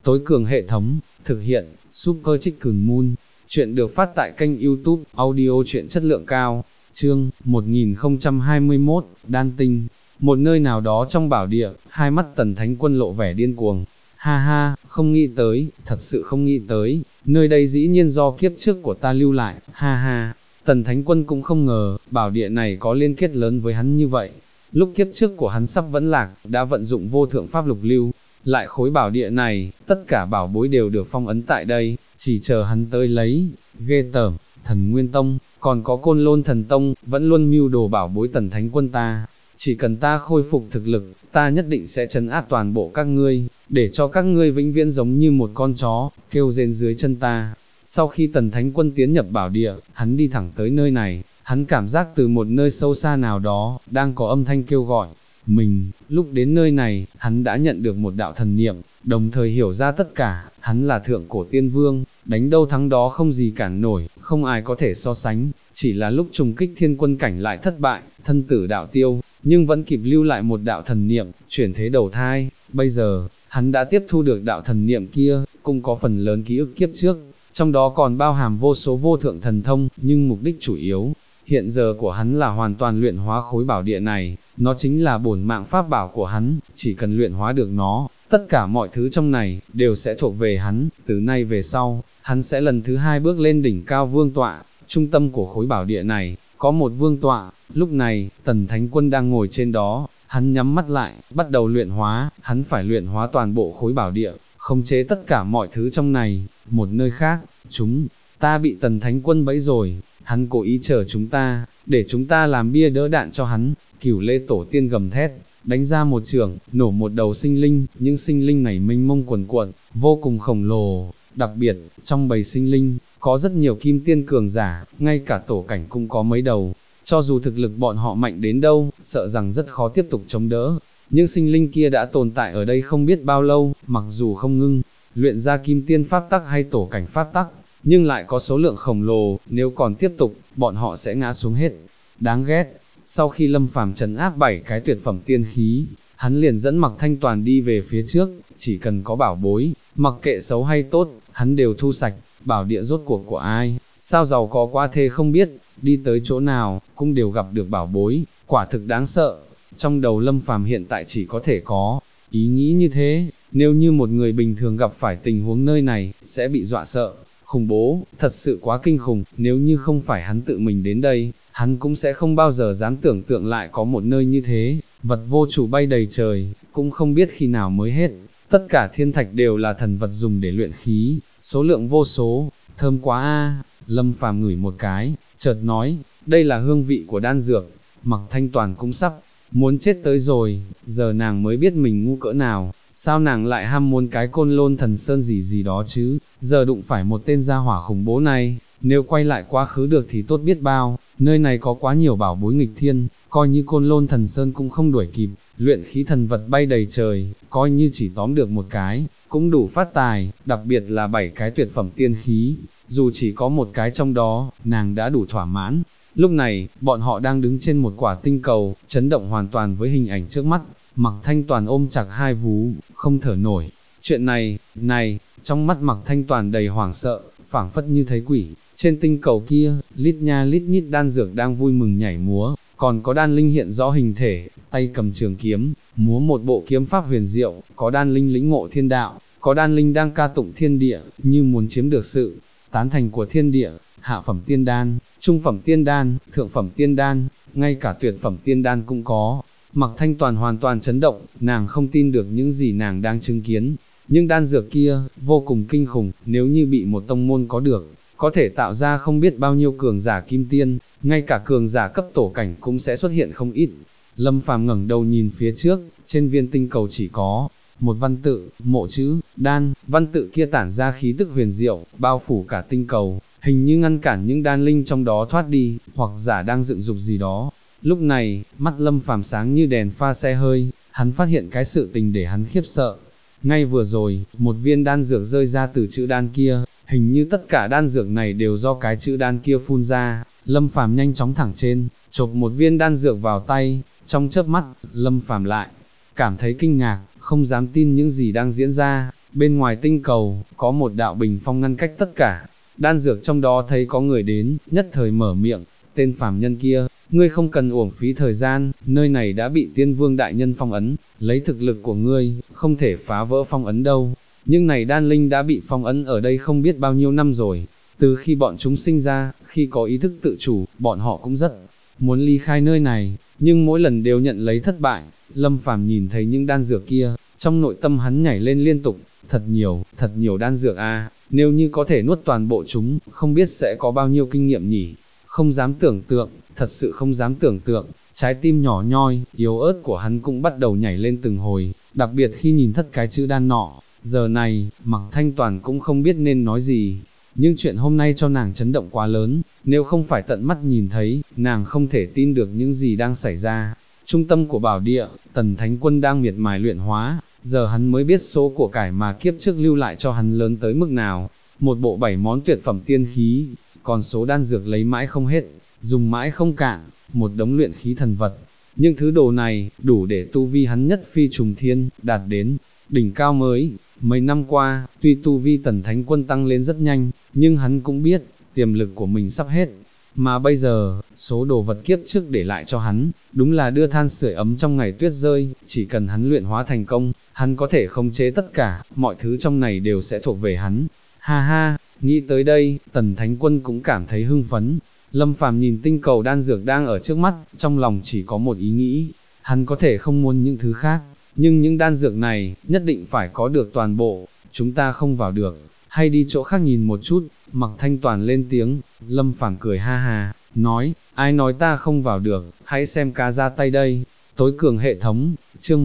tối cường hệ thống, thực hiện, Super Chicken Moon. Chuyện được phát tại kênh YouTube, audio truyện chất lượng cao, chương 1021, Đan Tinh. Một nơi nào đó trong bảo địa, hai mắt Tần Thánh Quân lộ vẻ điên cuồng. Ha ha, không nghĩ tới, thật sự không nghĩ tới, nơi đây dĩ nhiên do kiếp trước của ta lưu lại, ha ha. Tần Thánh Quân cũng không ngờ, bảo địa này có liên kết lớn với hắn như vậy. Lúc kiếp trước của hắn sắp vẫn lạc, đã vận dụng vô thượng pháp lục lưu, lại khối bảo địa này, tất cả bảo bối đều được phong ấn tại đây, chỉ chờ hắn tới lấy. Ghê tởm, Thần Nguyên Tông, còn có Côn Lôn Thần Tông, vẫn luôn mưu đồ bảo bối Tần Thánh Quân ta. Chỉ cần ta khôi phục thực lực, ta nhất định sẽ trấn áp toàn bộ các ngươi, để cho các ngươi vĩnh viễn giống như một con chó, kêu rên dưới chân ta. Sau khi Tần Thánh Quân tiến nhập bảo địa, hắn đi thẳng tới nơi này, hắn cảm giác từ một nơi sâu xa nào đó, đang có âm thanh kêu gọi mình. Lúc đến nơi này, hắn đã nhận được một đạo thần niệm, đồng thời hiểu ra tất cả, hắn là thượng cổ tiên vương, đánh đâu thắng đó không gì cản nổi, không ai có thể so sánh, chỉ là lúc trùng kích thiên quân cảnh lại thất bại, thân tử đạo tiêu, nhưng vẫn kịp lưu lại một đạo thần niệm, chuyển thế đầu thai. Bây giờ, hắn đã tiếp thu được đạo thần niệm kia, cũng có phần lớn ký ức kiếp trước, trong đó còn bao hàm vô số vô thượng thần thông, nhưng mục đích chủ yếu, hiện giờ của hắn là hoàn toàn luyện hóa khối bảo địa này, nó chính là bổn mạng pháp bảo của hắn, chỉ cần luyện hóa được nó, tất cả mọi thứ trong này, đều sẽ thuộc về hắn, từ nay về sau, hắn sẽ lần thứ hai bước lên đỉnh cao vương tọa, trung tâm của khối bảo địa này, có một vương tọa. Lúc này, Tần Thánh Quân đang ngồi trên đó, hắn nhắm mắt lại, bắt đầu luyện hóa, hắn phải luyện hóa toàn bộ khối bảo địa, khống chế tất cả mọi thứ trong này. Một nơi khác, ta bị Tần Thánh Quân bẫy rồi, hắn cố ý chờ chúng ta, để chúng ta làm bia đỡ đạn cho hắn. Cửu Lê Tổ Tiên gầm thét, đánh ra một chưởng, nổ một đầu sinh linh, những sinh linh này mênh mông quần cuộn, vô cùng khổng lồ. Đặc biệt, trong bầy sinh linh, có rất nhiều kim tiên cường giả, ngay cả tổ cảnh cũng có mấy đầu. Cho dù thực lực bọn họ mạnh đến đâu, sợ rằng rất khó tiếp tục chống đỡ. Những sinh linh kia đã tồn tại ở đây không biết bao lâu, mặc dù không ngưng luyện ra kim tiên pháp tắc hay tổ cảnh pháp tắc, nhưng lại có số lượng khổng lồ, nếu còn tiếp tục, bọn họ sẽ ngã xuống hết. Đáng ghét. Sau khi Lâm Phàm trấn áp 7 cái tuyệt phẩm tiên khí, hắn liền dẫn Mặc Thanh Toàn đi về phía trước, chỉ cần có bảo bối, mặc kệ xấu hay tốt, hắn đều thu sạch. Bảo địa rốt cuộc của ai, sao giàu có quá thế không biết, đi tới chỗ nào, cũng đều gặp được bảo bối, quả thực đáng sợ. Trong đầu Lâm Phàm hiện tại chỉ có thể có ý nghĩ như thế, nếu như một người bình thường gặp phải tình huống nơi này, sẽ bị dọa sợ. Khủng bố, thật sự quá kinh khủng, nếu như không phải hắn tự mình đến đây, hắn cũng sẽ không bao giờ dám tưởng tượng lại có một nơi như thế. Vật vô chủ bay đầy trời, cũng không biết khi nào mới hết. Tất cả thiên thạch đều là thần vật dùng để luyện khí, số lượng vô số, thơm quá a. Lâm Phàm ngửi một cái, chợt nói, đây là hương vị của đan dược. Mặc Thanh Toàn cũng sắp muốn chết tới rồi, giờ nàng mới biết mình ngu cỡ nào, sao nàng lại ham muốn cái Côn Lôn Thần Sơn gì gì đó chứ, giờ đụng phải một tên gia hỏa khủng bố này, nếu quay lại quá khứ được thì tốt biết bao. Nơi này có quá nhiều bảo bối nghịch thiên, coi như Côn Lôn Thần Sơn cũng không đuổi kịp, luyện khí thần vật bay đầy trời, coi như chỉ tóm được một cái, cũng đủ phát tài, đặc biệt là 7 cái tuyệt phẩm tiên khí, dù chỉ có một cái trong đó, nàng đã đủ thỏa mãn. Lúc này, bọn họ đang đứng trên một quả tinh cầu, chấn động hoàn toàn với hình ảnh trước mắt. Mặc Thanh Toàn ôm chặt hai vú, không thở nổi. Chuyện này, trong mắt Mặc Thanh Toàn đầy hoảng sợ, phảng phất như thấy quỷ. Trên tinh cầu kia, lít nha lít nhít đan dược đang vui mừng nhảy múa, còn có đan linh hiện rõ hình thể, tay cầm trường kiếm, múa một bộ kiếm pháp huyền diệu, có đan linh lĩnh ngộ thiên đạo, có đan linh đang ca tụng thiên địa, như muốn chiếm được sự tán thành của thiên địa. Hạ phẩm tiên đan, trung phẩm tiên đan, thượng phẩm tiên đan, ngay cả tuyệt phẩm tiên đan cũng có. Mặc Thanh Toàn hoàn toàn chấn động, nàng không tin được những gì nàng đang chứng kiến. Nhưng đan dược kia, vô cùng kinh khủng, nếu như bị một tông môn có được, có thể tạo ra không biết bao nhiêu cường giả kim tiên, ngay cả cường giả cấp tổ cảnh cũng sẽ xuất hiện không ít. Lâm Phàm ngẩng đầu nhìn phía trước, trên viên tinh cầu chỉ có một văn tự, mộ chữ, đan, văn tự kia tản ra khí tức huyền diệu, bao phủ cả tinh cầu, hình như ngăn cản những đan linh trong đó thoát đi, hoặc giả đang dựng dục gì đó. Lúc này, mắt Lâm Phàm sáng như đèn pha xe hơi, hắn phát hiện cái sự tình để hắn khiếp sợ. Ngay vừa rồi, một viên đan dược rơi ra từ chữ đan kia, hình như tất cả đan dược này đều do cái chữ đan kia phun ra. Lâm Phàm nhanh chóng thẳng trên, chộp một viên đan dược vào tay, trong chớp mắt, Lâm Phàm lại cảm thấy kinh ngạc, không dám tin những gì đang diễn ra. bên ngoài tinh cầu, có một đạo bình phong ngăn cách tất cả, đan dược trong đó thấy có người đến, nhất thời mở miệng, tên phàm nhân kia, ngươi không cần uổng phí thời gian, nơi này đã bị tiên vương đại nhân phong ấn, lấy thực lực của ngươi, không thể phá vỡ phong ấn đâu, nhưng này đan linh đã bị phong ấn ở đây không biết bao nhiêu năm rồi, từ khi bọn chúng sinh ra, khi có ý thức tự chủ, bọn họ cũng rất muốn ly khai nơi này, nhưng mỗi lần đều nhận lấy thất bại. Lâm Phàm nhìn thấy những đan dược kia, trong nội tâm hắn nhảy lên liên tục, thật nhiều đan dược a, nếu như có thể nuốt toàn bộ chúng, không biết sẽ có bao nhiêu kinh nghiệm nhỉ, không dám tưởng tượng, thật sự không dám tưởng tượng, trái tim nhỏ nhoi, yếu ớt của hắn cũng bắt đầu nhảy lên từng hồi, đặc biệt khi nhìn thất cái chữ đan nọ, giờ này, Mạc Thanh Toàn cũng không biết nên nói gì. Nhưng chuyện hôm nay cho nàng chấn động quá lớn, nếu không phải tận mắt nhìn thấy, nàng không thể tin được những gì đang xảy ra. Trung tâm của bảo địa, Tần Thánh Quân đang miệt mài luyện hóa, giờ hắn mới biết số của cải mà kiếp trước lưu lại cho hắn lớn tới mức nào. Một bộ 7 món tuyệt phẩm tiên khí, còn số đan dược lấy mãi không hết, dùng mãi không cạn, một đống luyện khí thần vật. Nhưng thứ đồ này, đủ để tu vi hắn nhất phi trùng thiên, đạt đến đỉnh cao mới. Mấy năm qua, tuy tu vi Tần Thánh Quân tăng lên rất nhanh, nhưng hắn cũng biết, tiềm lực của mình sắp hết. Mà bây giờ, số đồ vật kiếp trước để lại cho hắn, đúng là đưa than sưởi ấm trong ngày tuyết rơi, chỉ cần hắn luyện hóa thành công, hắn có thể khống chế tất cả, mọi thứ trong này đều sẽ thuộc về hắn. Ha ha, nghĩ tới đây, Tần Thánh Quân cũng cảm thấy hưng phấn. Lâm Phàm nhìn tinh cầu đan dược đang ở trước mắt, trong lòng chỉ có một ý nghĩ, hắn có thể không muốn những thứ khác, nhưng những đan dược này, nhất định phải có được toàn bộ, chúng ta không vào được, hay đi chỗ khác nhìn một chút. Mạc Thanh Toàn lên tiếng, Lâm Phàm cười ha ha, nói, ai nói ta không vào được, hãy xem cá ra tay đây. Tối cường hệ thống, chương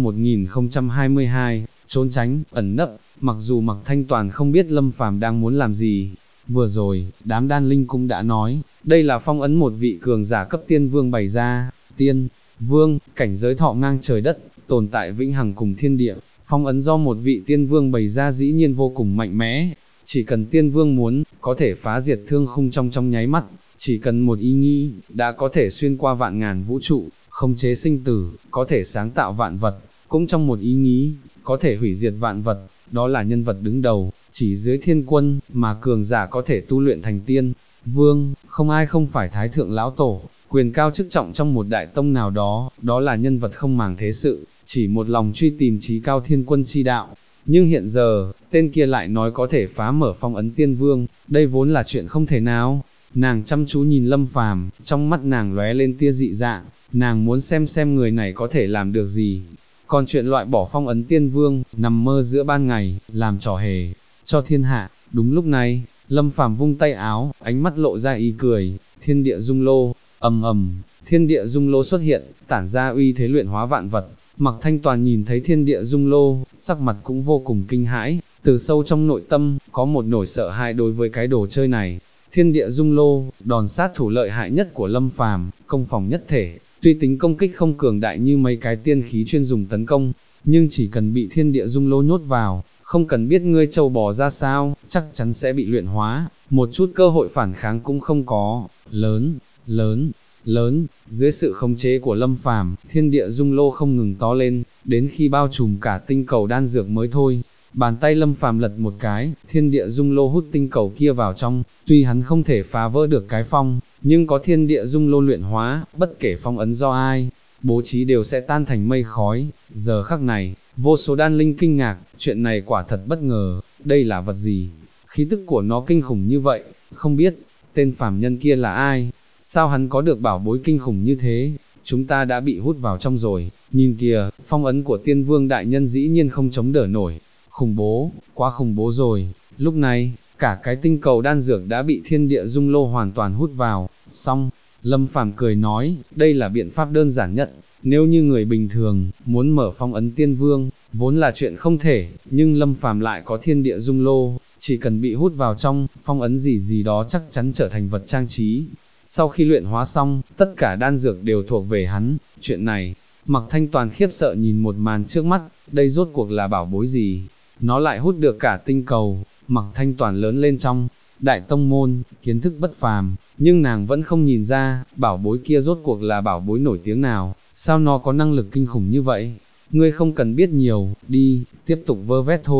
1022, trốn tránh, ẩn nấp. Mặc dù Mạc Thanh Toàn không biết Lâm Phàm đang muốn làm gì, vừa rồi, đám đan linh cũng đã nói, đây là phong ấn một vị cường giả cấp tiên vương bày ra, tiên vương, cảnh giới thọ ngang trời đất, tồn tại vĩnh hằng cùng thiên địa, phong ấn do một vị tiên vương bày ra dĩ nhiên vô cùng mạnh mẽ, chỉ cần tiên vương muốn, có thể phá diệt thương khung trong nháy mắt, chỉ cần một ý nghĩ, đã có thể xuyên qua vạn ngàn vũ trụ, khống chế sinh tử, có thể sáng tạo vạn vật, cũng trong một ý nghĩ, có thể hủy diệt vạn vật, đó là nhân vật đứng đầu, chỉ dưới thiên quân, mà cường giả có thể tu luyện thành tiên vương, không ai không phải thái thượng lão tổ, quyền cao chức trọng trong một đại tông nào đó, đó là nhân vật không màng thế sự, chỉ một lòng truy tìm chí cao thiên quân chi đạo. Nhưng hiện giờ, tên kia lại nói có thể phá mở phong ấn tiên vương, đây vốn là chuyện không thể nào. Nàng chăm chú nhìn Lâm Phàm, trong mắt nàng lóe lên tia dị dạng, nàng muốn xem người này có thể làm được gì. Còn chuyện loại bỏ phong ấn tiên vương, nằm mơ giữa ban ngày, làm trò hề cho thiên hạ. Đúng lúc này, Lâm Phàm vung tay áo, ánh mắt lộ ra ý cười, thiên địa dung lô, ầm ầm, thiên địa dung lô xuất hiện, tản ra uy thế luyện hóa vạn vật. Mạc Thanh Toàn nhìn thấy thiên địa dung lô, sắc mặt cũng vô cùng kinh hãi, từ sâu trong nội tâm, có một nỗi sợ hãi đối với cái đồ chơi này. Thiên địa dung lô, đòn sát thủ lợi hại nhất của Lâm Phàm, công phòng nhất thể, tuy tính công kích không cường đại như mấy cái tiên khí chuyên dùng tấn công, nhưng chỉ cần bị thiên địa dung lô nhốt vào, không cần biết ngươi trâu bò ra sao, chắc chắn sẽ bị luyện hóa, một chút cơ hội phản kháng cũng không có. Lớn, dưới sự khống chế của Lâm Phàm, thiên địa dung lô không ngừng to lên, đến khi bao trùm cả tinh cầu đan dược mới thôi. Bàn tay Lâm Phàm lật một cái, thiên địa dung lô hút tinh cầu kia vào trong, tuy hắn không thể phá vỡ được cái phong, nhưng có thiên địa dung lô luyện hóa, bất kể phong ấn do ai, bố trí đều sẽ tan thành mây khói. Giờ khắc này, vô số đan linh kinh ngạc, chuyện này quả thật bất ngờ, đây là vật gì? Khí tức của nó kinh khủng như vậy, không biết, tên phàm nhân kia là ai? Sao hắn có được bảo bối kinh khủng như thế? Chúng ta đã bị hút vào trong rồi, nhìn kìa, phong ấn của tiên vương đại nhân dĩ nhiên không chống đỡ nổi. Khủng bố, quá khủng bố rồi. Lúc này, cả cái tinh cầu đan dược đã bị thiên địa dung lô hoàn toàn hút vào. Xong, Lâm Phàm cười nói, đây là biện pháp đơn giản nhất. Nếu như người bình thường, muốn mở phong ấn tiên vương, vốn là chuyện không thể, nhưng Lâm Phàm lại có thiên địa dung lô, chỉ cần bị hút vào trong, phong ấn gì đó chắc chắn trở thành vật trang trí. Sau khi luyện hóa xong, tất cả đan dược đều thuộc về hắn. Chuyện này, Mạc Thanh Toàn khiếp sợ nhìn một màn trước mắt, đây rốt cuộc là bảo bối gì? Nó lại hút được cả tinh cầu. Mạc Thanh Toàn lớn lên trong đại tông môn, kiến thức bất phàm, nhưng nàng vẫn không nhìn ra, bảo bối kia rốt cuộc là bảo bối nổi tiếng nào, sao nó có năng lực kinh khủng như vậy? Ngươi không cần biết nhiều, đi, tiếp tục vơ vét thôi.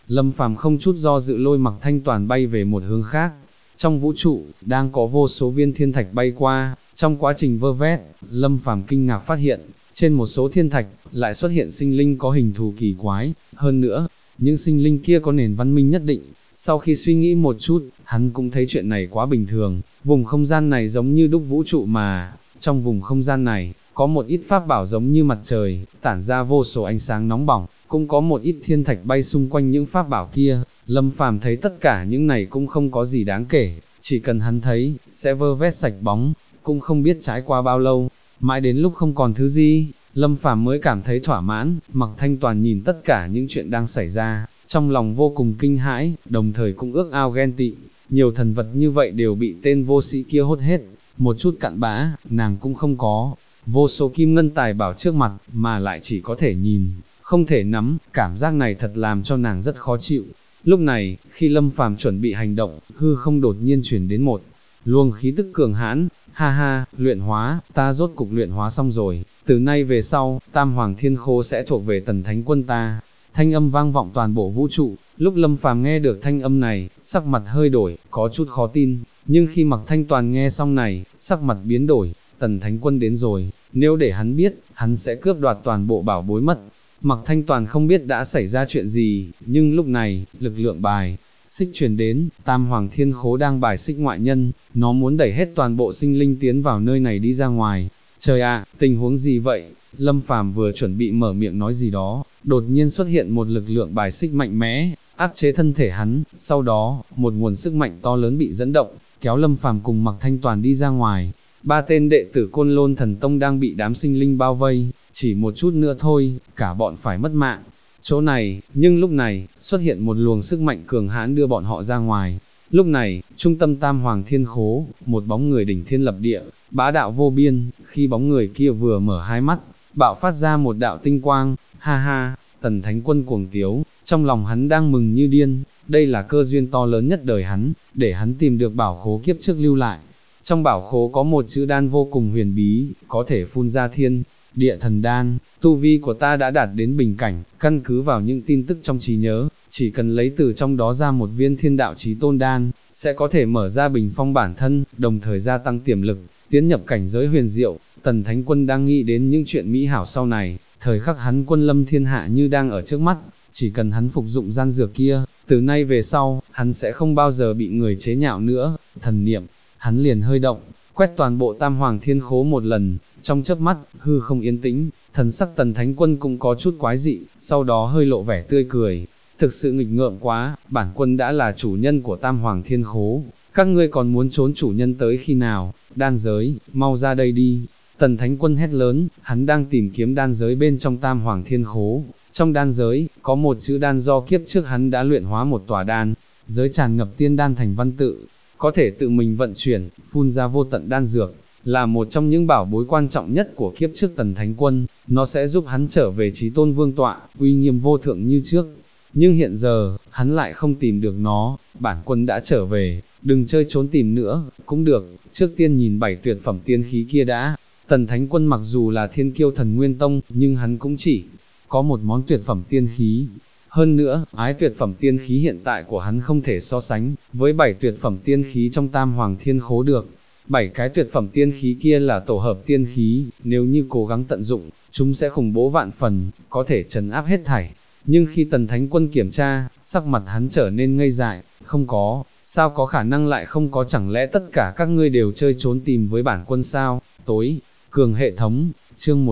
Lâm Phàm không chút do dự lôi Mặc Thanh Toàn bay về một hướng khác. Trong vũ trụ, đang có vô số viên thiên thạch bay qua, trong quá trình vơ vét, Lâm Phàm kinh ngạc phát hiện, trên một số thiên thạch, lại xuất hiện sinh linh có hình thù kỳ quái, hơn nữa, những sinh linh kia có nền văn minh nhất định. Sau khi suy nghĩ một chút, hắn cũng thấy chuyện này quá bình thường, vùng không gian này giống như đúc vũ trụ mà, trong vùng không gian này, có một ít pháp bảo giống như mặt trời, tản ra vô số ánh sáng nóng bỏng, cũng có một ít thiên thạch bay xung quanh những pháp bảo kia. Lâm Phàm thấy tất cả những này cũng không có gì đáng kể, chỉ cần hắn thấy, sẽ vơ vét sạch bóng, cũng không biết trải qua bao lâu, mãi đến lúc không còn thứ gì, Lâm Phàm mới cảm thấy thỏa mãn. Mặc Thanh Toàn nhìn tất cả những chuyện đang xảy ra, trong lòng vô cùng kinh hãi, đồng thời cũng ước ao ghen tị, nhiều thần vật như vậy đều bị tên vô sĩ kia hốt hết, một chút cặn bã, nàng cũng không có, vô số kim ngân tài bảo trước mặt, mà lại chỉ có thể nhìn, không thể nắm, cảm giác này thật làm cho nàng rất khó chịu. Lúc này, khi Lâm Phàm chuẩn bị hành động, hư không đột nhiên chuyển đến một luồng khí tức cường hãn, ha ha, luyện hóa, ta rốt cục luyện hóa xong rồi, từ nay về sau, Tam Hoàng Thiên Khô sẽ thuộc về Tần Thánh Quân ta. Thanh âm vang vọng toàn bộ vũ trụ, lúc Lâm Phàm nghe được thanh âm này, sắc mặt hơi đổi, có chút khó tin, nhưng khi Mặc Thanh Toàn nghe xong này, sắc mặt biến đổi, Tần Thánh Quân đến rồi, nếu để hắn biết, hắn sẽ cướp đoạt toàn bộ bảo bối mất. Mặc Thanh Toàn không biết đã xảy ra chuyện gì, nhưng lúc này, lực lượng bài xích truyền đến, Tam Hoàng Thiên Khố đang bài xích ngoại nhân, nó muốn đẩy hết toàn bộ sinh linh tiến vào nơi này đi ra ngoài. Trời ạ, tình huống gì vậy? Lâm Phàm vừa chuẩn bị mở miệng nói gì đó, đột nhiên xuất hiện một lực lượng bài xích mạnh mẽ, áp chế thân thể hắn, sau đó, một nguồn sức mạnh to lớn bị dẫn động, kéo Lâm Phàm cùng Mặc Thanh Toàn đi ra ngoài. Ba tên đệ tử Côn Lôn Thần Tông đang bị đám sinh linh bao vây, chỉ một chút nữa thôi, cả bọn phải mất mạng. Chỗ này, nhưng lúc này, xuất hiện một luồng sức mạnh cường hãn đưa bọn họ ra ngoài. Lúc này, trung tâm Tam Hoàng Thiên Khố, một bóng người đỉnh thiên lập địa, bá đạo vô biên, khi bóng người kia vừa mở hai mắt, bạo phát ra một đạo tinh quang, ha ha, Tần Thánh Quân cuồng tiếu, trong lòng hắn đang mừng như điên, đây là cơ duyên to lớn nhất đời hắn, để hắn tìm được bảo khố kiếp trước lưu lại. Trong bảo khố có một chữ đan vô cùng huyền bí, có thể phun ra thiên địa thần đan, tu vi của ta đã đạt đến bình cảnh, căn cứ vào những tin tức trong trí nhớ, chỉ cần lấy từ trong đó ra một viên thiên đạo chí tôn đan, sẽ có thể mở ra bình phong bản thân, đồng thời gia tăng tiềm lực, tiến nhập cảnh giới huyền diệu. Tần Thánh Quân đang nghĩ đến những chuyện mỹ hảo sau này, thời khắc hắn quân lâm thiên hạ như đang ở trước mắt, chỉ cần hắn phục dụng gian dược kia, từ nay về sau, hắn sẽ không bao giờ bị người chế nhạo nữa. Thần niệm, hắn liền hơi động, quét toàn bộ Tam Hoàng Thiên Khố một lần, trong chớp mắt, hư không yên tĩnh, thần sắc Tần Thánh Quân cũng có chút quái dị, sau đó hơi lộ vẻ tươi cười. Thực sự nghịch ngợm quá, bản quân đã là chủ nhân của Tam Hoàng Thiên Khố, các ngươi còn muốn trốn chủ nhân tới khi nào? Đan giới, mau ra đây đi. Tần Thánh Quân hét lớn, hắn đang tìm kiếm đan giới bên trong Tam Hoàng Thiên Khố. Trong đan giới, có một chữ đan do kiếp trước hắn đã luyện hóa một tòa đan, giới tràn ngập tiên đan thành văn tự, có thể tự mình vận chuyển, phun ra vô tận đan dược, là một trong những bảo bối quan trọng nhất của kiếp trước Tần Thánh Quân, nó sẽ giúp hắn trở về chí tôn vương tọa, uy nghiêm vô thượng như trước. Nhưng hiện giờ, hắn lại không tìm được nó, bản quân đã trở về, đừng chơi trốn tìm nữa, cũng được, trước tiên nhìn 7 tuyệt phẩm tiên khí kia đã. Tần Thánh Quân mặc dù là thiên kiêu thần Nguyên Tông, nhưng hắn cũng chỉ có một món tuyệt phẩm tiên khí. Hơn nữa, ái tuyệt phẩm tiên khí hiện tại của hắn không thể so sánh với 7 tuyệt phẩm tiên khí trong Tam Hoàng Thiên Khố được. 7 cái tuyệt phẩm tiên khí kia là tổ hợp tiên khí, nếu như cố gắng tận dụng, chúng sẽ khủng bố vạn phần, có thể trấn áp hết thảy. Nhưng khi Tần Thánh Quân kiểm tra, sắc mặt hắn trở nên ngây dại, không có, sao có khả năng lại không có, chẳng lẽ tất cả các ngươi đều chơi trốn tìm với bản quân sao? Tối cường hệ thống, chương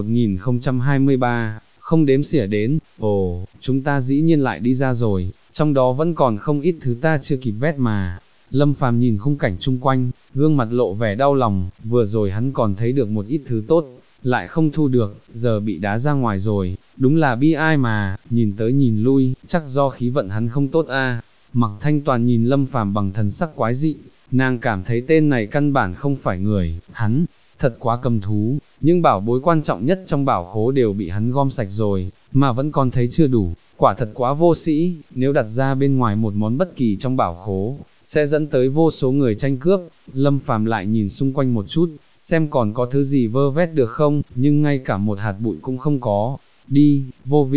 1023, không đếm xỉa đến, ồ, chúng ta dĩ nhiên lại đi ra rồi, trong đó vẫn còn không ít thứ ta chưa kịp vét mà. Lâm Phàm nhìn khung cảnh chung quanh, gương mặt lộ vẻ đau lòng, vừa rồi hắn còn thấy được một ít thứ tốt, lại không thu được, giờ bị đá ra ngoài rồi, đúng là bi ai mà, nhìn tới nhìn lui, chắc do khí vận hắn không tốt a. Mặc Thanh Toàn nhìn Lâm Phàm bằng thần sắc quái dị, nàng cảm thấy tên này căn bản không phải người, hắn, thật quá cầm thú, những bảo bối quan trọng nhất trong bảo khố đều bị hắn gom sạch rồi, mà vẫn còn thấy chưa đủ, quả thật quá vô sĩ, nếu đặt ra bên ngoài một món bất kỳ trong bảo khố, sẽ dẫn tới vô số người tranh cướp. Lâm Phàm lại nhìn xung quanh một chút, xem còn có thứ gì vơ vét được không, nhưng ngay cả một hạt bụi cũng không có. Đi, vô vị,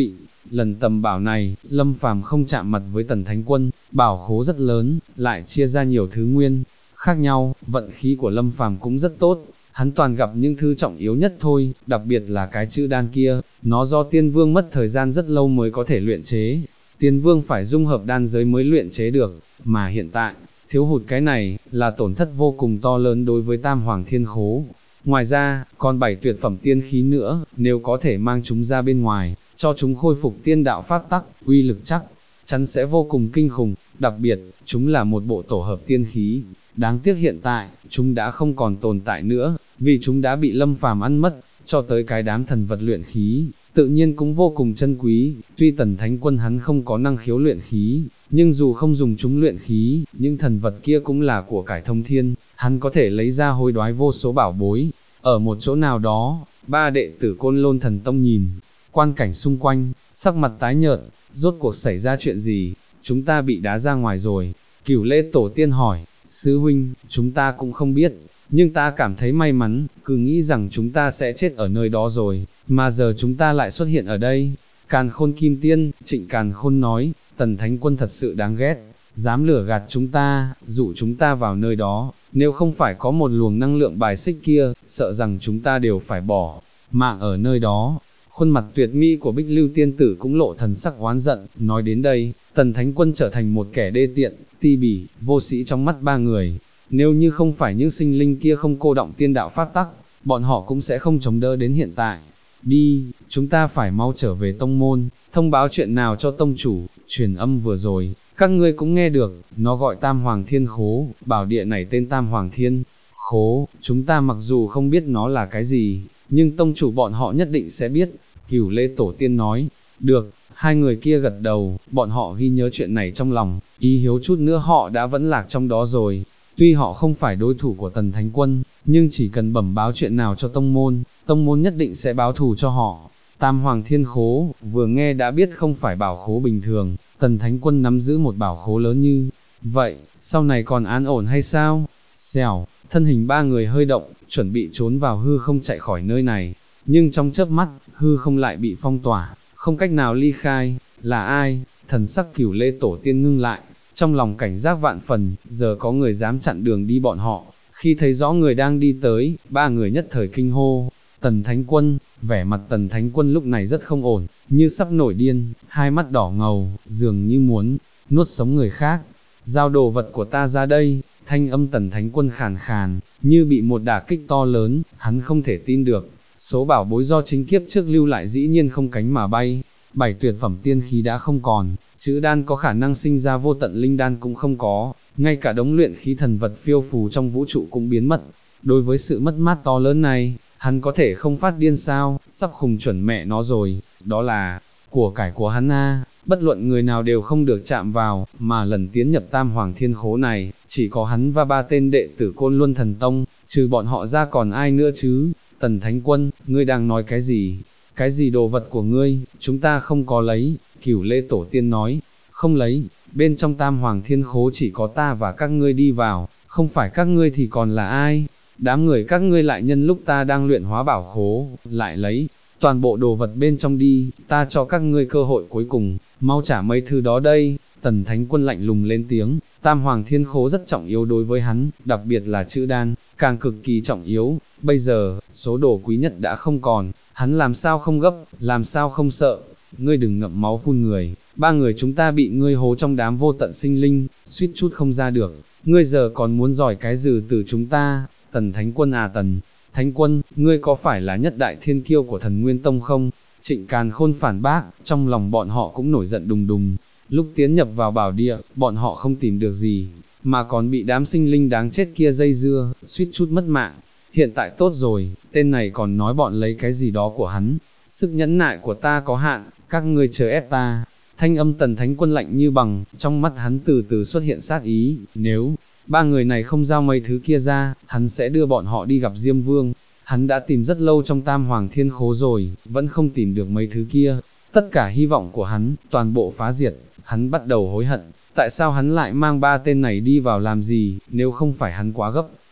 lần tầm bảo này, Lâm Phàm không chạm mặt với Tần Thánh Quân, bảo khố rất lớn, lại chia ra nhiều thứ nguyên, khác nhau, vận khí của Lâm Phàm cũng rất tốt, hắn toàn gặp những thứ trọng yếu nhất thôi, đặc biệt là cái chữ đan kia, nó do Tiên Vương mất thời gian rất lâu mới có thể luyện chế, Tiên Vương phải dung hợp đan giới mới luyện chế được, mà hiện tại, thiếu hụt cái này, là tổn thất vô cùng to lớn đối với Tam Hoàng Thiên Khố. Ngoài ra, còn 7 tuyệt phẩm tiên khí nữa, nếu có thể mang chúng ra bên ngoài, cho chúng khôi phục tiên đạo pháp tắc, uy lực chắc chắn sẽ vô cùng kinh khủng, đặc biệt, chúng là một bộ tổ hợp tiên khí. Đáng tiếc hiện tại, chúng đã không còn tồn tại nữa, vì chúng đã bị Lâm Phàm ăn mất, cho tới cái đám thần vật luyện khí, tự nhiên cũng vô cùng chân quý, tuy Tần Thánh Quân hắn không có năng khiếu luyện khí, nhưng dù không dùng chúng luyện khí, những thần vật kia cũng là của cải thông thiên, hắn có thể lấy ra hối đoái vô số bảo bối. Ở một chỗ nào đó, ba đệ tử Côn Lôn Thần Tông nhìn quan cảnh xung quanh, sắc mặt tái nhợt, rốt cuộc xảy ra chuyện gì, chúng ta bị đá ra ngoài rồi. Cửu Lê Tổ Tiên hỏi, sư huynh, chúng ta cũng không biết, nhưng ta cảm thấy may mắn, cứ nghĩ rằng chúng ta sẽ chết ở nơi đó rồi, mà giờ chúng ta lại xuất hiện ở đây. Càn Khôn Kim Tiên, Trịnh Càn Khôn nói, Tần Thánh Quân thật sự đáng ghét, dám lừa gạt chúng ta, dụ chúng ta vào nơi đó, nếu không phải có một luồng năng lượng bài xích kia, sợ rằng chúng ta đều phải bỏ mạng ở nơi đó. Khuôn mặt tuyệt mỹ của Bích Lưu Tiên Tử cũng lộ thần sắc oán giận, nói đến đây, Tần Thánh Quân trở thành một kẻ đê tiện, ti bỉ, vô sĩ trong mắt ba người. Nếu như không phải những sinh linh kia không cô động tiên đạo pháp tắc, bọn họ cũng sẽ không chống đỡ đến hiện tại. Đi, chúng ta phải mau trở về tông môn, thông báo chuyện nào cho tông chủ, truyền âm vừa rồi, các ngươi cũng nghe được, nó gọi Tam Hoàng Thiên Khố, bảo địa này tên Tam Hoàng Thiên Khố, chúng ta mặc dù không biết nó là cái gì, nhưng tông chủ bọn họ nhất định sẽ biết. Cửu Lê Tổ Tiên nói, được, hai người kia gật đầu, bọn họ ghi nhớ chuyện này trong lòng, ý hiếu chút nữa họ đã vẫn lạc trong đó rồi. Tuy họ không phải đối thủ của Tần Thánh Quân, nhưng chỉ cần bẩm báo chuyện nào cho tông môn nhất định sẽ báo thù cho họ. Tam Hoàng Thiên Khố, vừa nghe đã biết không phải bảo khố bình thường, Tần Thánh Quân nắm giữ một bảo khố lớn như vậy, sau này còn an ổn hay sao? Xèo, thân hình ba người hơi động, chuẩn bị trốn vào hư không chạy khỏi nơi này, nhưng trong chớp mắt, hư không lại bị phong tỏa, không cách nào ly khai. Là ai? Thần sắc Cửu Lê Tổ Tiên ngưng lại, trong lòng cảnh giác vạn phần, giờ có người dám chặn đường đi bọn họ. Khi thấy rõ người đang đi tới, ba người nhất thời kinh hô, Tần Thánh Quân. Vẻ mặt Tần Thánh Quân lúc này rất không ổn, như sắp nổi điên, hai mắt đỏ ngầu, dường như muốn nuốt sống người khác. Giao đồ vật của ta ra đây. Thanh âm Tần Thánh Quân khàn khàn, như bị một đả kích to lớn, hắn không thể tin được. Số bảo bối do chính kiếp trước lưu lại dĩ nhiên không cánh mà bay, 7 tuyệt phẩm tiên khí đã không còn, chữ đan có khả năng sinh ra vô tận linh đan cũng không có, ngay cả đống luyện khí thần vật phiêu phù trong vũ trụ cũng biến mất. Đối với sự mất mát to lớn này, hắn có thể không phát điên sao, sắp khùng chuẩn mẹ nó rồi, đó là của cải của hắn a, bất luận người nào đều không được chạm vào, mà lần tiến nhập Tam Hoàng Thiên Khố này, chỉ có hắn và ba tên đệ tử Côn Luân Thần Tông, trừ bọn họ ra còn ai nữa chứ? Tần Thánh Quân, ngươi đang nói cái gì? Cái gì đồ vật của ngươi, chúng ta không có lấy. Cửu Lê Tổ Tiên nói, không lấy, bên trong Tam Hoàng Thiên Khố chỉ có ta và các ngươi đi vào, không phải các ngươi thì còn là ai? Đám người các ngươi lại nhân lúc ta đang luyện hóa bảo khố, lại lấy toàn bộ đồ vật bên trong đi, ta cho các ngươi cơ hội cuối cùng, mau trả mấy thứ đó đây. Tần Thánh Quân lạnh lùng lên tiếng, Tam Hoàng Thiên Khố rất trọng yếu đối với hắn, đặc biệt là chữ đan, càng cực kỳ trọng yếu. Bây giờ, số đồ quý nhất đã không còn, hắn làm sao không gấp, làm sao không sợ. Ngươi đừng ngậm máu phun người, ba người chúng ta bị ngươi hố trong đám vô tận sinh linh, suýt chút không ra được, ngươi giờ còn muốn giỏi cái gì từ chúng ta? Tần Thánh Quân à, Tần Thánh Quân, ngươi có phải là nhất đại thiên kiêu của Thần Nguyên Tông không? Trịnh Càn Khôn phản bác, trong lòng bọn họ cũng nổi giận đùng đùng. Lúc tiến nhập vào bảo địa, bọn họ không tìm được gì, mà còn bị đám sinh linh đáng chết kia dây dưa, suýt chút mất mạng. Hiện tại tốt rồi, tên này còn nói bọn lấy cái gì đó của hắn. Sức nhẫn nại của ta có hạn, các ngươi chờ ép ta. Thanh âm Tần Thánh Quân lạnh như bằng, trong mắt hắn từ từ xuất hiện sát ý, nếu ba người này không giao mấy thứ kia ra, hắn sẽ đưa bọn họ đi gặp Diêm Vương. Hắn đã tìm rất lâu trong Tam Hoàng Thiên Khố rồi, vẫn không tìm được mấy thứ kia. Tất cả hy vọng của hắn, toàn bộ phá diệt, hắn bắt đầu hối hận. Tại sao hắn lại mang ba tên này đi vào làm gì, nếu không phải hắn quá gấp,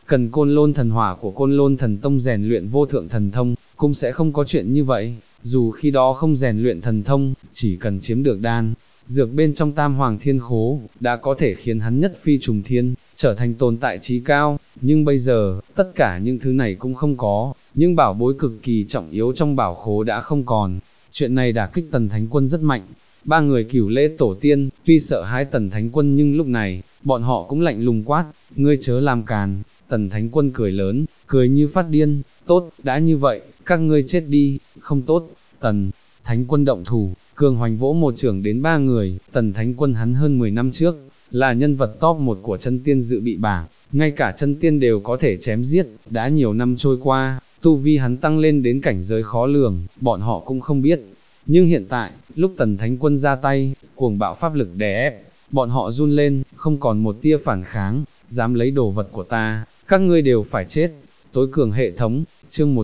cần Côn Lôn thần hỏa của Côn Lôn thần tông rèn luyện vô thượng thần thông, cũng sẽ không có chuyện như vậy, dù khi đó không rèn luyện thần thông, chỉ cần chiếm được đan dược bên trong Tam Hoàng Thiên Khố, đã có thể khiến hắn nhất phi trùng thiên, trở thành tồn tại trí cao, nhưng bây giờ, tất cả những thứ này cũng không có, những bảo bối cực kỳ trọng yếu trong bảo khố đã không còn, chuyện này đả kích Tần Thánh Quân rất mạnh. Ba người Cửu Lễ tổ tiên, tuy sợ hãi Tần Thánh Quân nhưng lúc này, bọn họ cũng lạnh lùng quát, ngươi chớ làm càn. Tần Thánh Quân cười lớn, cười như phát điên, tốt, đã như vậy, các ngươi chết đi, không tốt. Tần Thánh Quân động thủ, cường hoành vỗ một chưởng đến ba người. Tần Thánh Quân hắn hơn 10 năm trước, là nhân vật top 1 của chân tiên dự bị bảng, ngay cả chân tiên đều có thể chém giết, đã nhiều năm trôi qua, tu vi hắn tăng lên đến cảnh giới khó lường, bọn họ cũng không biết. Nhưng hiện tại, lúc Tần Thánh Quân ra tay, cuồng bạo pháp lực đè ép, bọn họ run lên, không còn một tia phản kháng, dám lấy đồ vật của ta, các ngươi đều phải chết. Tối cường hệ thống, chương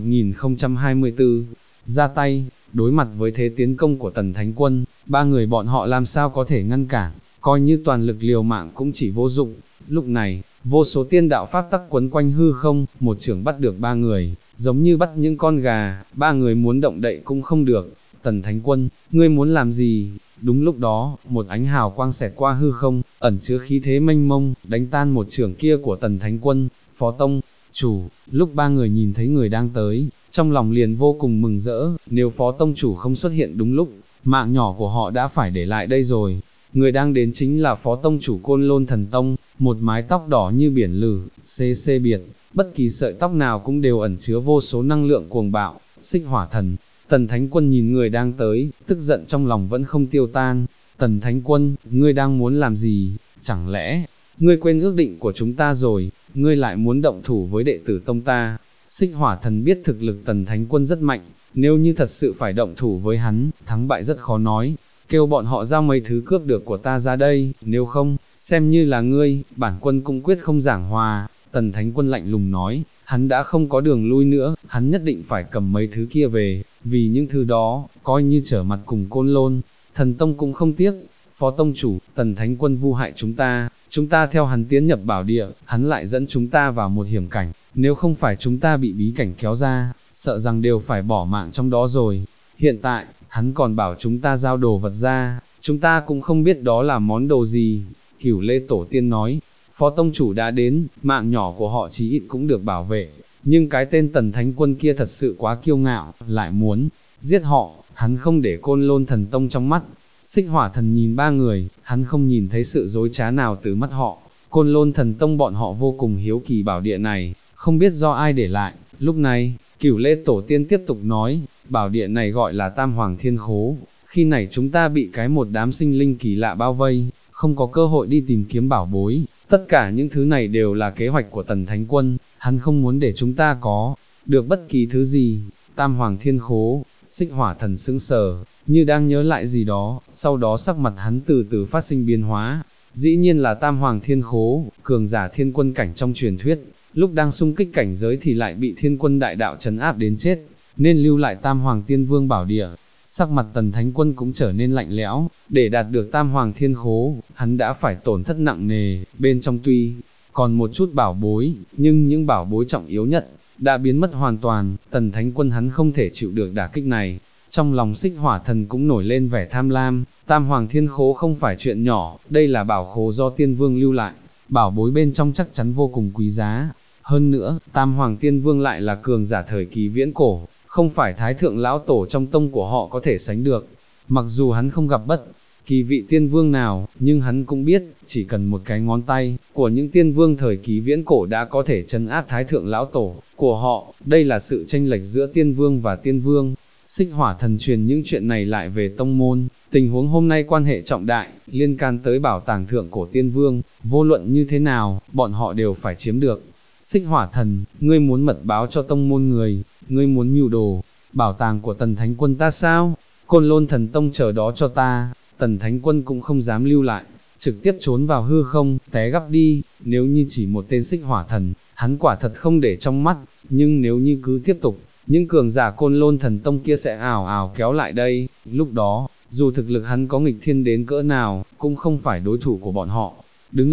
1024, ra tay, đối mặt với thế tiến công của Tần Thánh Quân, ba người bọn họ làm sao có thể ngăn cản, coi như toàn lực liều mạng cũng chỉ vô dụng. Lúc này, vô số tiên đạo pháp tắc quấn quanh hư không, một chưởng bắt được ba người, giống như bắt những con gà, ba người muốn động đậy cũng không được. Tần Thánh Quân, ngươi muốn làm gì? Đúng lúc đó, một ánh hào quang xẹt qua hư không, ẩn chứa khí thế mênh mông, đánh tan một chưởng kia của Tần Thánh Quân. Phó tông chủ, lúc ba người nhìn thấy người đang tới, trong lòng liền vô cùng mừng rỡ, nếu Phó tông chủ không xuất hiện đúng lúc, mạng nhỏ của họ đã phải để lại đây rồi. Người đang đến chính là Phó tông chủ Côn Lôn Thần Tông, một mái tóc đỏ như biển lử, xê biệt, bất kỳ sợi tóc nào cũng đều ẩn chứa vô số năng lượng cuồng bạo, Xích Hỏa Thần. Tần Thánh Quân nhìn người đang tới, tức giận trong lòng vẫn không tiêu tan. Tần Thánh Quân, ngươi đang muốn làm gì? Chẳng lẽ, ngươi quên ước định của chúng ta rồi, ngươi lại muốn động thủ với đệ tử tông ta? Xích Hỏa Thần biết thực lực Tần Thánh Quân rất mạnh, nếu như thật sự phải động thủ với hắn, thắng bại rất khó nói. Kêu bọn họ giao mấy thứ cướp được của ta ra đây, nếu không, xem như là ngươi, bản quân cũng quyết không giảng hòa. Tần Thánh Quân lạnh lùng nói, hắn đã không có đường lui nữa, hắn nhất định phải cầm mấy thứ kia về, vì những thứ đó, coi như trở mặt cùng Côn Lôn Thần Tông cũng không tiếc. Phó tông chủ, Tần Thánh Quân vu hại chúng ta theo hắn tiến nhập bảo địa, hắn lại dẫn chúng ta vào một hiểm cảnh, nếu không phải chúng ta bị bí cảnh kéo ra, sợ rằng đều phải bỏ mạng trong đó rồi. Hiện tại, hắn còn bảo chúng ta giao đồ vật ra, chúng ta cũng không biết đó là món đồ gì. Cửu Lê Tổ Tiên nói, Phó tông chủ đã đến, mạng nhỏ của họ chí ít cũng được bảo vệ, nhưng cái tên Tần Thánh Quân kia thật sự quá kiêu ngạo, lại muốn giết họ, hắn không để Côn Lôn Thần Tông trong mắt. Xích Hỏa Thần nhìn ba người, hắn không nhìn thấy sự dối trá nào từ mắt họ. Côn Lôn Thần Tông bọn họ vô cùng hiếu kỳ bảo địa này, không biết do ai để lại. Lúc này, Cửu Lê Tổ Tiên tiếp tục nói, bảo địa này gọi là Tam Hoàng Thiên Khố, khi này chúng ta bị một đám sinh linh kỳ lạ bao vây, không có cơ hội đi tìm kiếm bảo bối, tất cả những thứ này đều là kế hoạch của Tần Thánh Quân, hắn không muốn để chúng ta có được bất kỳ thứ gì. Tam Hoàng Thiên Khố, Xích Hỏa Thần sững sờ, như đang nhớ lại gì đó, sau đó sắc mặt hắn từ từ phát sinh biến hóa, dĩ nhiên là Tam Hoàng Thiên Khố, cường giả thiên quân cảnh trong truyền thuyết, lúc đang xung kích cảnh giới thì lại bị thiên quân đại đạo trấn áp đến chết, nên lưu lại Tam Hoàng Tiên Vương bảo địa. Sắc mặt Tần Thánh Quân cũng trở nên lạnh lẽo, để đạt được Tam Hoàng Thiên Khố, hắn đã phải tổn thất nặng nề, bên trong tuy còn một chút bảo bối, nhưng những bảo bối trọng yếu nhất, đã biến mất hoàn toàn. Tần Thánh Quân hắn không thể chịu được đả kích này, trong lòng Xích Hỏa Thần cũng nổi lên vẻ tham lam. Tam Hoàng Thiên Khố không phải chuyện nhỏ, đây là bảo khố do Tiên Vương lưu lại, bảo bối bên trong chắc chắn vô cùng quý giá. Hơn nữa, Tam Hoàng Tiên Vương lại là cường giả thời kỳ viễn cổ, không phải Thái Thượng Lão Tổ trong tông của họ có thể sánh được. Mặc dù hắn không gặp bất kỳ vị tiên vương nào, nhưng hắn cũng biết, chỉ cần một cái ngón tay của những tiên vương thời kỳ viễn cổ đã có thể trấn áp Thái Thượng Lão Tổ của họ. Đây là sự chênh lệch giữa tiên vương và tiên vương. Xích Hỏa Thần truyền những chuyện này lại về tông môn, tình huống hôm nay quan hệ trọng đại, liên can tới bảo tàng thượng cổ tiên vương, vô luận như thế nào, bọn họ đều phải chiếm được. Xích Hỏa Thần, ngươi muốn mật báo cho tông môn người, ngươi muốn mưu đồ bảo tàng của Tần Thánh Quân ta sao? Côn Lôn Thần Tông chờ đó cho ta. Tần Thánh Quân cũng không dám lưu lại, trực tiếp trốn vào hư không, té gắp đi. Nếu như chỉ một tên Xích Hỏa Thần, hắn quả thật không để trong mắt, nhưng nếu như cứ tiếp tục, những cường giả Côn Lôn Thần Tông kia sẽ ào ào kéo lại đây. Lúc đó, dù thực lực hắn có nghịch thiên đến cỡ nào, cũng không phải đối thủ của bọn họ. Đứng lại,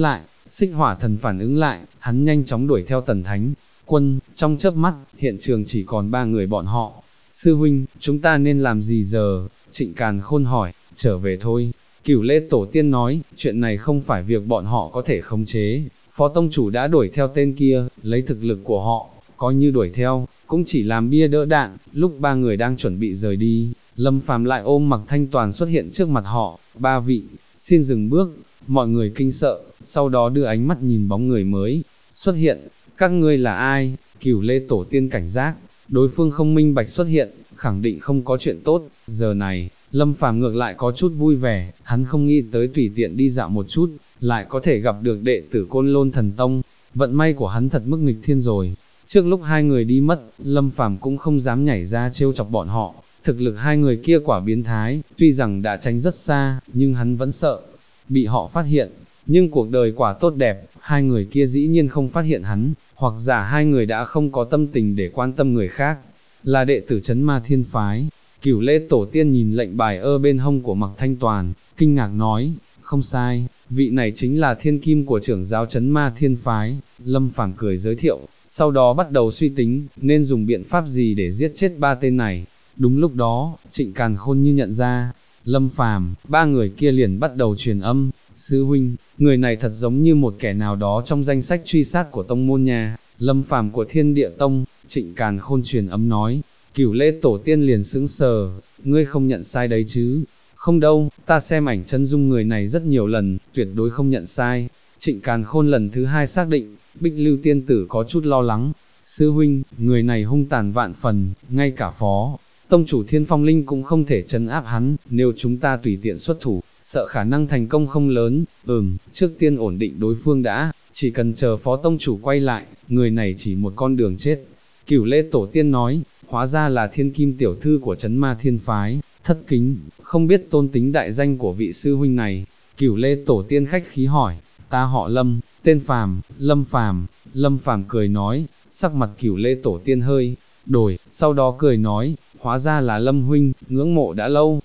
Xích Hỏa Thần phản ứng lại, hắn nhanh chóng đuổi theo Tần Thánh Quân, trong chớp mắt, hiện trường chỉ còn 3 người bọn họ. Sư huynh, chúng ta nên làm gì giờ? Trịnh Càn Khôn hỏi, trở về thôi. Cửu Lê Tổ Tiên nói, chuyện này không phải việc bọn họ có thể khống chế. Phó Tông Chủ đã đuổi theo tên kia, lấy thực lực của họ, coi như đuổi theo, cũng chỉ làm bia đỡ đạn. Lúc 3 người đang chuẩn bị rời đi, Lâm Phàm lại ôm Mạc Thanh Toàn xuất hiện trước mặt họ. 3 vị, xin dừng bước. Mọi người kinh sợ, sau đó đưa ánh mắt nhìn bóng người mới xuất hiện. Các ngươi là ai? Cửu Lê Tổ Tiên cảnh giác, đối phương không minh bạch xuất hiện, khẳng định không có chuyện tốt. Giờ này, Lâm Phàm ngược lại có chút vui vẻ, hắn không nghĩ tới tùy tiện đi dạo một chút, lại có thể gặp được đệ tử Côn Lôn Thần Tông. Vận may của hắn thật mức nghịch thiên rồi. Trước lúc 2 người đi mất, Lâm Phàm cũng không dám nhảy ra trêu chọc bọn họ. Thực lực 2 người kia quả biến thái, tuy rằng đã tránh rất xa, nhưng hắn vẫn sợ bị họ phát hiện. Nhưng cuộc đời quả tốt đẹp, 2 người kia dĩ nhiên không phát hiện hắn, hoặc giả 2 người đã không có tâm tình để quan tâm người khác. Là đệ tử Trấn Ma Thiên Phái. Cửu Lê Tổ Tiên nhìn lệnh bài bên hông của Mạc Thanh Toàn, kinh ngạc nói, không sai, vị này chính là thiên kim của trưởng giáo Trấn Ma Thiên Phái. Lâm Phàm cười giới thiệu, sau đó bắt đầu suy tính, nên dùng biện pháp gì để giết chết 3 tên này. Đúng lúc đó, Trịnh Càn Khôn như nhận ra Lâm Phàm, 3 người kia liền bắt đầu truyền âm, sư huynh, người này thật giống như một kẻ nào đó trong danh sách truy sát của tông môn nhà. Lâm Phàm của Thiên Địa Tông. Trịnh Càn Khôn truyền âm nói. Cửu Lê Tổ Tiên liền sững sờ, ngươi không nhận sai đấy chứ? Không đâu, ta xem ảnh chân dung người này rất nhiều lần, tuyệt đối không nhận sai. Trịnh Càn Khôn lần thứ 2 xác định. Bích Lưu Tiên Tử có chút lo lắng, sư huynh, người này hung tàn vạn phần, ngay cả Phó Tông Chủ Thiên Phong Linh cũng không thể trấn áp hắn, nếu chúng ta tùy tiện xuất thủ, sợ khả năng thành công không lớn. Trước tiên ổn định đối phương đã, chỉ cần chờ Phó Tông Chủ quay lại, người này chỉ một con đường chết. Cửu Lê Tổ Tiên nói, hóa ra là Thiên Kim tiểu thư của Trấn Ma Thiên Phái, thất kính, không biết tôn tính đại danh của vị sư huynh này. Cửu Lê Tổ Tiên khách khí hỏi, ta họ Lâm, tên Phàm, Lâm Phàm. Lâm Phàm cười nói, sắc mặt Cửu Lê Tổ Tiên hơi đổi, sau đó cười nói, hóa ra là Lâm huynh, ngưỡng mộ đã lâu,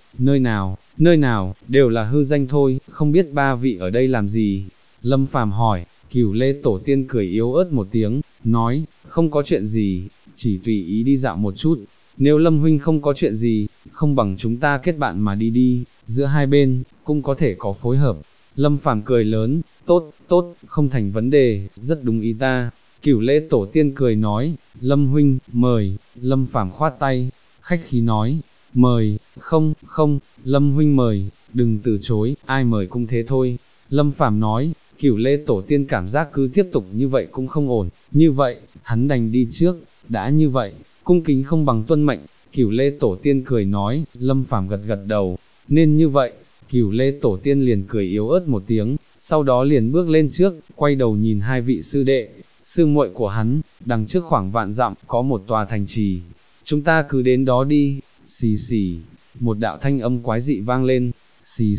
nơi nào, đều là hư danh thôi, không biết 3 vị ở đây làm gì. Lâm Phàm hỏi. Cửu Lê Tổ Tiên cười yếu ớt một tiếng, nói, không có chuyện gì, chỉ tùy ý đi dạo một chút. Nếu Lâm huynh không có chuyện gì, không bằng chúng ta kết bạn mà đi, giữa hai bên cũng có thể có phối hợp. Lâm Phàm cười lớn, tốt, không thành vấn đề, rất đúng ý ta. Cửu Lê Tổ Tiên cười nói, Lâm huynh, mời. Lâm Phàm khoát tay, khách khí nói, mời. Không, Lâm huynh mời, đừng từ chối, ai mời cũng thế thôi. Lâm Phàm nói. Cửu Lê Tổ Tiên cảm giác cứ tiếp tục như vậy cũng không ổn, như vậy, hắn đành đi trước. Đã như vậy, cung kính không bằng tuân mệnh. Cửu Lê Tổ Tiên cười nói. Lâm Phàm gật gật đầu, nên như vậy. Cửu Lê Tổ Tiên liền cười yếu ớt một tiếng, sau đó liền bước lên trước, quay đầu nhìn 2 vị sư đệ, sư muội của hắn. Đằng trước khoảng vạn dặm, có một tòa thành trì, chúng ta cứ đến đó đi. Xì xì, một đạo thanh âm quái dị vang lên. Xì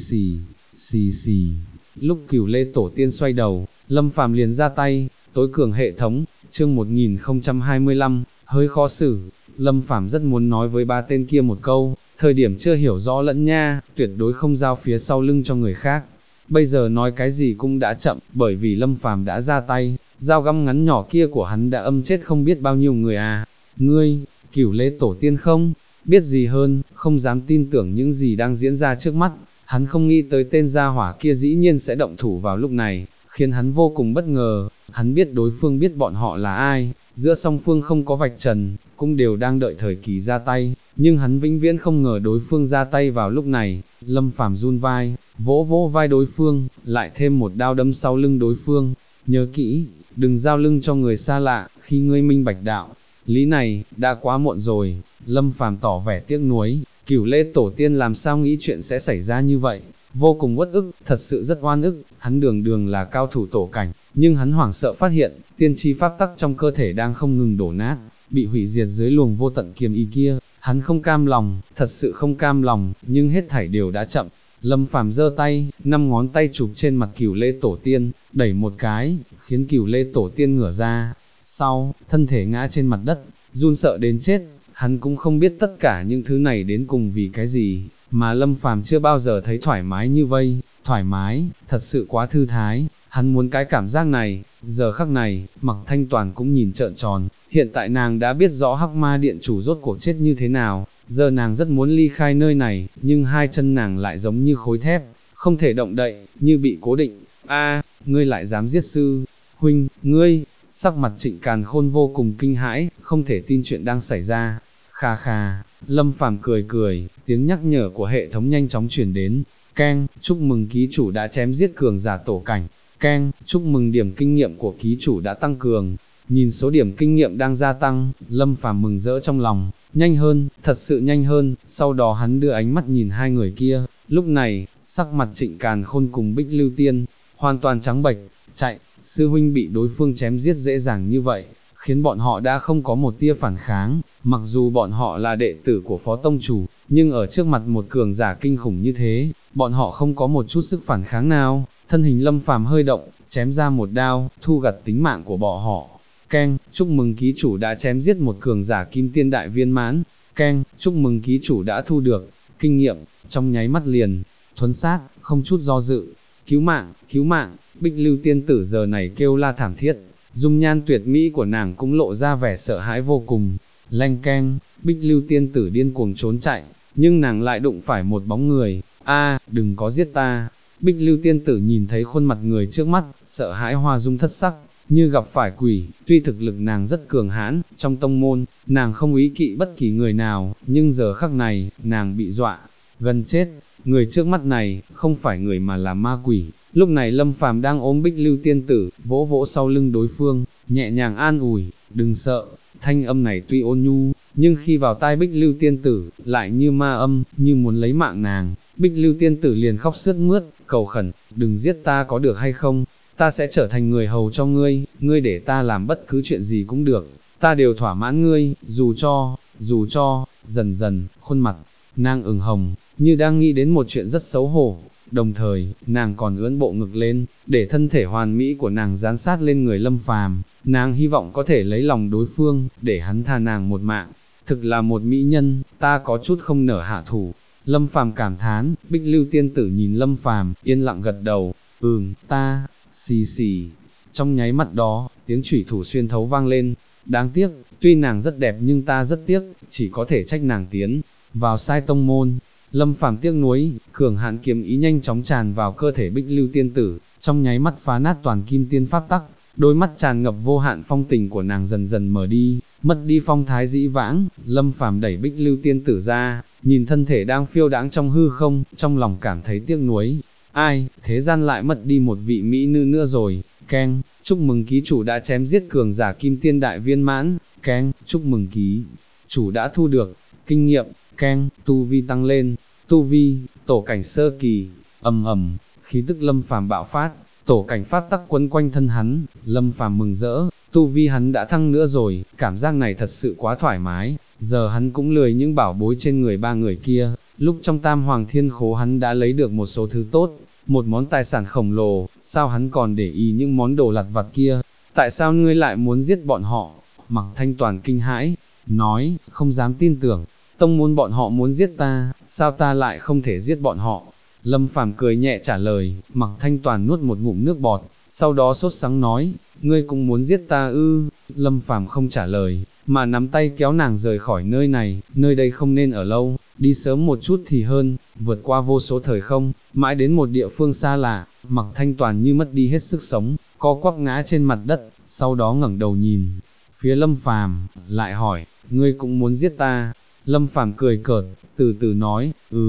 xì. Lúc Cửu Lê Tổ Tiên xoay đầu, Lâm Phàm liền ra tay. Tối cường hệ thống, chương 1025, hơi khó xử. Lâm Phàm rất muốn nói với 3 tên kia một câu, thời điểm chưa hiểu rõ lẫn nha, tuyệt đối không giao phía sau lưng cho người khác. Bây giờ nói cái gì cũng đã chậm, bởi vì Lâm Phàm đã ra tay, dao găm ngắn nhỏ kia của hắn đã âm chết không biết bao nhiêu người à. Ngươi, Cửu Lê Tổ Tiên không biết gì hơn, không dám tin tưởng những gì đang diễn ra trước mắt. Hắn không nghĩ tới tên gia hỏa kia dĩ nhiên sẽ động thủ vào lúc này, khiến hắn vô cùng bất ngờ. Hắn biết đối phương biết bọn họ là ai, giữa song phương không có vạch trần, cũng đều đang đợi thời kỳ ra tay, nhưng hắn vĩnh viễn không ngờ đối phương ra tay vào lúc này. Lâm Phàm run vai, vỗ vai đối phương, lại thêm một đao đâm sau lưng đối phương. Nhớ kỹ, đừng giao lưng cho người xa lạ, khi ngươi minh bạch đạo lý này, đã quá muộn rồi. Lâm Phàm tỏ vẻ tiếc nuối, Cửu Lê Tổ Tiên làm sao nghĩ chuyện sẽ xảy ra như vậy, vô cùng uất ức, thật sự rất oan ức. Hắn đường là cao thủ tổ cảnh, nhưng hắn hoảng sợ phát hiện, tiên tri pháp tắc trong cơ thể đang không ngừng đổ nát, bị hủy diệt dưới luồng vô tận kiềm ý kia. Hắn không cam lòng, thật sự không cam lòng, nhưng hết thảy đều đã chậm. Lâm Phàm giơ tay, 5 ngón tay chụp trên mặt Cửu Lê Tổ Tiên, đẩy một cái, khiến Cửu Lê Tổ Tiên ngửa ra sau, thân thể ngã trên mặt đất, run sợ đến chết. Hắn cũng không biết tất cả những thứ này đến cùng vì cái gì, mà Lâm Phàm chưa bao giờ thấy thoải mái như vây. thoải mái, thật sự quá thư thái, hắn muốn cái cảm giác này. Giờ khắc này, Mặc Thanh Toàn cũng nhìn trợn tròn, hiện tại nàng đã biết rõ Hắc Ma Điện chủ rốt cuộc chết như thế nào, giờ nàng rất muốn ly khai nơi này, nhưng hai chân nàng lại giống như khối thép, không thể động đậy, như bị cố định. Ngươi lại dám giết sư huynh, ngươi, sắc mặt Trịnh Càn Khôn vô cùng kinh hãi, không thể tin chuyện đang xảy ra. Khà khà, Lâm Phàm cười cười, tiếng nhắc nhở của hệ thống nhanh chóng truyền đến. Keng, chúc mừng ký chủ đã chém giết cường giả tổ cảnh. Keng, chúc mừng điểm kinh nghiệm của ký chủ đã tăng cường. Nhìn số điểm kinh nghiệm đang gia tăng, Lâm Phàm mừng rỡ trong lòng, nhanh hơn, thật sự nhanh hơn. Sau đó hắn đưa ánh mắt nhìn hai người kia, lúc này, sắc mặt Trịnh Càn Khôn cùng Bích Lưu Tiên hoàn toàn trắng bệch. Chạy, sư huynh bị đối phương chém giết dễ dàng như vậy, khiến bọn họ đã không có một tia phản kháng. Mặc dù bọn họ là đệ tử của Phó Tông Chủ, nhưng ở trước mặt một cường giả kinh khủng như thế, bọn họ không có một chút sức phản kháng nào. Thân hình Lâm Phàm hơi động, chém ra một đao, thu gặt tính mạng của bọn họ. Keng, chúc mừng ký chủ đã chém giết một cường giả kim tiên đại viên mãn. Keng, chúc mừng ký chủ đã thu được kinh nghiệm, trong nháy mắt liền, thuấn sát, không chút do dự. Cứu mạng, Bích Lưu Tiên tử giờ này kêu la thảm thiết, dung nhan tuyệt mỹ của nàng cũng lộ ra vẻ sợ hãi vô cùng. Leng keng, Bích Lưu Tiên tử điên cuồng trốn chạy, nhưng nàng lại đụng phải một bóng người. Đừng có giết ta. Bích Lưu Tiên tử nhìn thấy khuôn mặt người trước mắt, sợ hãi hoa dung thất sắc, như gặp phải quỷ. Tuy thực lực nàng rất cường hãn, trong tông môn, nàng không ý kỵ bất kỳ người nào, nhưng giờ khắc này, nàng bị dọa gần chết. Người trước mắt này, không phải người mà là ma quỷ. Lúc này Lâm Phàm đang ôm Bích Lưu Tiên tử, vỗ vỗ sau lưng đối phương, nhẹ nhàng an ủi, đừng sợ. Thanh âm này tuy ôn nhu, nhưng khi vào tai Bích Lưu Tiên tử, lại như ma âm, như muốn lấy mạng nàng. Bích Lưu Tiên tử liền khóc sướt mướt, cầu khẩn, đừng giết ta có được hay không? Ta sẽ trở thành người hầu cho ngươi, ngươi để ta làm bất cứ chuyện gì cũng được, ta đều thỏa mãn ngươi, dù cho, dần dần, khuôn mặt nàng ửng hồng, như đang nghĩ đến một chuyện rất xấu hổ. Đồng thời, nàng còn ưỡn bộ ngực lên, để thân thể hoàn mỹ của nàng dán sát lên người Lâm Phàm. Nàng hy vọng có thể lấy lòng đối phương, để hắn tha nàng một mạng. Thực là một mỹ nhân, ta có chút không nở hạ thủ. Lâm Phàm cảm thán. Bích Lưu Tiên tử nhìn Lâm Phàm, yên lặng gật đầu. Ta, xì xì. Trong nháy mắt đó, tiếng chủy thủ xuyên thấu vang lên. Đáng tiếc, tuy nàng rất đẹp nhưng ta rất tiếc, chỉ có thể trách nàng tiến vào sai tông môn. Lâm Phàm tiếc nuối, cường hạn kiếm ý nhanh chóng tràn vào cơ thể Bích Lưu Tiên tử, trong nháy mắt phá nát toàn kim tiên pháp tắc. Đôi mắt tràn ngập vô hạn phong tình của nàng dần dần mở đi, mất đi phong thái dĩ vãng. Lâm Phàm đẩy Bích Lưu Tiên tử ra, nhìn thân thể đang phiêu đãng trong hư không, trong lòng cảm thấy tiếc nuối. Thế gian lại mất đi một vị mỹ nữ nữa rồi. Keng, chúc mừng ký chủ đã chém giết cường giả kim tiên đại viên mãn. Keng, chúc mừng ký chủ đã thu được kinh nghiệm. Keng, tu vi tăng lên. Tu vi, tổ cảnh sơ kỳ. Ầm, khí tức Lâm Phàm bạo phát, tổ cảnh pháp tắc quấn quanh thân hắn. Lâm Phàm mừng rỡ, tu vi hắn đã thăng nữa rồi, cảm giác này thật sự quá thoải mái. Giờ hắn cũng lười những bảo bối trên người ba người kia. Lúc trong Tam Hoàng Thiên Khố hắn đã lấy được một số thứ tốt, một món tài sản khổng lồ, sao hắn còn để ý những món đồ lặt vặt kia? Tại sao ngươi lại muốn giết bọn họ? Mặc Thanh Toàn kinh hãi, nói, không dám tin tưởng. Tông môn bọn họ muốn giết ta, sao ta lại không thể giết bọn họ? Lâm Phàm cười nhẹ trả lời. Mặc Thanh Toàn nuốt một ngụm nước bọt, sau đó sốt sắng nói, ngươi cũng muốn giết ta ư? Lâm Phàm không trả lời, mà nắm tay kéo nàng rời khỏi nơi này, nơi đây không nên ở lâu, đi sớm một chút thì hơn. Vượt qua vô số thời không, mãi đến một địa phương xa lạ. Mặc Thanh Toàn như mất đi hết sức sống, co quắp ngã trên mặt đất, sau đó ngẩng đầu nhìn phía Lâm Phàm, lại hỏi, ngươi cũng muốn giết ta? Lâm Phàm cười cợt, từ từ nói,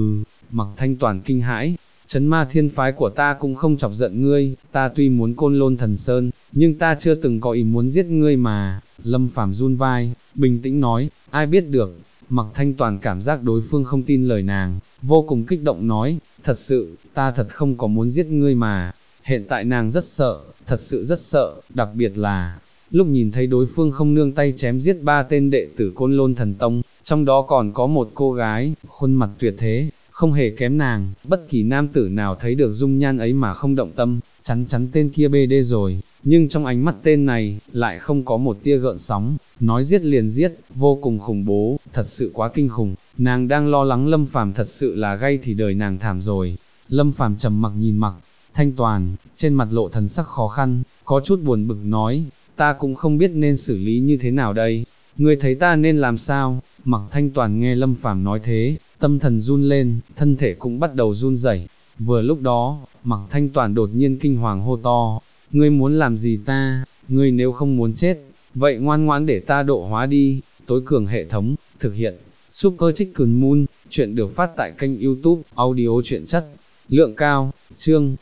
Mặc Thanh Toàn kinh hãi, Trấn Ma Thiên phái của ta cũng không chọc giận ngươi, ta tuy muốn Côn Lôn Thần Sơn, nhưng ta chưa từng có ý muốn giết ngươi mà. Lâm Phàm run vai, bình tĩnh nói, ai biết được. Mặc Thanh Toàn cảm giác đối phương không tin lời nàng, vô cùng kích động nói, thật sự, ta thật không có muốn giết ngươi mà. Hiện tại nàng rất sợ, thật sự rất sợ, đặc biệt là lúc nhìn thấy đối phương không nương tay chém giết 3 tên đệ tử Côn Lôn Thần Tông, trong đó còn có một cô gái, khuôn mặt tuyệt thế, không hề kém nàng. Bất kỳ nam tử nào thấy được dung nhan ấy mà không động tâm, chắn tên kia BD rồi. Nhưng trong ánh mắt tên này, lại không có một tia gợn sóng, nói giết liền giết, vô cùng khủng bố, thật sự quá kinh khủng. Nàng đang lo lắng Lâm Phàm thật sự là gay thì đời nàng thảm rồi. Lâm Phàm trầm mặc nhìn Mặc Thanh Toàn, trên mặt lộ thần sắc khó khăn, có chút buồn bực nói, ta cũng không biết nên xử lý như thế nào đây, ngươi thấy ta nên làm sao? Mặc Thanh Toàn nghe Lâm Phàm nói thế, tâm thần run lên, thân thể cũng bắt đầu run rẩy. Vừa lúc đó, Mặc Thanh Toàn đột nhiên kinh hoàng hô to, ngươi muốn làm gì ta? Ngươi nếu không muốn chết, vậy ngoan ngoãn để ta độ hóa đi. Tối cường hệ thống, thực hiện, Super Chicken Moon, chuyện được phát tại kênh YouTube, audio truyện chất, lượng cao, chương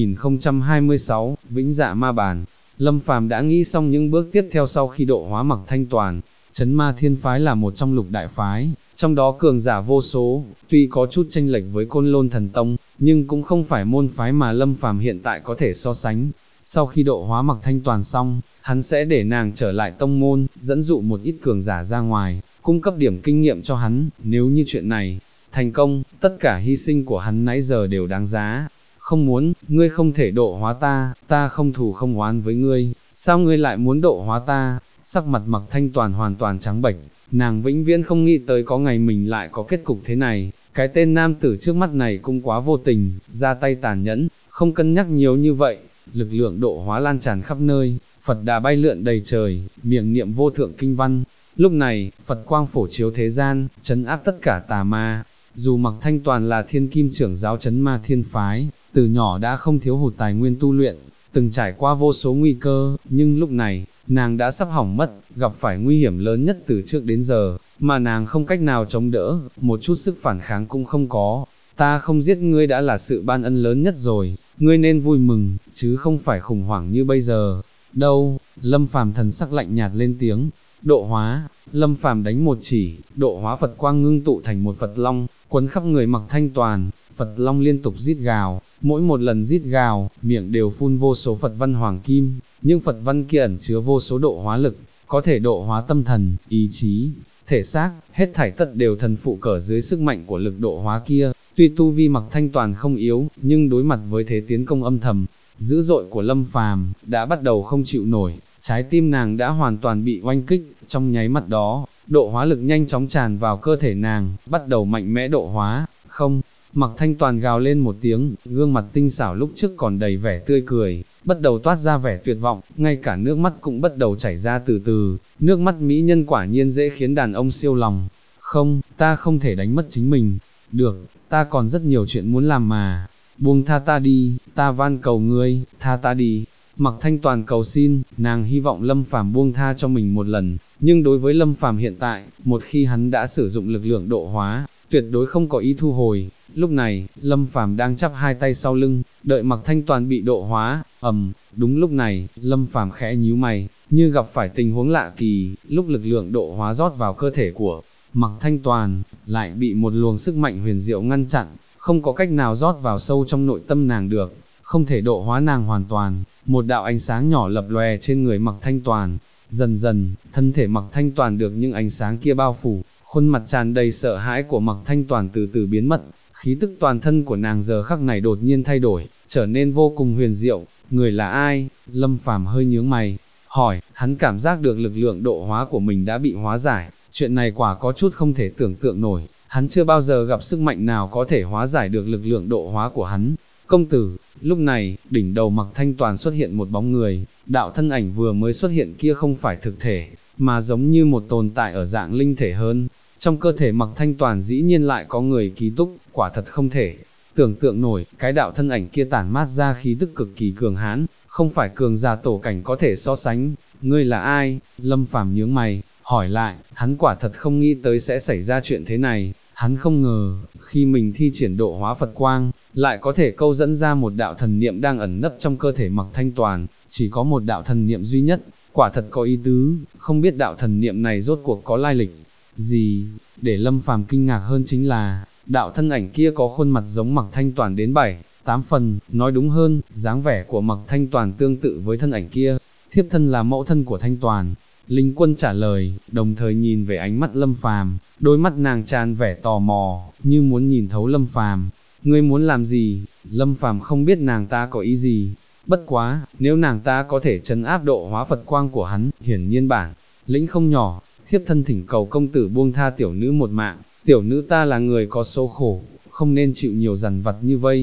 1026, Vĩnh Dạ Ma Bàn. Lâm Phàm đã nghĩ xong những bước tiếp theo sau khi độ hóa Mặc Thanh Toàn. Trấn Ma Thiên Phái là một trong lục đại phái, trong đó cường giả vô số, tuy có chút chênh lệch với Côn Lôn Thần Tông, nhưng cũng không phải môn phái mà Lâm Phàm hiện tại có thể so sánh. Sau khi độ hóa Mặc Thanh Toàn xong, hắn sẽ để nàng trở lại tông môn, dẫn dụ một ít cường giả ra ngoài, cung cấp điểm kinh nghiệm cho hắn, nếu như chuyện này thành công, tất cả hy sinh của hắn nãy giờ đều đáng giá. Không muốn, ngươi không thể độ hóa ta, ta không thù không oán với ngươi, sao ngươi lại muốn độ hóa ta? Sắc mặt Mặc Thanh Toàn hoàn toàn trắng bệch, nàng vĩnh viễn không nghĩ tới có ngày mình lại có kết cục thế này, cái tên nam tử trước mắt này cũng quá vô tình, ra tay tàn nhẫn, không cân nhắc nhiều như vậy. Lực lượng độ hóa lan tràn khắp nơi, Phật đà bay lượn đầy trời, miệng niệm vô thượng kinh văn. Lúc này, Phật quang phổ chiếu thế gian, trấn áp tất cả tà ma. Dù Mặc Thanh Toàn là thiên kim trưởng giáo Trấn Ma Thiên Phái, từ nhỏ đã không thiếu hụt tài nguyên tu luyện, từng trải qua vô số nguy cơ, nhưng lúc này, nàng đã sắp hỏng mất, gặp phải nguy hiểm lớn nhất từ trước đến giờ, mà nàng không cách nào chống đỡ, một chút sức phản kháng cũng không có. Ta không giết ngươi đã là sự ban ân lớn nhất rồi, ngươi nên vui mừng, chứ không phải khủng hoảng như bây giờ. Đâu, Lâm Phàm thần sắc lạnh nhạt lên tiếng, độ hóa. Lâm Phàm đánh một chỉ, độ hóa Phật quang ngưng tụ thành một Phật Long, quấn khắp người Mặc Thanh Toàn. Phật Long liên tục rít gào, mỗi một lần rít gào, miệng đều phun vô số Phật văn hoàng kim, nhưng Phật văn kia ẩn chứa vô số độ hóa lực, có thể độ hóa tâm thần, ý chí, thể xác, hết thảy tất đều thần phụ cỡ dưới sức mạnh của lực độ hóa kia. Tuy tu vi Mặc Thanh Toàn không yếu, nhưng đối mặt với thế tiến công âm thầm, dữ dội của Lâm Phàm đã bắt đầu không chịu nổi, trái tim nàng đã hoàn toàn bị oanh kích. Trong nháy mắt đó, độ hóa lực nhanh chóng tràn vào cơ thể nàng, bắt đầu mạnh mẽ độ hóa. Không, Mặc Thanh Toàn gào lên một tiếng, gương mặt tinh xảo lúc trước còn đầy vẻ tươi cười, bắt đầu toát ra vẻ tuyệt vọng, ngay cả nước mắt cũng bắt đầu chảy ra từ từ. Nước mắt mỹ nhân quả nhiên dễ khiến đàn ông siêu lòng. Không, ta không thể đánh mất chính mình. Được, ta còn rất nhiều chuyện muốn làm mà. Buông tha ta đi, ta van cầu ngươi, tha ta đi. Mặc Thanh Toàn cầu xin, nàng hy vọng Lâm Phàm buông tha cho mình một lần, nhưng đối với Lâm Phàm hiện tại, một khi hắn đã sử dụng lực lượng độ hóa, tuyệt đối không có ý thu hồi. Lúc này, Lâm Phàm đang chắp hai tay sau lưng, đợi Mặc Thanh Toàn bị độ hóa. Đúng lúc này, Lâm Phàm khẽ nhíu mày, như gặp phải tình huống lạ kỳ, lúc lực lượng độ hóa rót vào cơ thể của Mặc Thanh Toàn, lại bị một luồng sức mạnh huyền diệu ngăn chặn, không có cách nào rót vào sâu trong nội tâm nàng được, không thể độ hóa nàng hoàn toàn. Một đạo ánh sáng nhỏ lập lòe trên người Mặc Thanh Toàn, dần dần, thân thể Mặc Thanh Toàn được những ánh sáng kia bao phủ, khuôn mặt tràn đầy sợ hãi của Mặc Thanh Toàn từ từ biến mất, khí tức toàn thân của nàng giờ khắc này đột nhiên thay đổi, trở nên vô cùng huyền diệu. Người là ai? Lâm Phàm hơi nhướng mày, hỏi. Hắn cảm giác được lực lượng độ hóa của mình đã bị hóa giải, chuyện này quả có chút không thể tưởng tượng nổi, hắn chưa bao giờ gặp sức mạnh nào có thể hóa giải được lực lượng độ hóa của hắn. Công tử. Lúc này, đỉnh đầu Mặc Thanh Toàn xuất hiện một bóng người, đạo thân ảnh vừa mới xuất hiện kia không phải thực thể, mà giống như một tồn tại ở dạng linh thể hơn. Trong cơ thể Mặc Thanh Toàn dĩ nhiên lại có người ký túc, quả thật không thể tưởng tượng nổi, cái đạo thân ảnh kia tản mát ra khí tức cực kỳ cường hãn, không phải cường giả tổ cảnh có thể so sánh. Ngươi là ai? Lâm Phàm nhướng mày, hỏi lại. Hắn quả thật không nghĩ tới sẽ xảy ra chuyện thế này, hắn không ngờ, khi mình thi triển độ hóa Phật quang, lại có thể câu dẫn ra một đạo thần niệm đang ẩn nấp trong cơ thể Mặc Thanh Toàn, chỉ có một đạo thần niệm duy nhất, quả thật có ý tứ, không biết đạo thần niệm này rốt cuộc có lai lịch gì. Để Lâm Phàm kinh ngạc hơn chính là, đạo thân ảnh kia có khuôn mặt giống Mặc Thanh Toàn đến 7-8 phần, nói đúng hơn, dáng vẻ của Mặc Thanh Toàn tương tự với thân ảnh kia. Thiếp thân là mẫu thân của Thanh Toàn. Linh Quân trả lời, đồng thời nhìn về ánh mắt Lâm Phàm, đôi mắt nàng tràn vẻ tò mò, như muốn nhìn thấu Lâm Phàm. Ngươi muốn làm gì? Lâm Phàm không biết nàng ta có ý gì, bất quá, nếu nàng ta có thể trấn áp độ hóa Phật quang của hắn, hiển nhiên bản lĩnh không nhỏ. Thiếp thân thỉnh cầu công tử buông tha tiểu nữ một mạng, tiểu nữ ta là người có số khổ, không nên chịu nhiều dằn vặt như vây.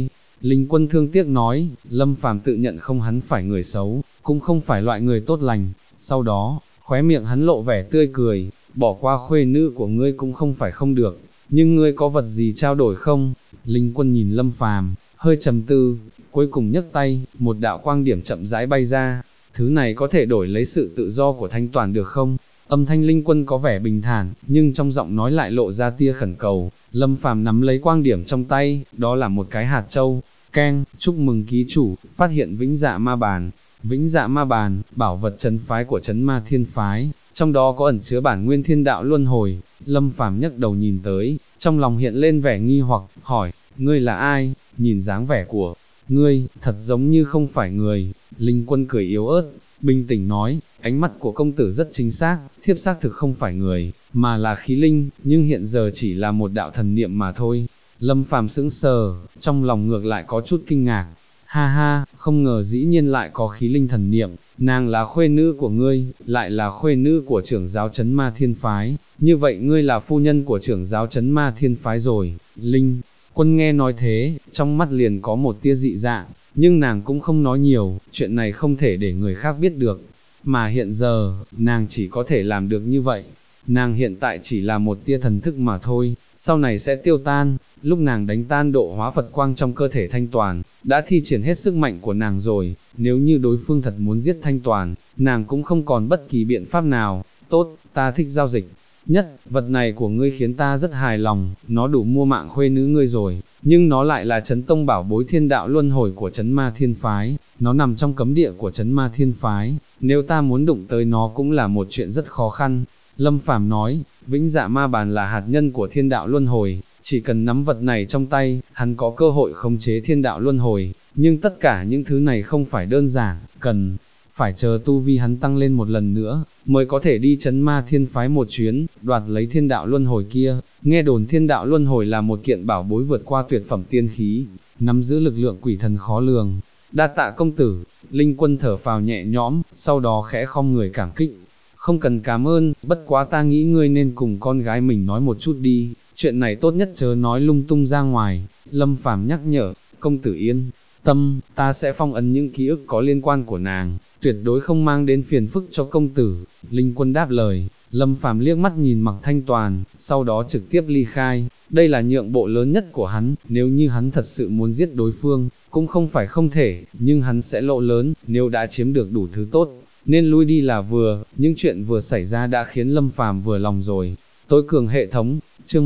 Linh Quân thương tiếc nói, Lâm Phàm tự nhận không hắn phải người xấu, cũng không phải loại người tốt lành, sau đó, khóe miệng hắn lộ vẻ tươi cười, bỏ qua khuê nữ của ngươi cũng không phải không được, nhưng ngươi có vật gì trao đổi không? Linh Quân nhìn Lâm Phàm, hơi trầm tư, cuối cùng nhấc tay, một đạo quang điểm chậm rãi bay ra, thứ này có thể đổi lấy sự tự do của Thanh Toàn được không? Âm thanh Linh Quân có vẻ bình thản, nhưng trong giọng nói lại lộ ra tia khẩn cầu. Lâm Phàm nắm lấy quang điểm trong tay, đó là một cái hạt châu. Keng, chúc mừng ký chủ, phát hiện Vĩnh Dạ Ma Bàn. Vĩnh Dạ Ma Bàn, bảo vật trấn phái của trấn Ma Thiên Phái, trong đó có ẩn chứa bản nguyên thiên đạo luân hồi. Lâm Phàm nhấc đầu nhìn tới, trong lòng hiện lên vẻ nghi hoặc, hỏi, ngươi là ai? Nhìn dáng vẻ của ngươi, thật giống như không phải người. Linh Quân cười yếu ớt, bình tĩnh nói, ánh mắt của công tử rất chính xác, thiếp xác thực không phải người, mà là khí linh, nhưng hiện giờ chỉ là một đạo thần niệm mà thôi. Lâm Phàm sững sờ, trong lòng ngược lại có chút kinh ngạc. Ha ha, không ngờ dĩ nhiên lại có khí linh thần niệm, nàng là khuê nữ của ngươi, lại là khuê nữ của trưởng giáo trấn Ma Thiên Phái, như vậy ngươi là phu nhân của trưởng giáo trấn Ma Thiên Phái rồi. Linh Quân nghe nói thế, trong mắt liền có một tia dị dạng, nhưng nàng cũng không nói nhiều, chuyện này không thể để người khác biết được, mà hiện giờ, nàng chỉ có thể làm được như vậy. Nàng hiện tại chỉ là một tia thần thức mà thôi, sau này sẽ tiêu tan, lúc nàng đánh tan độ hóa Phật quang trong cơ thể Thanh Toàn, đã thi triển hết sức mạnh của nàng rồi, nếu như đối phương thật muốn giết Thanh Toàn, nàng cũng không còn bất kỳ biện pháp nào. Tốt, ta thích giao dịch nhất, vật này của ngươi khiến ta rất hài lòng, nó đủ mua mạng khuê nữ ngươi rồi, nhưng nó lại là trấn tông bảo bối thiên đạo luân hồi của trấn Ma Thiên Phái, nó nằm trong cấm địa của trấn Ma Thiên Phái, nếu ta muốn đụng tới nó cũng là một chuyện rất khó khăn. Lâm Phàm nói, Vĩnh Dạ Ma Bàn là hạt nhân của thiên đạo luân hồi, chỉ cần nắm vật này trong tay, hắn có cơ hội khống chế thiên đạo luân hồi, nhưng tất cả những thứ này không phải đơn giản, cần phải chờ tu vi hắn tăng lên một lần nữa, mới có thể đi trấn Ma Thiên Phái một chuyến, đoạt lấy thiên đạo luân hồi kia. Nghe đồn thiên đạo luân hồi là một kiện bảo bối vượt qua tuyệt phẩm tiên khí, nắm giữ lực lượng quỷ thần khó lường. Đa tạ công tử. Linh Quân thở phào nhẹ nhõm, sau đó khẽ khom người cảm kích. Không cần cảm ơn, bất quá ta nghĩ ngươi nên cùng con gái mình nói một chút đi, chuyện này tốt nhất chớ nói lung tung ra ngoài. Lâm Phàm nhắc nhở, công tử yên tâm, ta sẽ phong ấn những ký ức có liên quan của nàng, tuyệt đối không mang đến phiền phức cho công tử. Linh Quân đáp lời. Lâm Phàm liếc mắt nhìn Mạc Thanh Toàn, sau đó trực tiếp ly khai. Đây là nhượng bộ lớn nhất của hắn, nếu như hắn thật sự muốn giết đối phương, cũng không phải không thể, nhưng hắn sẽ lỗ lớn, nếu đã chiếm được đủ thứ tốt, nên lui đi là vừa. Những chuyện vừa xảy ra đã khiến Lâm Phàm vừa lòng rồi. Tối cường hệ thống, chương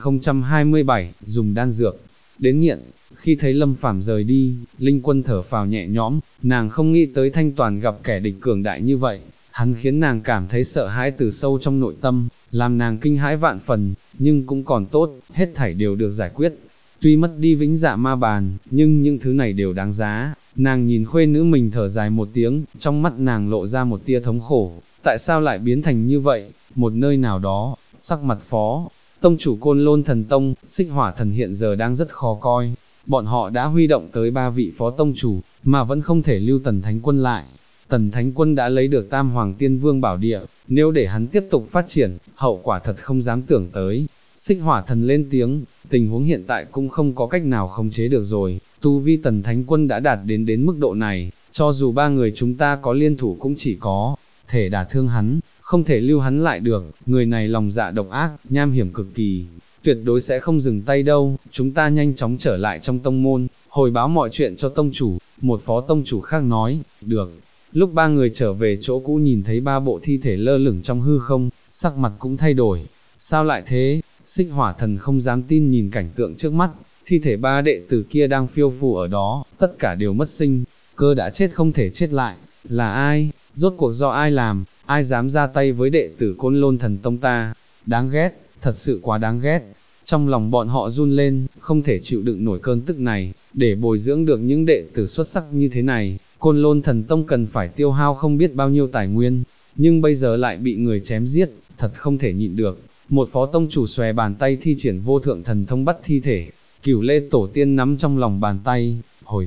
1027, dùng đan dược đến nghiện. Khi thấy Lâm Phàm rời đi, Linh Quân thở phào nhẹ nhõm, nàng không nghĩ tới Thanh Toàn gặp kẻ địch cường đại như vậy, hắn khiến nàng cảm thấy sợ hãi từ sâu trong nội tâm, làm nàng kinh hãi vạn phần, nhưng cũng còn tốt, hết thảy đều được giải quyết. Tuy mất đi Vĩnh Dạ Ma Bàn, nhưng những thứ này đều đáng giá. Nàng nhìn khuê nữ mình thở dài một tiếng, trong mắt nàng lộ ra một tia thống khổ. Tại sao lại biến thành như vậy? Một nơi nào đó, sắc mặt Phó tông chủ Côn Lôn Thần Tông, Xích Hỏa Thần hiện giờ đang rất khó coi. Bọn họ đã huy động tới 3 vị phó tông chủ, mà vẫn không thể lưu Tần Thánh Quân lại. Tần Thánh Quân đã lấy được Tam Hoàng Tiên Vương bảo địa, nếu để hắn tiếp tục phát triển, hậu quả thật không dám tưởng tới. Xích Hỏa Thần lên tiếng, tình huống hiện tại cũng không có cách nào khống chế được rồi, tu vi Tần Thánh Quân đã đạt đến mức độ này, cho dù 3 người chúng ta có liên thủ cũng chỉ có thể đả thương hắn, không thể lưu hắn lại được. Người này lòng dạ độc ác, nham hiểm cực kỳ, tuyệt đối sẽ không dừng tay đâu. Chúng ta nhanh chóng trở lại trong tông môn, hồi báo mọi chuyện cho tông chủ. Một phó tông chủ khác nói, được. Lúc 3 người trở về chỗ cũ nhìn thấy 3 bộ thi thể lơ lửng trong hư không, sắc mặt cũng thay đổi. Sao lại thế? Xích Hỏa Thần không dám tin nhìn cảnh tượng trước mắt, thi thể 3 đệ tử kia đang phiêu phù ở đó, tất cả đều mất sinh, cơ đã chết không thể chết lại. Là ai? Rốt cuộc do ai làm? Ai dám ra tay với đệ tử Côn Lôn Thần Tông ta? Đáng ghét, thật sự quá đáng ghét. Trong lòng bọn họ run lên, không thể chịu đựng nổi cơn tức này. Để bồi dưỡng được những đệ tử xuất sắc như thế này, Côn Lôn Thần Tông cần phải tiêu hao không biết bao nhiêu tài nguyên, nhưng bây giờ lại bị người chém giết, thật không thể nhịn được. Một phó tông chủ xòe bàn tay thi triển vô thượng thần thông bắt thi thể, Cửu Lê Tổ Tiên nắm trong lòng bàn tay,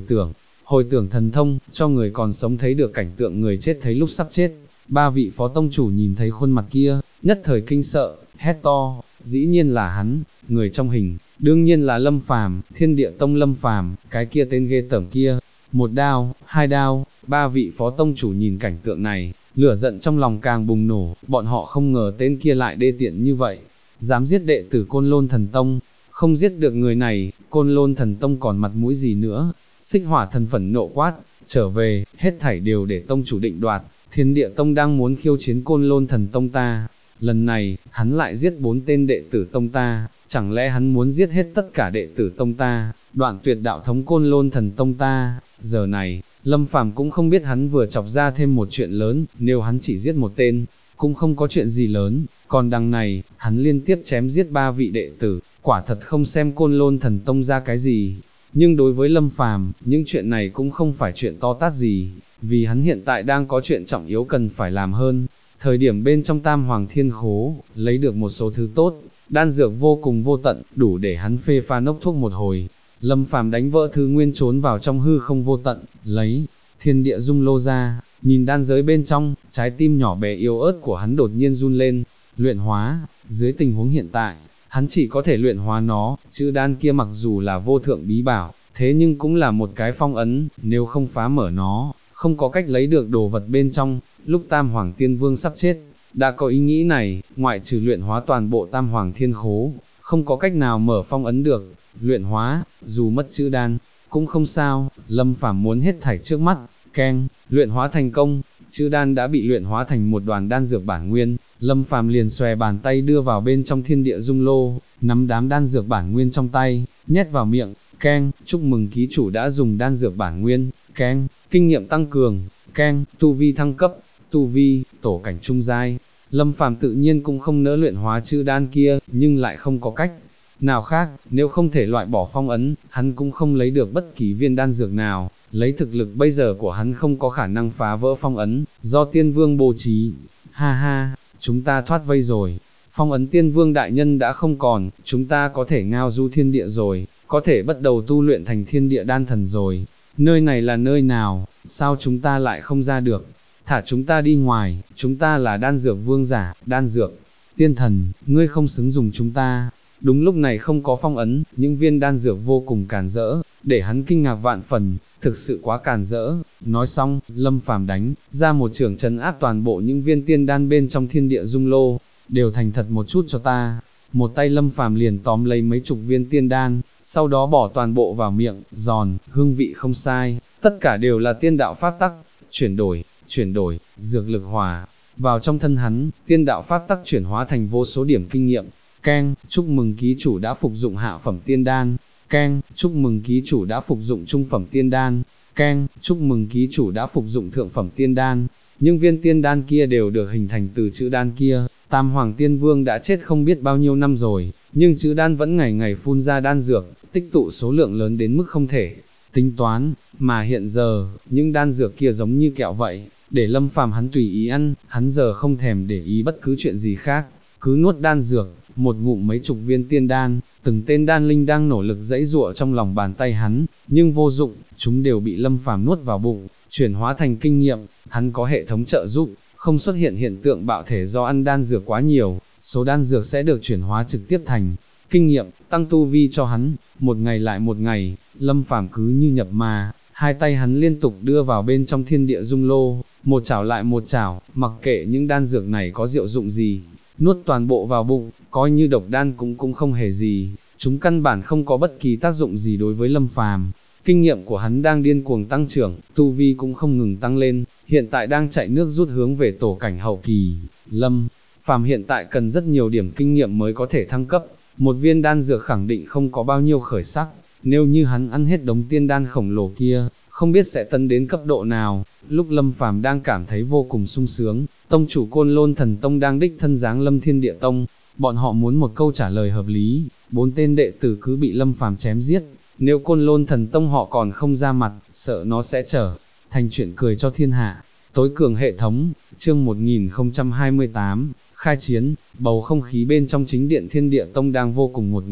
hồi tưởng thần thông, cho người còn sống thấy được cảnh tượng người chết thấy lúc sắp chết. 3 vị phó tông chủ nhìn thấy khuôn mặt kia, nhất thời kinh sợ, hét to, dĩ nhiên là hắn, người trong hình, đương nhiên là Lâm Phàm, Thiên Địa Tông Lâm Phàm, cái kia tên ghê tởm kia. Một đao, hai đao, ba vị phó tông chủ nhìn cảnh tượng này, lửa giận trong lòng càng bùng nổ, bọn họ không ngờ tên kia lại đê tiện như vậy, dám giết đệ tử Côn Lôn Thần Tông, không giết được người này, Côn Lôn Thần Tông còn mặt mũi gì nữa. Xích Hỏa Thần phẫn nộ quát, trở về, hết thảy đều để tông chủ định đoạt, Thiên Địa Tông đang muốn khiêu chiến Côn Lôn Thần Tông ta, lần này, hắn lại giết 4 tên đệ tử tông ta, chẳng lẽ hắn muốn giết hết tất cả đệ tử tông ta, đoạn tuyệt đạo thống Côn Lôn Thần Tông ta. Giờ này, Lâm Phàm cũng không biết hắn vừa chọc ra thêm một chuyện lớn, nếu hắn chỉ giết một tên, cũng không có chuyện gì lớn, còn đằng này, hắn liên tiếp chém giết 3 vị đệ tử, quả thật không xem Côn Lôn Thần Tông ra cái gì. Nhưng đối với Lâm Phàm, những chuyện này cũng không phải chuyện to tát gì, vì hắn hiện tại đang có chuyện trọng yếu cần phải làm hơn. Thời điểm bên trong Tam Hoàng Thiên Khố, lấy được một số thứ tốt, đan dược vô cùng vô tận, đủ để hắn phê pha nốc thuốc một hồi. Lâm Phàm đánh vỡ thứ nguyên trốn vào trong hư không vô tận, lấy thiên địa dung lô ra, nhìn đan giới bên trong, trái tim nhỏ bé yếu ớt của hắn đột nhiên run lên. Luyện hóa, dưới tình huống hiện tại, hắn chỉ có thể luyện hóa nó, chữ đan kia mặc dù là vô thượng bí bảo, thế nhưng cũng là một cái phong ấn, nếu không phá mở nó, không có cách lấy được đồ vật bên trong. Lúc Tam Hoàng Tiên Vương sắp chết, đã có ý nghĩ này, ngoại trừ luyện hóa toàn bộ Tam Hoàng Thiên Khố, không có cách nào mở phong ấn được. Luyện hóa, dù mất chữ đan, cũng không sao, Lâm Phàm muốn hết thảy trước mắt. Keng, luyện hóa thành công, chữ đan đã bị luyện hóa thành một đoàn đan dược bản nguyên, Lâm Phàm liền xòe bàn tay đưa vào bên trong thiên địa dung lô, nắm đám đan dược bản nguyên trong tay, nhét vào miệng. Keng, chúc mừng ký chủ đã dùng đan dược bản nguyên. Keng, kinh nghiệm tăng cường. Keng, tu vi thăng cấp. Tu vi, tổ cảnh trung giai. Lâm Phàm tự nhiên cũng không nỡ luyện hóa chữ đan kia, nhưng lại không có cách nào khác, nếu không thể loại bỏ phong ấn, hắn cũng không lấy được bất kỳ viên đan dược nào. Lấy thực lực bây giờ của hắn không có khả năng phá vỡ phong ấn, do Tiên Vương bố trí. Ha ha, chúng ta thoát vây rồi, phong ấn Tiên Vương đại nhân đã không còn, chúng ta có thể ngao du thiên địa rồi, có thể bắt đầu tu luyện thành thiên địa đan thần rồi. Nơi này là nơi nào, sao chúng ta lại không ra được? Thả chúng ta đi ngoài, chúng ta là đan dược vương giả, đan dược tiên thần, ngươi không xứng dùng chúng ta. Đúng lúc này không có phong ấn, những viên đan dược vô cùng càn rỡ, để hắn kinh ngạc vạn phần, thực sự quá càn rỡ. Nói xong, Lâm Phàm đánh ra một chưởng trấn áp toàn bộ những viên tiên đan bên trong thiên địa dung lô, đều thành thật một chút cho ta. Một tay Lâm Phàm liền tóm lấy mấy chục viên tiên đan, sau đó bỏ toàn bộ vào miệng, giòn, hương vị không sai, tất cả đều là tiên đạo pháp tắc. Chuyển đổi, dược lực hòa vào trong thân hắn, tiên đạo pháp tắc chuyển hóa thành vô số điểm kinh nghiệm. Keng, chúc mừng ký chủ đã phục dụng hạ phẩm tiên đan. Keng, chúc mừng ký chủ đã phục dụng trung phẩm tiên đan. Keng, chúc mừng ký chủ đã phục dụng thượng phẩm tiên đan. Những viên tiên đan kia đều được hình thành từ chữ đan kia. Tam Hoàng Tiên Vương đã chết không biết bao nhiêu năm rồi, nhưng chữ đan vẫn ngày ngày phun ra đan dược, tích tụ số lượng lớn đến mức không thể tính toán, mà hiện giờ, những đan dược kia giống như kẹo vậy, để Lâm Phàm hắn tùy ý ăn, hắn giờ không thèm để ý bất cứ chuyện gì khác, cứ nuốt đan dược, một ngụm mấy chục viên tiên đan, từng tên đan linh đang nỗ lực giãy giụa trong lòng bàn tay hắn, nhưng vô dụng, chúng đều bị Lâm Phàm nuốt vào bụng, chuyển hóa thành kinh nghiệm. Hắn có hệ thống trợ giúp, không xuất hiện hiện tượng bạo thể do ăn đan dược quá nhiều, số đan dược sẽ được chuyển hóa trực tiếp thành kinh nghiệm, tăng tu vi cho hắn. Một ngày lại một ngày, Lâm Phàm cứ như nhập ma, hai tay hắn liên tục đưa vào bên trong thiên địa dung lô, một chảo lại một chảo, mặc kệ những đan dược này có diệu dụng gì, nuốt toàn bộ vào bụng, coi như độc đan cũng không hề gì, chúng căn bản không có bất kỳ tác dụng gì đối với Lâm Phàm. Kinh nghiệm của hắn đang điên cuồng tăng trưởng, tu vi cũng không ngừng tăng lên, hiện tại đang chạy nước rút hướng về tổ cảnh hậu kỳ. Lâm Phàm hiện tại cần rất nhiều điểm kinh nghiệm mới có thể thăng cấp, một viên đan dược khẳng định không có bao nhiêu khởi sắc, nếu như hắn ăn hết đống tiên đan khổng lồ kia, không biết sẽ tấn đến cấp độ nào. Lúc Lâm Phàm đang cảm thấy vô cùng sung sướng, tông chủ Côn Lôn Thần Tông đang đích thân giáng lâm Thiên Địa Tông, bọn họ muốn một câu trả lời hợp lý, 4 tên đệ tử cứ bị Lâm Phàm chém giết, nếu Côn Lôn Thần Tông họ còn không ra mặt, sợ nó sẽ trở thành chuyện cười cho thiên hạ. Tối cường hệ thống, chương 1028, khai chiến, bầu không khí bên trong chính điện Thiên Địa Tông đang vô cùng ngột ngạt,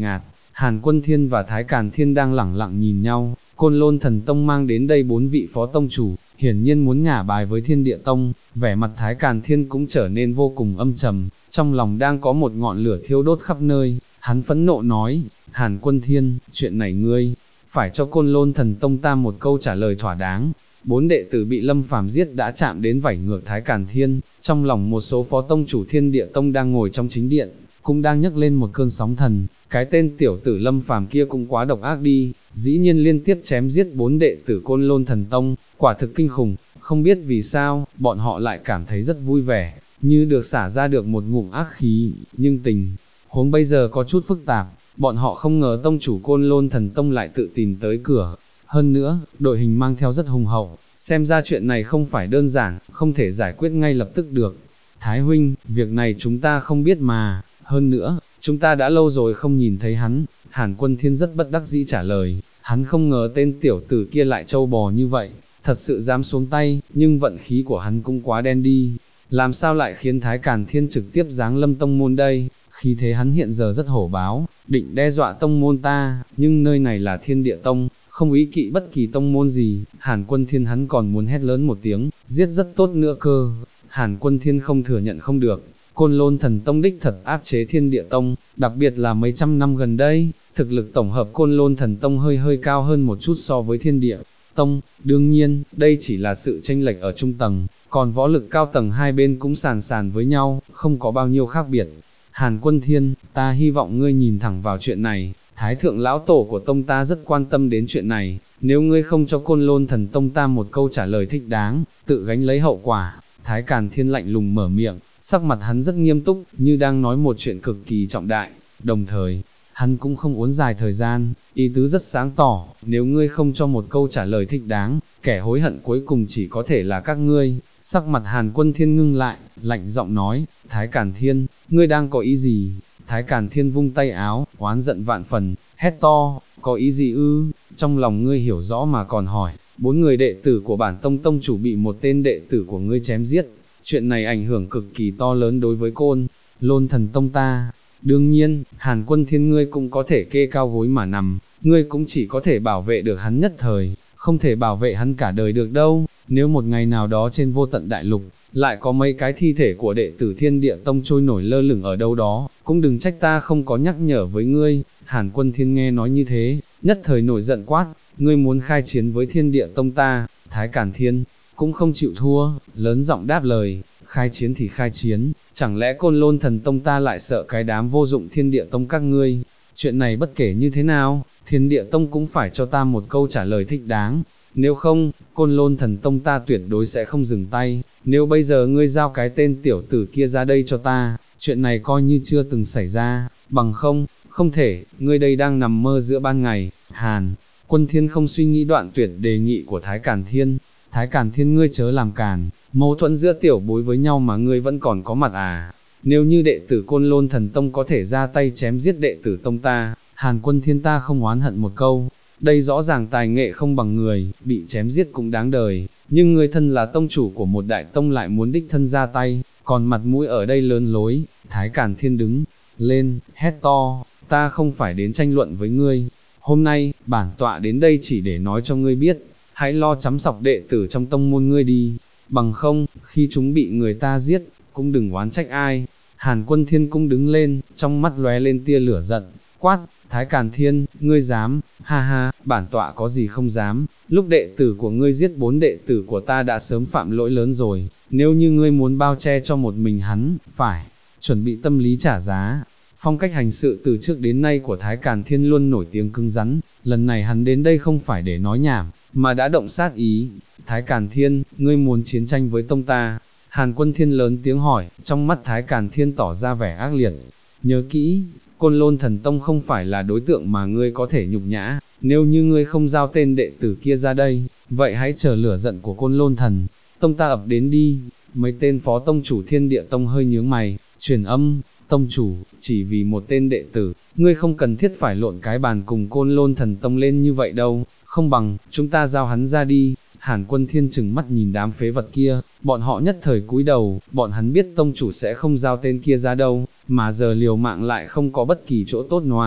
Hàn Quân Thiên và Thái Càn Thiên đang lẳng lặng nhìn nhau, Côn Lôn Thần Tông mang đến đây 4 vị phó tông chủ, hiển nhiên muốn ngả bài với Thiên Địa Tông, vẻ mặt Thái Càn Thiên cũng trở nên vô cùng âm trầm, trong lòng đang có một ngọn lửa thiêu đốt khắp nơi, hắn phẫn nộ nói, Hàn Quân Thiên, chuyện này ngươi, phải cho Côn Lôn Thần Tông ta một câu trả lời thỏa đáng. 4 đệ tử bị Lâm Phàm giết đã chạm đến vảy ngược Thái Càn Thiên, trong lòng một số phó tông chủ Thiên Địa Tông đang ngồi trong chính điện, cũng đang nhấc lên một cơn sóng thần, cái tên tiểu tử Lâm Phàm kia cũng quá độc ác đi, dĩ nhiên liên tiếp chém giết 4 đệ tử Côn Lôn Thần Tông, quả thực kinh khủng, không biết vì sao, bọn họ lại cảm thấy rất vui vẻ, như được xả ra được một ngụm ác khí, nhưng tình huống bây giờ có chút phức tạp, bọn họ không ngờ tông chủ Côn Lôn Thần Tông lại tự tìm tới cửa, hơn nữa, đội hình mang theo rất hùng hậu, xem ra chuyện này không phải đơn giản, không thể giải quyết ngay lập tức được. Thái huynh, việc này chúng ta không biết mà, hơn nữa, chúng ta đã lâu rồi không nhìn thấy hắn, Hàn Quân Thiên rất bất đắc dĩ trả lời, hắn không ngờ tên tiểu tử kia lại trâu bò như vậy, thật sự dám xuống tay, nhưng vận khí của hắn cũng quá đen đi, làm sao lại khiến Thái Càn Thiên trực tiếp giáng lâm tông môn đây, khí thế hắn hiện giờ rất hổ báo, định đe dọa tông môn ta, nhưng nơi này là Thiên Địa Tông, không ý kỵ bất kỳ tông môn gì, Hàn Quân Thiên hắn còn muốn hét lớn một tiếng, giết rất tốt nữa cơ, Hàn Quân Thiên không thừa nhận không được. Côn Lôn Thần Tông đích thật áp chế Thiên Địa Tông, đặc biệt là mấy trăm năm gần đây, thực lực tổng hợp Côn Lôn Thần Tông hơi cao hơn một chút so với Thiên Địa Tông, đương nhiên, đây chỉ là sự chênh lệch ở trung tầng, còn võ lực cao tầng hai bên cũng sàn với nhau, không có bao nhiêu khác biệt. Hàn Quân Thiên, ta hy vọng ngươi nhìn thẳng vào chuyện này, Thái Thượng Lão Tổ của Tông ta rất quan tâm đến chuyện này, nếu ngươi không cho Côn Lôn Thần Tông ta một câu trả lời thích đáng, tự gánh lấy hậu quả. Thái Càn Thiên lạnh lùng mở miệng, sắc mặt hắn rất nghiêm túc, như đang nói một chuyện cực kỳ trọng đại, đồng thời, hắn cũng không uốn dài thời gian, ý tứ rất sáng tỏ, nếu ngươi không cho một câu trả lời thích đáng, kẻ hối hận cuối cùng chỉ có thể là các ngươi. Sắc mặt Hàn Quân Thiên ngưng lại, lạnh giọng nói, Thái Càn Thiên, ngươi đang có ý gì? Thái Càn Thiên vung tay áo, oán giận vạn phần, hét to, có ý gì ư? Trong lòng ngươi hiểu rõ mà còn hỏi, 4 người đệ tử của bản tông chủ bị một tên đệ tử của ngươi chém giết, chuyện này ảnh hưởng cực kỳ to lớn đối với Côn Lôn Thần Tông ta. Đương nhiên, Hàn Quân Thiên ngươi cũng có thể kê cao gối mà nằm, ngươi cũng chỉ có thể bảo vệ được hắn nhất thời, không thể bảo vệ hắn cả đời được đâu. Nếu một ngày nào đó trên vô tận đại lục, lại có mấy cái thi thể của đệ tử Thiên Địa Tông trôi nổi lơ lửng ở đâu đó, cũng đừng trách ta không có nhắc nhở với ngươi. Hàn Quân Thiên nghe nói như thế, nhất thời nổi giận quát, ngươi muốn khai chiến với Thiên Địa Tông ta? Thái Càn Thiên cũng không chịu thua, lớn giọng đáp lời, khai chiến thì khai chiến, chẳng lẽ Côn Lôn Thần Tông ta lại sợ cái đám vô dụng Thiên Địa Tông các ngươi? Chuyện này bất kể như thế nào, Thiên Địa Tông cũng phải cho ta một câu trả lời thích đáng, nếu không, Côn Lôn Thần Tông ta tuyệt đối sẽ không dừng tay. Nếu bây giờ ngươi giao cái tên tiểu tử kia ra đây cho ta, chuyện này coi như chưa từng xảy ra, bằng không thể, ngươi đây đang nằm mơ giữa ban ngày. Hàn Quân Thiên không suy nghĩ đoạn tuyệt đề nghị của Thái Càn Thiên. Thái Càn Thiên ngươi chớ làm càn, mâu thuẫn giữa tiểu bối với nhau mà ngươi vẫn còn có mặt à? Nếu như đệ tử Côn Lôn Thần Tông có thể ra tay chém giết đệ tử tông ta, Hàn Quân Thiên ta không oán hận một câu. Đây rõ ràng tài nghệ không bằng người, bị chém giết cũng đáng đời, nhưng người thân là tông chủ của một đại tông lại muốn đích thân ra tay, còn mặt mũi ở đây lớn lối. Thái Càn Thiên đứng lên, hét to, ta không phải đến tranh luận với ngươi, hôm nay, bản tọa đến đây chỉ để nói cho ngươi biết, hãy lo chăm sóc đệ tử trong tông môn ngươi đi, bằng không, khi chúng bị người ta giết, cũng đừng oán trách ai. Hàn Quân Thiên cũng đứng lên, trong mắt lóe lên tia lửa giận, quát, Thái Càn Thiên, ngươi dám, ha ha, bản tọa có gì không dám, lúc đệ tử của ngươi giết 4 đệ tử của ta đã sớm phạm lỗi lớn rồi, nếu như ngươi muốn bao che cho một mình hắn, phải chuẩn bị tâm lý trả giá. Phong cách hành sự từ trước đến nay của Thái Càn Thiên luôn nổi tiếng cứng rắn, lần này hắn đến đây không phải để nói nhảm, mà đã động sát ý. Thái Càn Thiên, ngươi muốn chiến tranh với tông ta? Hàn Quân Thiên lớn tiếng hỏi, trong mắt Thái Càn Thiên tỏ ra vẻ ác liệt. Nhớ kỹ, Côn Lôn Thần Tông không phải là đối tượng mà ngươi có thể nhục nhã, nếu như ngươi không giao tên đệ tử kia ra đây, vậy hãy chờ lửa giận của Côn Lôn Thần Tông ta ập đến đi. Mấy tên phó tông chủ Thiên Địa Tông hơi nhướng mày, truyền âm, tông chủ, chỉ vì một tên đệ tử, ngươi không cần thiết phải lộn cái bàn cùng Côn Lôn Thần Tông lên như vậy đâu, không bằng, chúng ta giao hắn ra đi. Hàn Quân Thiên chừng mắt nhìn đám phế vật kia, bọn họ nhất thời cúi đầu, bọn hắn biết tông chủ sẽ không giao tên kia ra đâu, mà giờ liều mạng lại không có bất kỳ chỗ tốt nào,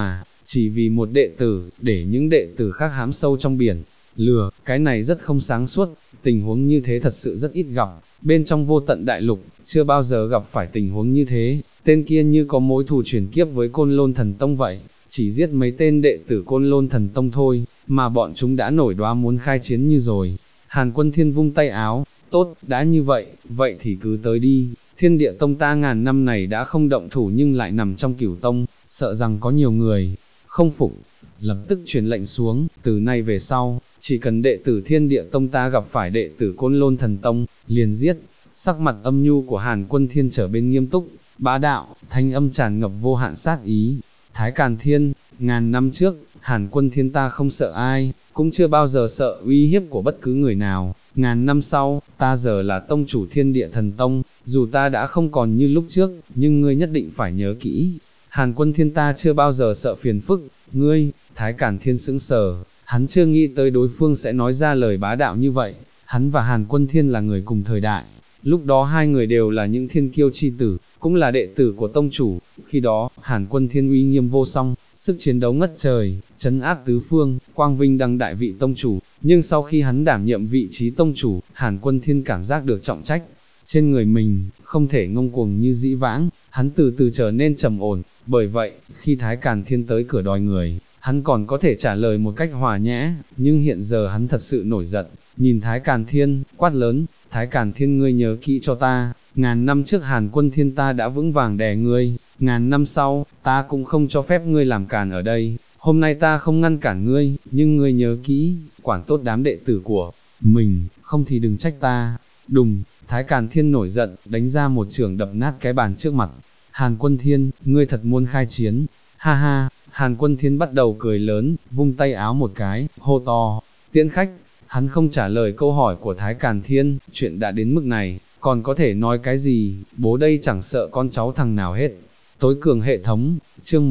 chỉ vì một đệ tử, để những đệ tử khác hãm sâu trong biển lửa, cái này rất không sáng suốt, tình huống như thế thật sự rất ít gặp, bên trong vô tận đại lục, chưa bao giờ gặp phải tình huống như thế, tên kia như có mối thù chuyển kiếp với Côn Lôn Thần Tông vậy, chỉ giết mấy tên đệ tử Côn Lôn Thần Tông thôi, mà bọn chúng đã nổi đoá muốn khai chiến như rồi. Hàn Quân Thiên vung tay áo, tốt, đã như vậy, vậy thì cứ tới đi, Thiên Địa Tông ta ngàn năm này đã không động thủ nhưng lại nằm trong Cửu Tông, sợ rằng có nhiều người không phục, lập tức truyền lệnh xuống, từ nay về sau, chỉ cần đệ tử Thiên Địa Tông ta gặp phải đệ tử Côn Lôn Thần Tông, liền giết. Sắc mặt âm nhu của Hàn Quân Thiên trở bên nghiêm túc, bá đạo, thanh âm tràn ngập vô hạn sát ý. Thái Càn Thiên, ngàn năm trước, Hàn Quân Thiên ta không sợ ai, cũng chưa bao giờ sợ uy hiếp của bất cứ người nào. Ngàn năm sau, ta giờ là tông chủ Thiên Địa Thần Tông, dù ta đã không còn như lúc trước, nhưng ngươi nhất định phải nhớ kỹ. Hàn Quân Thiên ta chưa bao giờ sợ phiền phức, ngươi. Thái Càn Thiên sững sờ, hắn chưa nghĩ tới đối phương sẽ nói ra lời bá đạo như vậy. Hắn và Hàn Quân Thiên là người cùng thời đại, lúc đó hai người đều là những thiên kiêu chi tử, cũng là đệ tử của tông chủ. Khi đó, Hàn Quân Thiên uy nghiêm vô song, sức chiến đấu ngất trời, trấn áp tứ phương, quang vinh đăng đại vị tông chủ. Nhưng sau khi hắn đảm nhiệm vị trí tông chủ, Hàn Quân Thiên cảm giác được trọng trách trên người mình, không thể ngông cuồng như dĩ vãng, hắn từ từ trở nên trầm ổn. Bởi vậy, khi Thái Càn Thiên tới cửa đòi người, hắn còn có thể trả lời một cách hòa nhã, nhưng hiện giờ hắn thật sự nổi giận, nhìn Thái Càn Thiên, quát lớn, Thái Càn Thiên ngươi nhớ kỹ cho ta, ngàn năm trước Hàn Quân Thiên ta đã vững vàng đè ngươi, ngàn năm sau, ta cũng không cho phép ngươi làm càn ở đây, hôm nay ta không ngăn cản ngươi, nhưng ngươi nhớ kỹ, quản tốt đám đệ tử của mình, không thì đừng trách ta. Đùng, Thái Càn Thiên nổi giận, đánh ra một chưởng đập nát cái bàn trước mặt. Hàn Quân Thiên, ngươi thật muốn khai chiến? Ha ha, Hàn Quân Thiên bắt đầu cười lớn, vung tay áo một cái, hô to, tiễn khách. Hắn không trả lời câu hỏi của Thái Càn Thiên, chuyện đã đến mức này, còn có thể nói cái gì, bố đây chẳng sợ con cháu thằng nào hết. Tối cường hệ thống, chương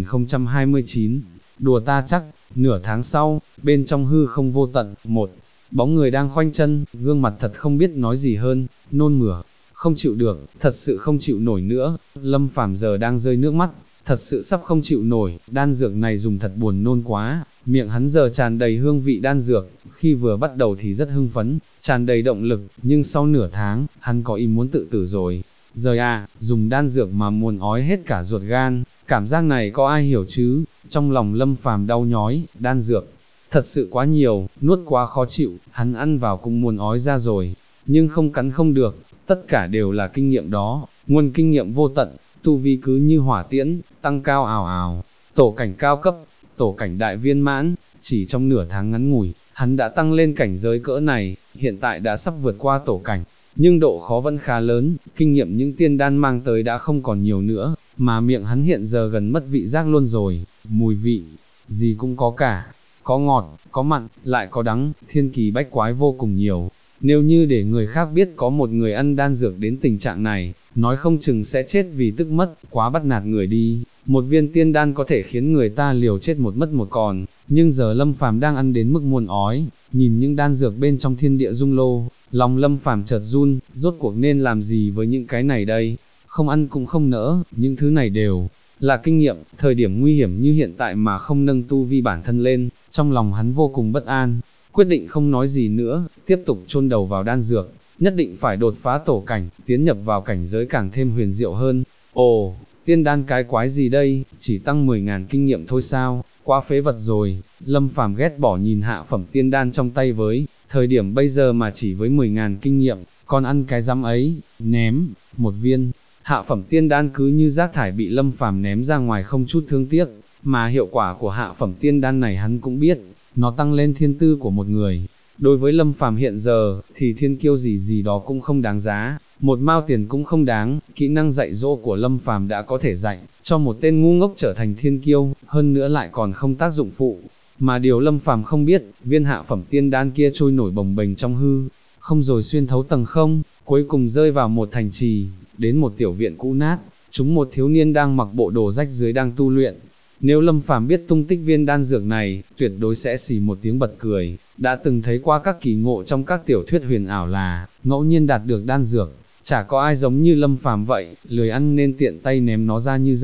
1029, đùa ta chắc. Nửa tháng sau, bên trong hư không vô tận, một bóng người đang khoanh chân, gương mặt thật không biết nói gì hơn, nôn mửa, không chịu được, thật sự không chịu nổi nữa. Lâm Phàm giờ đang rơi nước mắt, thật sự sắp không chịu nổi, đan dược này dùng thật buồn nôn quá, miệng hắn giờ tràn đầy hương vị đan dược, khi vừa bắt đầu thì rất hưng phấn, tràn đầy động lực, nhưng sau nửa tháng, hắn có ý muốn tự tử rồi. Rời dùng đan dược mà muốn ói hết cả ruột gan, cảm giác này có ai hiểu chứ? Trong lòng Lâm Phàm đau nhói, đan dược thật sự quá nhiều, nuốt quá khó chịu, hắn ăn vào cũng muốn ói ra rồi, nhưng không cắn không được, tất cả đều là kinh nghiệm đó, nguồn kinh nghiệm vô tận, tu vi cứ như hỏa tiễn, tăng cao ào ào, tổ cảnh cao cấp, tổ cảnh đại viên mãn, chỉ trong nửa tháng ngắn ngủi, hắn đã tăng lên cảnh giới cỡ này, hiện tại đã sắp vượt qua tổ cảnh, nhưng độ khó vẫn khá lớn, kinh nghiệm những tiên đan mang tới đã không còn nhiều nữa, mà miệng hắn hiện giờ gần mất vị giác luôn rồi, mùi vị, gì cũng có cả, có ngọt, có mặn, lại có đắng, thiên kỳ bách quái vô cùng nhiều. Nếu như để người khác biết có một người ăn đan dược đến tình trạng này, nói không chừng sẽ chết vì tức mất, quá bắt nạt người đi. Một viên tiên đan có thể khiến người ta liều chết một mất một còn, nhưng giờ Lâm Phàm đang ăn đến mức muốn ói, nhìn những đan dược bên trong thiên địa dung lô, lòng Lâm Phàm chợt run, rốt cuộc nên làm gì với những cái này đây? Không ăn cũng không nỡ, những thứ này đều là kinh nghiệm, thời điểm nguy hiểm như hiện tại mà không nâng tu vi bản thân lên, trong lòng hắn vô cùng bất an, quyết định không nói gì nữa, tiếp tục chôn đầu vào đan dược, nhất định phải đột phá tổ cảnh, tiến nhập vào cảnh giới càng thêm huyền diệu hơn. Ồ, tiên đan cái quái gì đây, chỉ tăng 10.000 kinh nghiệm thôi sao, quá phế vật rồi. Lâm Phàm ghét bỏ nhìn hạ phẩm tiên đan trong tay với, thời điểm bây giờ mà chỉ với 10.000 kinh nghiệm, còn ăn cái rắm ấy, ném, một viên. Hạ phẩm tiên đan cứ như rác thải bị Lâm Phàm ném ra ngoài không chút thương tiếc, mà hiệu quả của hạ phẩm tiên đan này hắn cũng biết, nó tăng lên thiên tư của một người. Đối với Lâm Phàm hiện giờ, thì thiên kiêu gì gì đó cũng không đáng giá, một mao tiền cũng không đáng, kỹ năng dạy dỗ của Lâm Phàm đã có thể dạy cho một tên ngu ngốc trở thành thiên kiêu, hơn nữa lại còn không tác dụng phụ. Mà điều Lâm Phàm không biết, viên hạ phẩm tiên đan kia trôi nổi bồng bềnh trong hư không rồi xuyên thấu tầng không, cuối cùng rơi vào một thành trì, đến một tiểu viện cũ nát, chúng một thiếu niên đang mặc bộ đồ rách rưới đang tu luyện. Nếu Lâm Phàm biết tung tích viên đan dược này, tuyệt đối sẽ xì một tiếng bật cười, đã từng thấy qua các kỳ ngộ trong các tiểu thuyết huyền ảo là, ngẫu nhiên đạt được đan dược, chả có ai giống như Lâm Phàm vậy, lười ăn nên tiện tay ném nó ra như rác,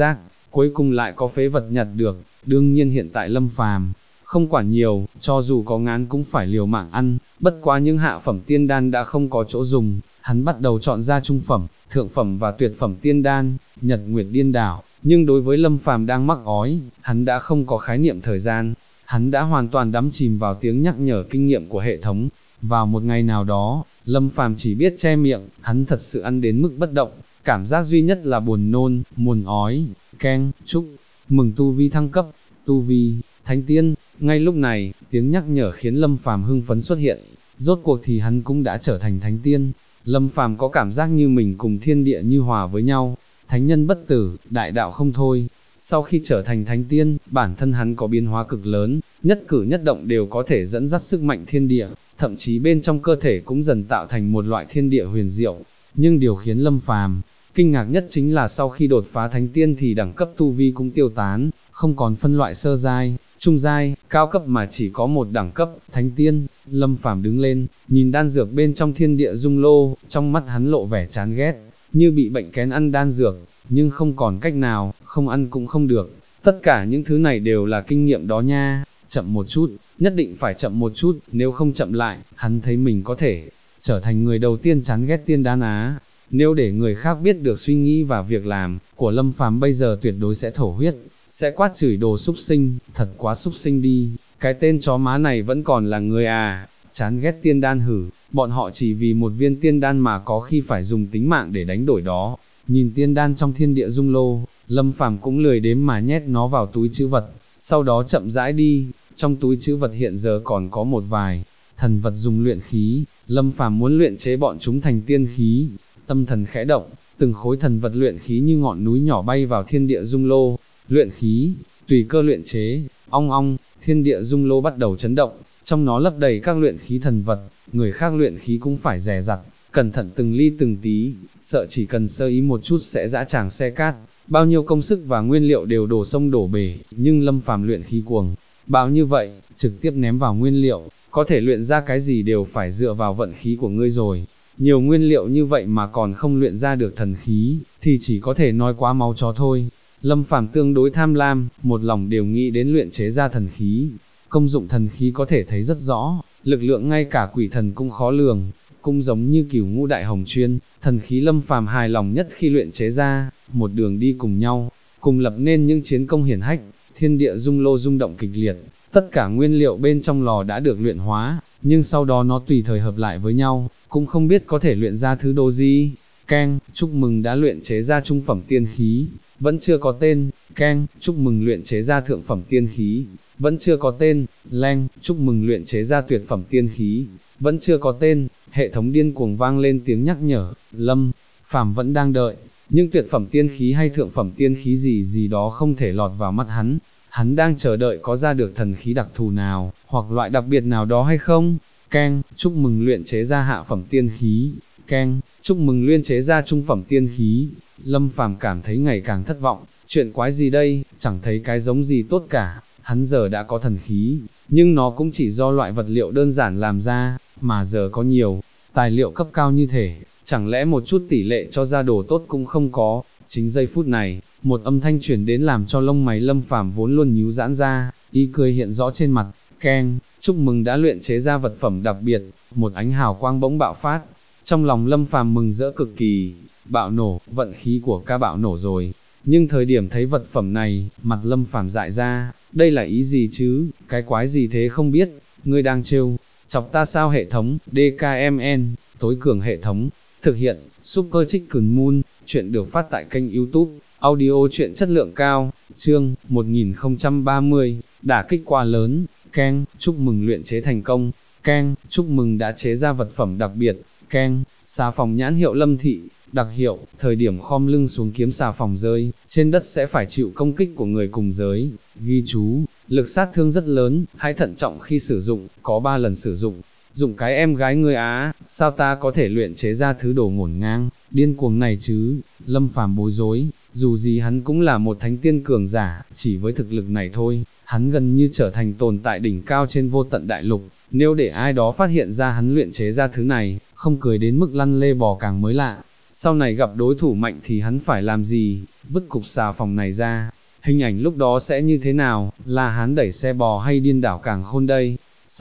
cuối cùng lại có phế vật nhặt được, đương nhiên hiện tại Lâm Phàm không quản nhiều, cho dù có ngán cũng phải liều mạng ăn, bất quá những hạ phẩm tiên đan đã không có chỗ dùng, hắn bắt đầu chọn ra trung phẩm, thượng phẩm và tuyệt phẩm tiên đan, nhật nguyệt điên đảo, nhưng đối với Lâm Phàm đang mắc ói, hắn đã không có khái niệm thời gian, hắn đã hoàn toàn đắm chìm vào tiếng nhắc nhở kinh nghiệm của hệ thống. Vào một ngày nào đó, Lâm Phàm chỉ biết che miệng, hắn thật sự ăn đến mức bất động, cảm giác duy nhất là buồn nôn, buồn ói, keng, chúc mừng tu vi thăng cấp, tu vi, thánh tiên. Ngay lúc này, tiếng nhắc nhở khiến Lâm Phàm hưng phấn xuất hiện, rốt cuộc thì hắn cũng đã trở thành thánh tiên. Lâm Phàm có cảm giác như mình cùng thiên địa như hòa với nhau, thánh nhân bất tử, đại đạo không thôi. Sau khi trở thành thánh tiên, bản thân hắn có biến hóa cực lớn, nhất cử nhất động đều có thể dẫn dắt sức mạnh thiên địa, thậm chí bên trong cơ thể cũng dần tạo thành một loại thiên địa huyền diệu. Nhưng điều khiến Lâm Phàm kinh ngạc nhất chính là sau khi đột phá thánh tiên thì đẳng cấp tu vi cũng tiêu tán, không còn phân loại sơ giai, trung giai, cao cấp mà chỉ có một đẳng cấp, thánh tiên. Lâm Phàm đứng lên, nhìn đan dược bên trong thiên địa dung lô, trong mắt hắn lộ vẻ chán ghét, như bị bệnh kén ăn đan dược, nhưng không còn cách nào, không ăn cũng không được, tất cả những thứ này đều là kinh nghiệm đó nha, chậm một chút, nhất định phải chậm một chút, nếu không chậm lại, hắn thấy mình có thể trở thành người đầu tiên chán ghét tiên đan Á. Nếu để người khác biết được suy nghĩ và việc làm của Lâm Phàm bây giờ tuyệt đối sẽ thổ huyết, sẽ quát chửi đồ súc sinh, thật quá súc sinh đi, cái tên chó má này vẫn còn là người à, chán ghét tiên đan hử, bọn họ chỉ vì một viên tiên đan mà có khi phải dùng tính mạng để đánh đổi đó. Nhìn tiên đan trong thiên địa dung lô, Lâm Phàm cũng lười đếm mà nhét nó vào túi trữ vật, sau đó chậm rãi đi, trong túi trữ vật hiện giờ còn có một vài thần vật dùng luyện khí, Lâm Phàm muốn luyện chế bọn chúng thành tiên khí. Tâm thần khẽ động, từng khối thần vật luyện khí như ngọn núi nhỏ bay vào thiên địa dung lô, luyện khí, tùy cơ luyện chế, ong ong, thiên địa dung lô bắt đầu chấn động, trong nó lấp đầy các luyện khí thần vật, người khác luyện khí cũng phải dè dặt, cẩn thận từng ly từng tí, sợ chỉ cần sơ ý một chút sẽ dã tràng xe cát, bao nhiêu công sức và nguyên liệu đều đổ sông đổ bể, nhưng Lâm Phàm luyện khí cuồng bạo như vậy, trực tiếp ném vào nguyên liệu, có thể luyện ra cái gì đều phải dựa vào vận khí của ngươi rồi. Nhiều nguyên liệu như vậy mà còn không luyện ra được thần khí, thì chỉ có thể nói quá máu chó thôi. Lâm Phàm tương đối tham lam, một lòng đều nghĩ đến luyện chế ra thần khí. Công dụng thần khí có thể thấy rất rõ, lực lượng ngay cả quỷ thần cũng khó lường, cũng giống như Cửu Ngũ Đại Hồng Chuyên, thần khí Lâm Phàm hài lòng nhất khi luyện chế ra, một đường đi cùng nhau, cùng lập nên những chiến công hiển hách, thiên địa dung lô rung động kịch liệt, tất cả nguyên liệu bên trong lò đã được luyện hóa, nhưng sau đó nó tùy thời hợp lại với nhau, cũng không biết có thể luyện ra thứ đồ gì. Keng, chúc mừng đã luyện chế ra trung phẩm tiên khí, vẫn chưa có tên. Keng, chúc mừng luyện chế ra thượng phẩm tiên khí, vẫn chưa có tên. Leng, chúc mừng luyện chế ra tuyệt phẩm tiên khí, vẫn chưa có tên. Hệ thống điên cuồng vang lên tiếng nhắc nhở. Lâm Phàm vẫn đang đợi, nhưng tuyệt phẩm tiên khí hay thượng phẩm tiên khí gì gì đó không thể lọt vào mắt hắn. Hắn đang chờ đợi có ra được thần khí đặc thù nào, hoặc loại đặc biệt nào đó hay không. Keng, chúc mừng luyện chế ra hạ phẩm tiên khí. Keng, chúc mừng luyện chế ra trung phẩm tiên khí. Lâm Phàm cảm thấy ngày càng thất vọng, chuyện quái gì đây, chẳng thấy cái giống gì tốt cả. Hắn giờ đã có thần khí, nhưng nó cũng chỉ do loại vật liệu đơn giản làm ra, mà giờ có nhiều tài liệu cấp cao như thế, chẳng lẽ một chút tỷ lệ cho ra đồ tốt cũng không có. Chính giây phút này, một âm thanh truyền đến làm cho lông mày Lâm Phàm vốn luôn nhíu giãn ra, ý cười hiện rõ trên mặt. Keng, chúc mừng đã luyện chế ra vật phẩm đặc biệt. Một ánh hào quang bỗng bạo phát, trong lòng Lâm Phàm mừng rỡ cực kỳ, bạo nổ, vận khí của ca bạo nổ rồi. Nhưng thời điểm thấy vật phẩm này, mặt Lâm Phàm dại ra, đây là ý gì chứ, cái quái gì thế không biết, ngươi đang trêu chọc ta sao? Hệ thống, DKMN, tối cường hệ thống, thực hiện, Super Chicken Moon, chuyện được phát tại kênh YouTube, audio chuyện chất lượng cao, chương 1030, đả kích quá lớn. Keng, chúc mừng luyện chế thành công. Keng, chúc mừng đã chế ra vật phẩm đặc biệt. Keng, xà phòng nhãn hiệu Lâm Thị, đặc hiệu, thời điểm khom lưng xuống kiếm xà phòng rơi, trên đất sẽ phải chịu công kích của người cùng giới. Ghi chú, lực sát thương rất lớn, hãy thận trọng khi sử dụng, có 3 lần sử dụng. Dụng cái em gái ngươi á, sao ta có thể luyện chế ra thứ đồ ngổn ngang, điên cuồng này chứ? Lâm Phàm bối rối, dù gì hắn cũng là một thánh tiên cường giả, chỉ với thực lực này thôi, hắn gần như trở thành tồn tại đỉnh cao trên vô tận đại lục. Nếu để ai đó phát hiện ra hắn luyện chế ra thứ này, không cười đến mức lăn lê bò càng mới lạ. sau này gặp đối thủ mạnh thì hắn phải làm gì, vứt cục xà phòng này ra, hình ảnh lúc đó sẽ như thế nào, là hắn đẩy xe bò hay điên đảo càn khôn đây.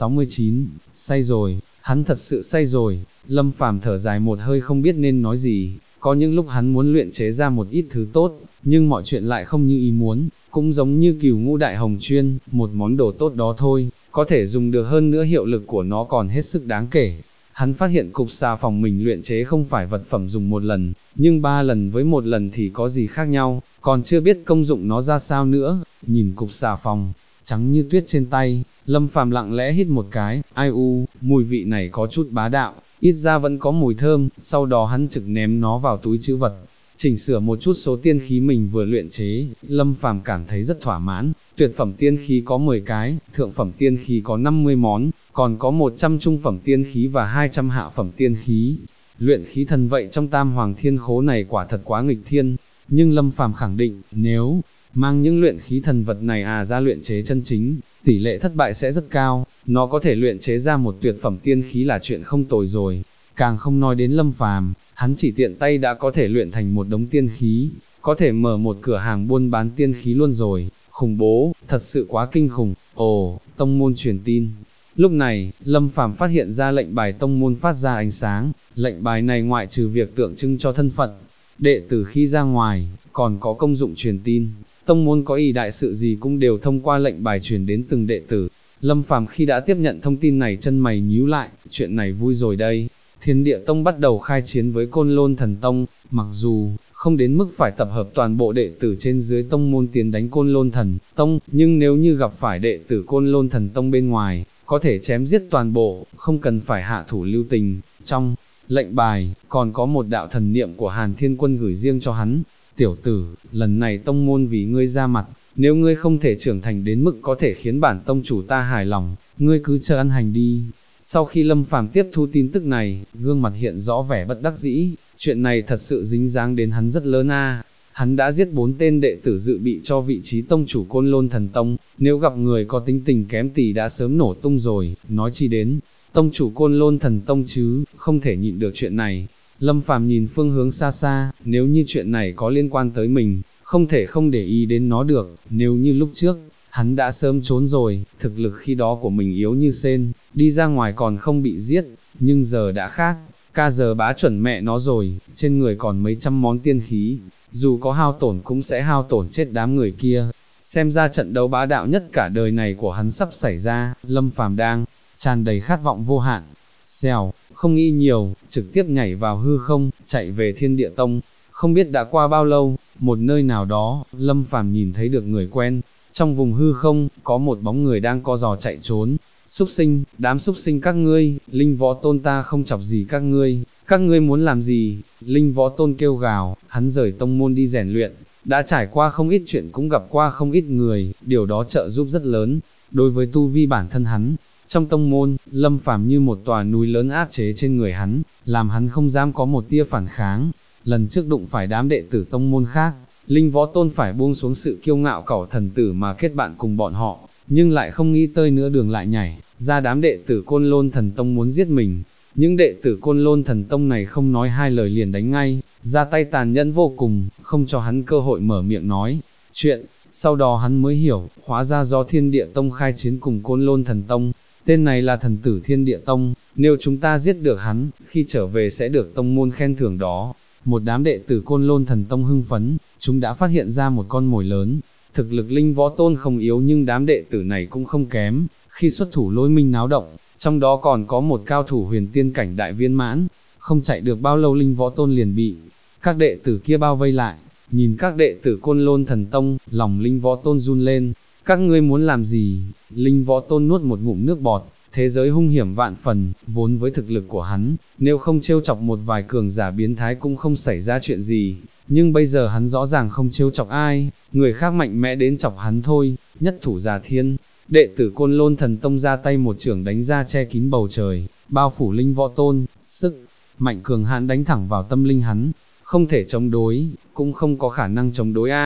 69, say rồi, hắn thật sự say rồi, Lâm Phàm thở dài một hơi không biết nên nói gì, có những lúc hắn muốn luyện chế ra một ít thứ tốt, nhưng mọi chuyện lại không như ý muốn, cũng giống như cửu ngũ đại hồng chuyên, một món đồ tốt đó thôi, có thể dùng được hơn nữa hiệu lực của nó còn hết sức đáng kể. Hắn phát hiện cục xà phòng mình luyện chế không phải vật phẩm dùng một lần, nhưng 3 lần với một lần thì có gì khác nhau, còn chưa biết công dụng nó ra sao nữa, nhìn cục xà phòng, trắng như tuyết trên tay, Lâm Phàm lặng lẽ hít một cái, ai u, mùi vị này có chút bá đạo, ít ra vẫn có mùi thơm, sau đó hắn trực ném nó vào túi trữ vật. Chỉnh sửa một chút số tiên khí mình vừa luyện chế, Lâm Phàm cảm thấy rất thỏa mãn, tuyệt phẩm tiên khí có 10 cái, thượng phẩm tiên khí có 50 món, còn có 100 trung phẩm tiên khí và 200 hạ phẩm tiên khí. Luyện khí thần vậy trong tam hoàng thiên khố này quả thật quá nghịch thiên, nhưng Lâm Phàm khẳng định, nếu mang những luyện khí thần vật này ra luyện chế chân chính, tỷ lệ thất bại sẽ rất cao, nó có thể luyện chế ra một tuyệt phẩm tiên khí là chuyện không tồi rồi. Càng không nói đến Lâm Phàm, hắn chỉ tiện tay đã có thể luyện thành một đống tiên khí, có thể mở một cửa hàng buôn bán tiên khí luôn rồi, khủng bố, thật sự quá kinh khủng. Ồ, tông môn truyền tin. Lúc này, Lâm Phàm phát hiện ra lệnh bài tông môn phát ra ánh sáng, lệnh bài này ngoại trừ việc tượng trưng cho thân phận, đệ tử khi ra ngoài, còn có công dụng truyền tin, tông môn có ý đại sự gì cũng đều thông qua lệnh bài truyền đến từng đệ tử. Lâm Phàm khi đã tiếp nhận thông tin này chân mày nhíu lại, chuyện này vui rồi đây. Thiên Địa Tông bắt đầu khai chiến với Côn Lôn Thần Tông, mặc dù không đến mức phải tập hợp toàn bộ đệ tử trên dưới tông môn tiến đánh Côn Lôn Thần Tông, nhưng nếu như gặp phải đệ tử Côn Lôn Thần Tông bên ngoài, có thể chém giết toàn bộ, không cần phải hạ thủ lưu tình. Trong lệnh bài, còn có một đạo thần niệm của Hàn Thiên Quân gửi riêng cho hắn. Tiểu tử, lần này tông môn vì ngươi ra mặt, nếu ngươi không thể trưởng thành đến mức có thể khiến bản tông chủ ta hài lòng, ngươi cứ chờ ăn hành đi. Sau khi Lâm Phàm tiếp thu tin tức này, gương mặt hiện rõ vẻ bất đắc dĩ, chuyện này thật sự dính dáng đến hắn rất lớn a. Hắn đã giết 4 tên đệ tử dự bị cho vị trí tông chủ Côn Lôn Thần Tông, nếu gặp người có tính tình kém thì đã sớm nổ tung rồi, nói chi đến tông chủ Côn Lôn Thần Tông chứ, không thể nhịn được chuyện này. Lâm Phàm nhìn phương hướng xa xa, nếu như chuyện này có liên quan tới mình, không thể không để ý đến nó được, nếu như lúc trước, hắn đã sớm trốn rồi, thực lực khi đó của mình yếu như sên, đi ra ngoài còn không bị giết, nhưng giờ đã khác, ca giờ bá chuẩn mẹ nó rồi, trên người còn mấy trăm món tiên khí, dù có hao tổn cũng sẽ hao tổn chết đám người kia. Xem ra trận đấu bá đạo nhất cả đời này của hắn sắp xảy ra, Lâm Phàm đang tràn đầy khát vọng vô hạn. Xèo, không nghĩ nhiều, trực tiếp nhảy vào hư không, chạy về Thiên Địa Tông. Không biết đã qua bao lâu, một nơi nào đó, Lâm Phàm nhìn thấy được người quen. Trong vùng hư không, có một bóng người đang co giò chạy trốn. Súc sinh, đám súc sinh các ngươi, Linh Võ Tôn ta không chọc gì các ngươi muốn làm gì? Linh Võ Tôn kêu gào, hắn rời tông môn đi rèn luyện, đã trải qua không ít chuyện cũng gặp qua không ít người, điều đó trợ giúp rất lớn, đối với tu vi bản thân hắn. Trong tông môn, Lâm Phàm như một tòa núi lớn áp chế trên người hắn, làm hắn không dám có một tia phản kháng. Lần trước đụng phải đám đệ tử tông môn khác, Linh Võ Tôn phải buông xuống sự kiêu ngạo cẩu thần tử mà kết bạn cùng bọn họ, nhưng lại không nghĩ tơi nữa đường lại nhảy, ra đám đệ tử Côn Lôn Thần Tông muốn giết mình. Những đệ tử Côn Lôn Thần Tông này không nói hai lời liền đánh ngay, ra tay tàn nhẫn vô cùng, không cho hắn cơ hội mở miệng nói chuyện. Sau đó hắn mới hiểu, hóa ra do Thiên Địa Tông khai chiến cùng Côn Lôn Thần Tông, tên này là thần tử Thiên Địa Tông, nếu chúng ta giết được hắn, khi trở về sẽ được tông môn khen thưởng đó. Một đám đệ tử Côn Lôn Thần Tông hưng phấn, chúng đã phát hiện ra một con mồi lớn. Thực lực Linh Võ Tôn không yếu nhưng đám đệ tử này cũng không kém, khi xuất thủ lôi minh náo động, trong đó còn có một cao thủ huyền tiên cảnh đại viên mãn, không chạy được bao lâu Linh Võ Tôn liền bị các đệ tử kia bao vây lại. Nhìn các đệ tử Côn Lôn Thần Tông, lòng Linh Võ Tôn run lên, các ngươi muốn làm gì? Linh Võ Tôn nuốt một ngụm nước bọt, thế giới hung hiểm vạn phần, vốn với thực lực của hắn, nếu không trêu chọc một vài cường giả biến thái cũng không xảy ra chuyện gì, nhưng bây giờ hắn rõ ràng không trêu chọc ai, người khác mạnh mẽ đến chọc hắn thôi. Nhất thủ Già Thiên, đệ tử Côn Lôn Thần Tông ra tay một chưởng đánh ra che kín bầu trời, bao phủ Linh Võ Tôn, sức mạnh cường hãn đánh thẳng vào tâm linh hắn, không thể chống đối, cũng không có khả năng chống đối a.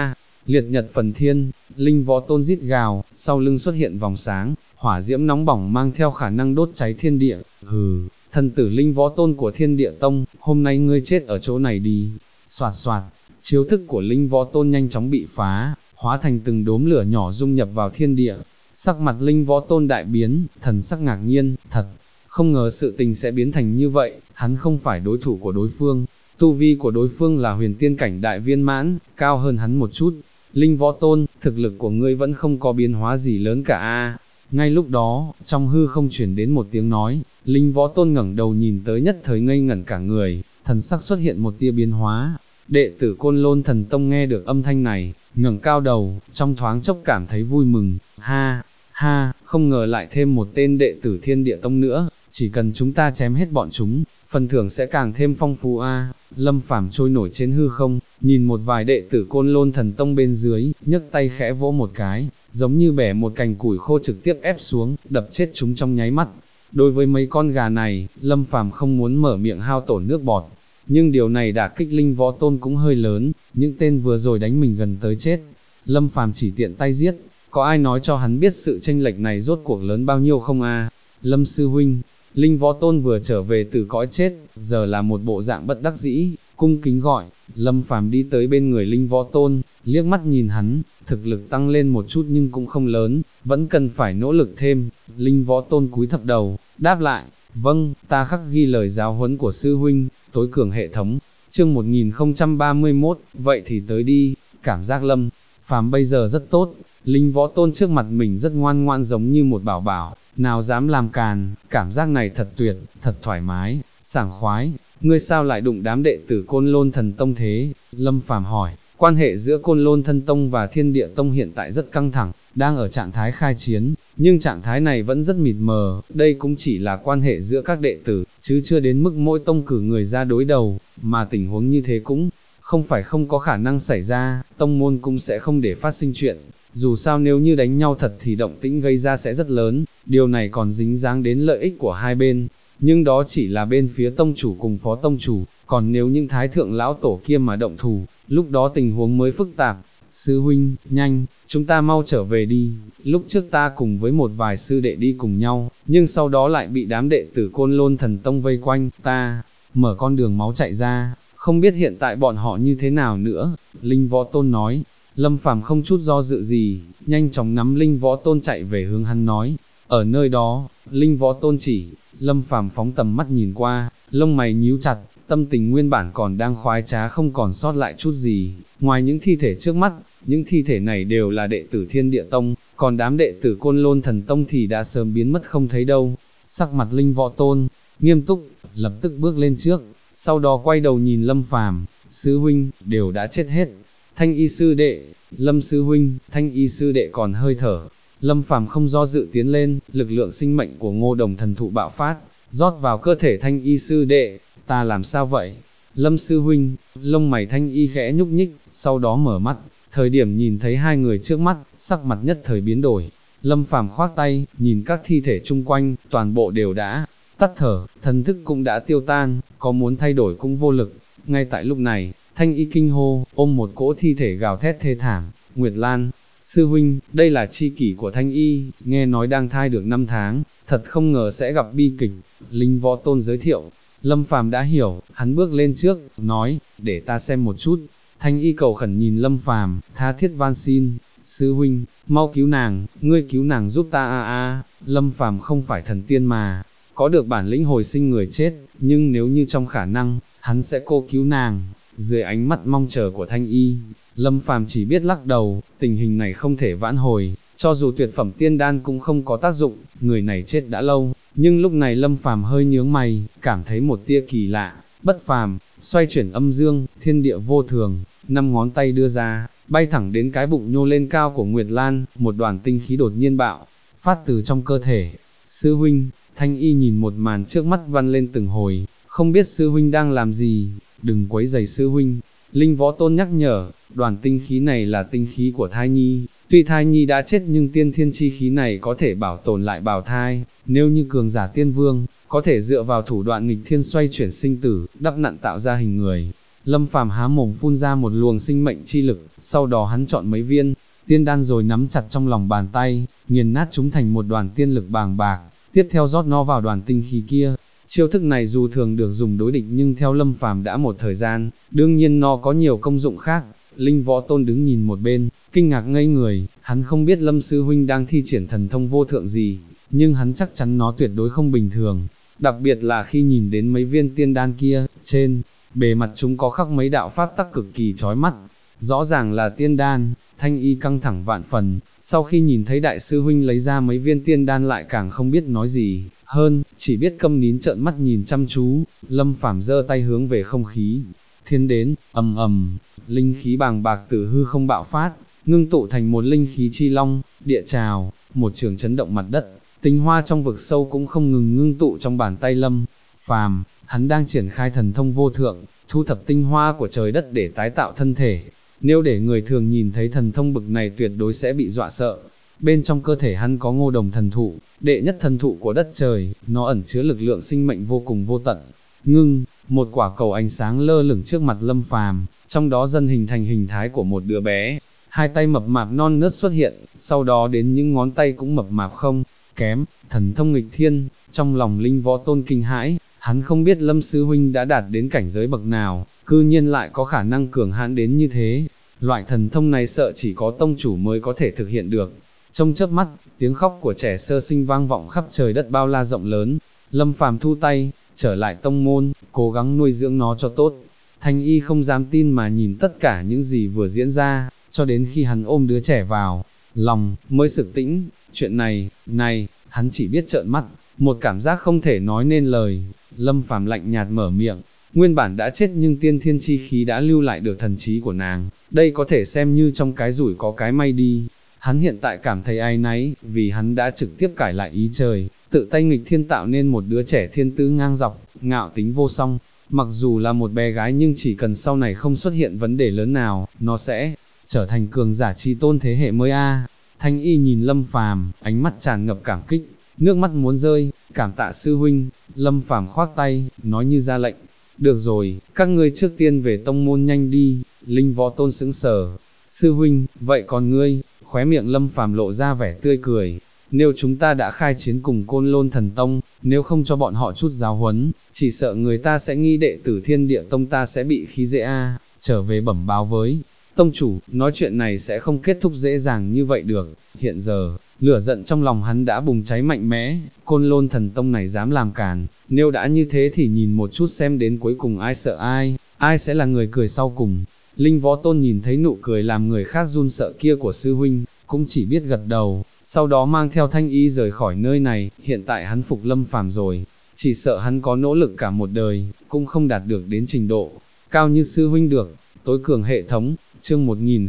liệt nhật phần thiên, linh võ tôn rít gào, sau lưng xuất hiện vòng sáng, hỏa diễm nóng bỏng mang theo khả năng đốt cháy thiên địa, hừ, thần tử linh võ tôn của thiên địa tông, hôm nay ngươi chết ở chỗ này đi, soạt soạt, chiếu thức của linh võ tôn nhanh chóng bị phá, hóa thành từng đốm lửa nhỏ dung nhập vào thiên địa, sắc mặt linh võ tôn đại biến, thần sắc ngạc nhiên, thật, không ngờ sự tình sẽ biến thành như vậy, hắn không phải đối thủ của đối phương, tu vi của đối phương là huyền tiên cảnh đại viên mãn, cao hơn hắn một chút, linh võ tôn, thực lực của ngươi vẫn không có biến hóa gì lớn cả a. Ngay lúc đó, trong hư không chuyển đến một tiếng nói, linh võ tôn ngẩng đầu nhìn tới nhất thời ngây ngẩn cả người, thần sắc xuất hiện một tia biến hóa. Đệ tử Côn Lôn Thần Tông nghe được âm thanh này, ngẩng cao đầu, trong thoáng chốc cảm thấy vui mừng, ha, ha, không ngờ lại thêm một tên đệ tử Thiên Địa Tông nữa, chỉ cần chúng ta chém hết bọn chúng, phần thưởng sẽ càng thêm phong phú a. Lâm Phàm trôi nổi trên hư không, nhìn một vài đệ tử Côn Lôn Thần Tông bên dưới, nhấc tay khẽ vỗ một cái, giống như bẻ một cành củi khô trực tiếp ép xuống, đập chết chúng trong nháy mắt. Đối với mấy con gà này, Lâm Phàm không muốn mở miệng hao tổn nước bọt, nhưng điều này đả kích linh võ tôn cũng hơi lớn, những tên vừa rồi đánh mình gần tới chết. Lâm Phàm chỉ tiện tay giết, có ai nói cho hắn biết sự chênh lệch này rốt cuộc lớn bao nhiêu không a? Lâm sư huynh, linh võ tôn vừa trở về từ cõi chết, giờ là một bộ dạng bất đắc dĩ, cung kính gọi. Lâm Phàm đi tới bên người linh võ tôn, liếc mắt nhìn hắn, thực lực tăng lên một chút nhưng cũng không lớn, vẫn cần phải nỗ lực thêm. Linh võ tôn cúi thấp đầu, đáp lại, vâng, ta khắc ghi lời giáo huấn của sư huynh, tối cường hệ thống. Chương 1031, vậy thì tới đi. Cảm giác Lâm Phàm bây giờ rất tốt, linh võ tôn trước mặt mình rất ngoan ngoãn giống như một bảo bảo, nào dám làm càn, cảm giác này thật tuyệt, thật thoải mái, sảng khoái. Ngươi sao lại đụng đám đệ tử Côn Lôn Thần Tông thế? Lâm Phàm hỏi. Quan hệ giữa Côn Lôn Thân Tông và Thiên Địa Tông hiện tại rất căng thẳng, đang ở trạng thái khai chiến, nhưng trạng thái này vẫn rất mịt mờ, đây cũng chỉ là quan hệ giữa các đệ tử, chứ chưa đến mức mỗi tông cử người ra đối đầu, mà tình huống như thế cũng không phải không có khả năng xảy ra, tông môn cũng sẽ không để phát sinh chuyện, dù sao nếu như đánh nhau thật thì động tĩnh gây ra sẽ rất lớn, điều này còn dính dáng đến lợi ích của hai bên. Nhưng đó chỉ là bên phía tông chủ cùng phó tông chủ, còn nếu những thái thượng lão tổ kia mà động thủ, lúc đó tình huống mới phức tạp. Sư huynh, nhanh, chúng ta mau trở về đi, lúc trước ta cùng với một vài sư đệ đi cùng nhau, nhưng sau đó lại bị đám đệ tử Côn Lôn Thần Tông vây quanh, ta mở con đường máu chạy ra, không biết hiện tại bọn họ như thế nào nữa. Linh Võ Tôn nói. Lâm Phàm không chút do dự gì, nhanh chóng nắm Linh Võ Tôn chạy về hướng hắn nói. Ở nơi đó, Linh Võ Tôn chỉ, Lâm Phàm phóng tầm mắt nhìn qua, lông mày nhíu chặt, tâm tình nguyên bản còn đang khoái trá không còn sót lại chút gì, ngoài những thi thể trước mắt, những thi thể này đều là đệ tử Thiên Địa Tông, còn đám đệ tử Côn Lôn Thần Tông thì đã sớm biến mất không thấy đâu. Sắc mặt Linh Võ Tôn nghiêm túc, lập tức bước lên trước, sau đó quay đầu nhìn Lâm Phàm, sư huynh, đều đã chết hết. Thanh y sư đệ, Lâm sư huynh, thanh y sư đệ còn hơi thở. Lâm Phàm không do dự tiến lên, lực lượng sinh mệnh của Ngô Đồng thần thụ bạo phát, rót vào cơ thể thanh y sư đệ. Ta làm sao vậy? Lâm sư huynh, lông mày thanh y khẽ nhúc nhích, sau đó mở mắt, thời điểm nhìn thấy hai người trước mắt, sắc mặt nhất thời biến đổi. Lâm Phàm khoác tay, nhìn các thi thể chung quanh, toàn bộ đều đã tắt thở, thần thức cũng đã tiêu tan, có muốn thay đổi cũng vô lực. Ngay tại lúc này, thanh y kinh hô, ôm một cỗ thi thể gào thét thê thảm. Nguyệt Lan, sư huynh, đây là chi kỷ của thanh y, nghe nói đang thai được 5 tháng, thật không ngờ sẽ gặp bi kịch. Linh Võ Tôn giới thiệu. Lâm Phàm đã hiểu, hắn bước lên trước, nói, để ta xem một chút. Thanh y cầu khẩn nhìn Lâm Phàm, tha thiết van xin, sư huynh, mau cứu nàng, ngươi cứu nàng giúp ta a. Lâm Phàm không phải thần tiên mà, có được bản lĩnh hồi sinh người chết, nhưng nếu như trong khả năng, hắn sẽ cô cứu nàng. Dưới ánh mắt mong chờ của Thanh y, Lâm Phàm chỉ biết lắc đầu, tình hình này không thể vãn hồi, cho dù tuyệt phẩm tiên đan cũng không có tác dụng, người này chết đã lâu. Nhưng lúc này Lâm Phàm hơi nhướng mày, cảm thấy một tia kỳ lạ, bất phàm, xoay chuyển âm dương, thiên địa vô thường, 5 ngón tay đưa ra, bay thẳng đến cái bụng nhô lên cao của Nguyệt Lan, một đoàn tinh khí đột nhiên bạo phát từ trong cơ thể. Sư huynh, Thanh y nhìn một màn trước mắt văn lên từng hồi, không biết sư huynh đang làm gì, đừng quấy rầy sư huynh. Linh Võ Tôn nhắc nhở, đoàn tinh khí này là tinh khí của thai nhi, tuy thai nhi đã chết nhưng tiên thiên chi khí này có thể bảo tồn lại bào thai, nếu như cường giả tiên vương, có thể dựa vào thủ đoạn nghịch thiên xoay chuyển sinh tử, đắp nặn tạo ra hình người. Lâm Phàm há mồm phun ra một luồng sinh mệnh chi lực, sau đó hắn chọn mấy viên tiên đan rồi nắm chặt trong lòng bàn tay, nghiền nát chúng thành một đoàn tiên lực bàng bạc, tiếp theo rót nó vào đoàn tinh khí kia. Chiêu thức này dù thường được dùng đối địch nhưng theo Lâm Phàm đã một thời gian, đương nhiên nó có nhiều công dụng khác. Linh Võ Tôn đứng nhìn một bên, kinh ngạc ngây người, hắn không biết Lâm Sư Huynh đang thi triển thần thông vô thượng gì, nhưng hắn chắc chắn nó tuyệt đối không bình thường, đặc biệt là khi nhìn đến mấy viên tiên đan kia, trên bề mặt chúng có khắc mấy đạo pháp tắc cực kỳ chói mắt, rõ ràng là tiên đan. Thanh Y căng thẳng vạn phần, sau khi nhìn thấy đại sư huynh lấy ra mấy viên tiên đan lại càng không biết nói gì hơn, chỉ biết câm nín trợn mắt nhìn chăm chú. Lâm Phàm giơ tay hướng về không khí, thiên đến, ầm ầm, linh khí bàng bạc từ hư không bạo phát, ngưng tụ thành một linh khí chi long, địa trào, một trường chấn động mặt đất, tinh hoa trong vực sâu cũng không ngừng ngưng tụ trong bàn tay Lâm Phàm, hắn đang triển khai thần thông vô thượng, thu thập tinh hoa của trời đất để tái tạo thân thể. Nếu để người thường nhìn thấy thần thông bực này tuyệt đối sẽ bị dọa sợ. Bên trong cơ thể hắn có Ngô Đồng thần thụ, đệ nhất thần thụ của đất trời, nó ẩn chứa lực lượng sinh mệnh vô cùng vô tận. Ngưng, một quả cầu ánh sáng lơ lửng trước mặt Lâm Phàm, trong đó dần hình thành hình thái của một đứa bé. Hai tay mập mạp non nớt xuất hiện, sau đó đến những ngón tay cũng mập mạp không kém, thần thông nghịch thiên. Trong lòng Linh Võ Tôn kinh hãi, hắn không biết Lâm Sư Huynh đã đạt đến cảnh giới bậc nào, cư nhiên lại có khả năng cường hãn đến như thế. Loại thần thông này sợ chỉ có tông chủ mới có thể thực hiện được. Trong chớp mắt, tiếng khóc của trẻ sơ sinh vang vọng khắp trời đất bao la rộng lớn. Lâm Phàm thu tay, trở lại tông môn, cố gắng nuôi dưỡng nó cho tốt. Thanh Y không dám tin mà nhìn tất cả những gì vừa diễn ra, cho đến khi hắn ôm đứa trẻ vào lòng, mới sực tĩnh. Chuyện này, hắn chỉ biết trợn mắt, một cảm giác không thể nói nên lời. Lâm Phàm lạnh nhạt mở miệng, nguyên bản đã chết nhưng tiên thiên chi khí đã lưu lại được thần trí của nàng, đây có thể xem như trong cái rủi có cái may đi. Hắn hiện tại cảm thấy áy náy, vì hắn đã trực tiếp cải lại ý trời, tự tay nghịch thiên tạo nên một đứa trẻ thiên tư ngang dọc, ngạo tính vô song. Mặc dù là một bé gái nhưng chỉ cần sau này không xuất hiện vấn đề lớn nào, nó sẽ trở thành cường giả chi tôn thế hệ mới a. Thanh Y nhìn Lâm Phàm, ánh mắt tràn ngập cảm kích, nước mắt muốn rơi, cảm tạ sư huynh. Lâm Phàm khoác tay, nói như ra lệnh, được rồi, các ngươi trước tiên về tông môn nhanh đi. Linh Võ Tôn sững sờ, sư huynh, vậy còn ngươi? Khóe miệng Lâm Phàm lộ ra vẻ tươi cười, nếu chúng ta đã khai chiến cùng Côn Lôn Thần Tông, nếu không cho bọn họ chút giáo huấn, chỉ sợ người ta sẽ nghi đệ tử Thiên Địa Tông ta sẽ bị khí dễ a. Trở về bẩm báo với tông chủ, nói chuyện này sẽ không kết thúc dễ dàng như vậy được. Hiện giờ, lửa giận trong lòng hắn đã bùng cháy mạnh mẽ, Côn Lôn Thần Tông này dám làm càn, nếu đã như thế thì nhìn một chút xem đến cuối cùng ai sợ ai sẽ là người cười sau cùng. Linh Võ Tôn nhìn thấy nụ cười làm người khác run sợ kia của sư huynh, cũng chỉ biết gật đầu, sau đó mang theo Thanh Y rời khỏi nơi này. Hiện tại hắn phục Lâm Phàm rồi, chỉ sợ hắn có nỗ lực cả một đời, cũng không đạt được đến trình độ cao như sư huynh được. Tối cường hệ thống, chương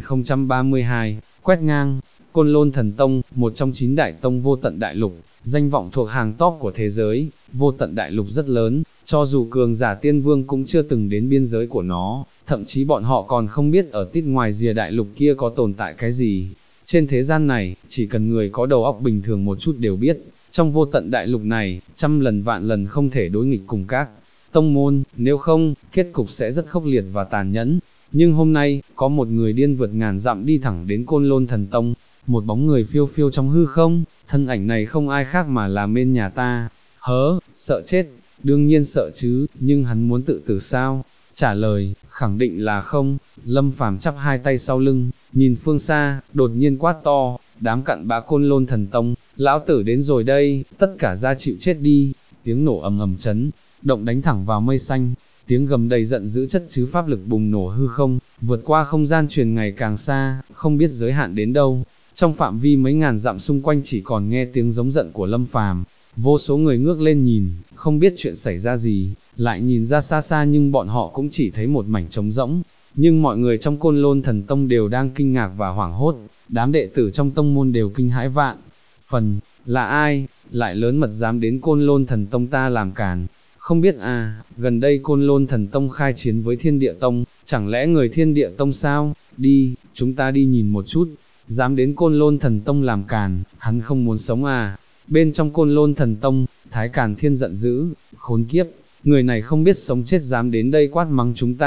1032, quét ngang. Côn Lôn Thần Tông, một trong 9 đại tông vô tận đại lục, danh vọng thuộc hàng top của thế giới. Vô tận đại lục rất lớn, cho dù cường giả tiên vương cũng chưa từng đến biên giới của nó, thậm chí bọn họ còn không biết ở tít ngoài rìa đại lục kia có tồn tại cái gì. Trên thế gian này, chỉ cần người có đầu óc bình thường một chút đều biết, trong vô tận đại lục này, trăm lần vạn lần không thể đối nghịch cùng các tông môn, nếu không, kết cục sẽ rất khốc liệt và tàn nhẫn. Nhưng hôm nay, có một người điên vượt ngàn dặm đi thẳng đến Côn Lôn Thần Tông, một bóng người phiêu phiêu trong hư không, thân ảnh này không ai khác mà là bên nhà ta. Hớ, sợ chết, đương nhiên sợ chứ, nhưng hắn muốn tự tử sao? Trả lời, khẳng định là không. Lâm Phàm chắp hai tay sau lưng, nhìn phương xa, đột nhiên quát to, đám cặn bã Côn Lôn Thần Tông, lão tử đến rồi đây, tất cả ra chịu chết đi. Tiếng nổ ầm ầm chấn động đánh thẳng vào mây xanh, tiếng gầm đầy giận dữ chất chứa pháp lực bùng nổ hư không, vượt qua không gian truyền ngày càng xa, không biết giới hạn đến đâu. Trong phạm vi mấy ngàn dặm xung quanh chỉ còn nghe tiếng giống giận của Lâm Phàm. Vô số người ngước lên nhìn, không biết chuyện xảy ra gì, lại nhìn ra xa xa nhưng bọn họ cũng chỉ thấy một mảnh trống rỗng. Nhưng mọi người trong Côn Lôn Thần Tông đều đang kinh ngạc và hoảng hốt, đám đệ tử trong tông môn đều kinh hãi vạn phần. Là ai, lại lớn mật dám đến Côn Lôn Thần Tông ta làm càn? Không biết à, gần đây Côn Lôn Thần Tông khai chiến với Thiên Địa Tông, chẳng lẽ người Thiên Địa Tông sao? Đi, chúng ta đi nhìn một chút. Dám đến Côn Lôn Thần Tông làm càn, hắn không muốn sống à? Bên trong Côn Lôn Thần Tông, Thái Càn Thiên giận dữ, khốn kiếp, người này không biết sống chết dám đến đây quát mắng chúng ta,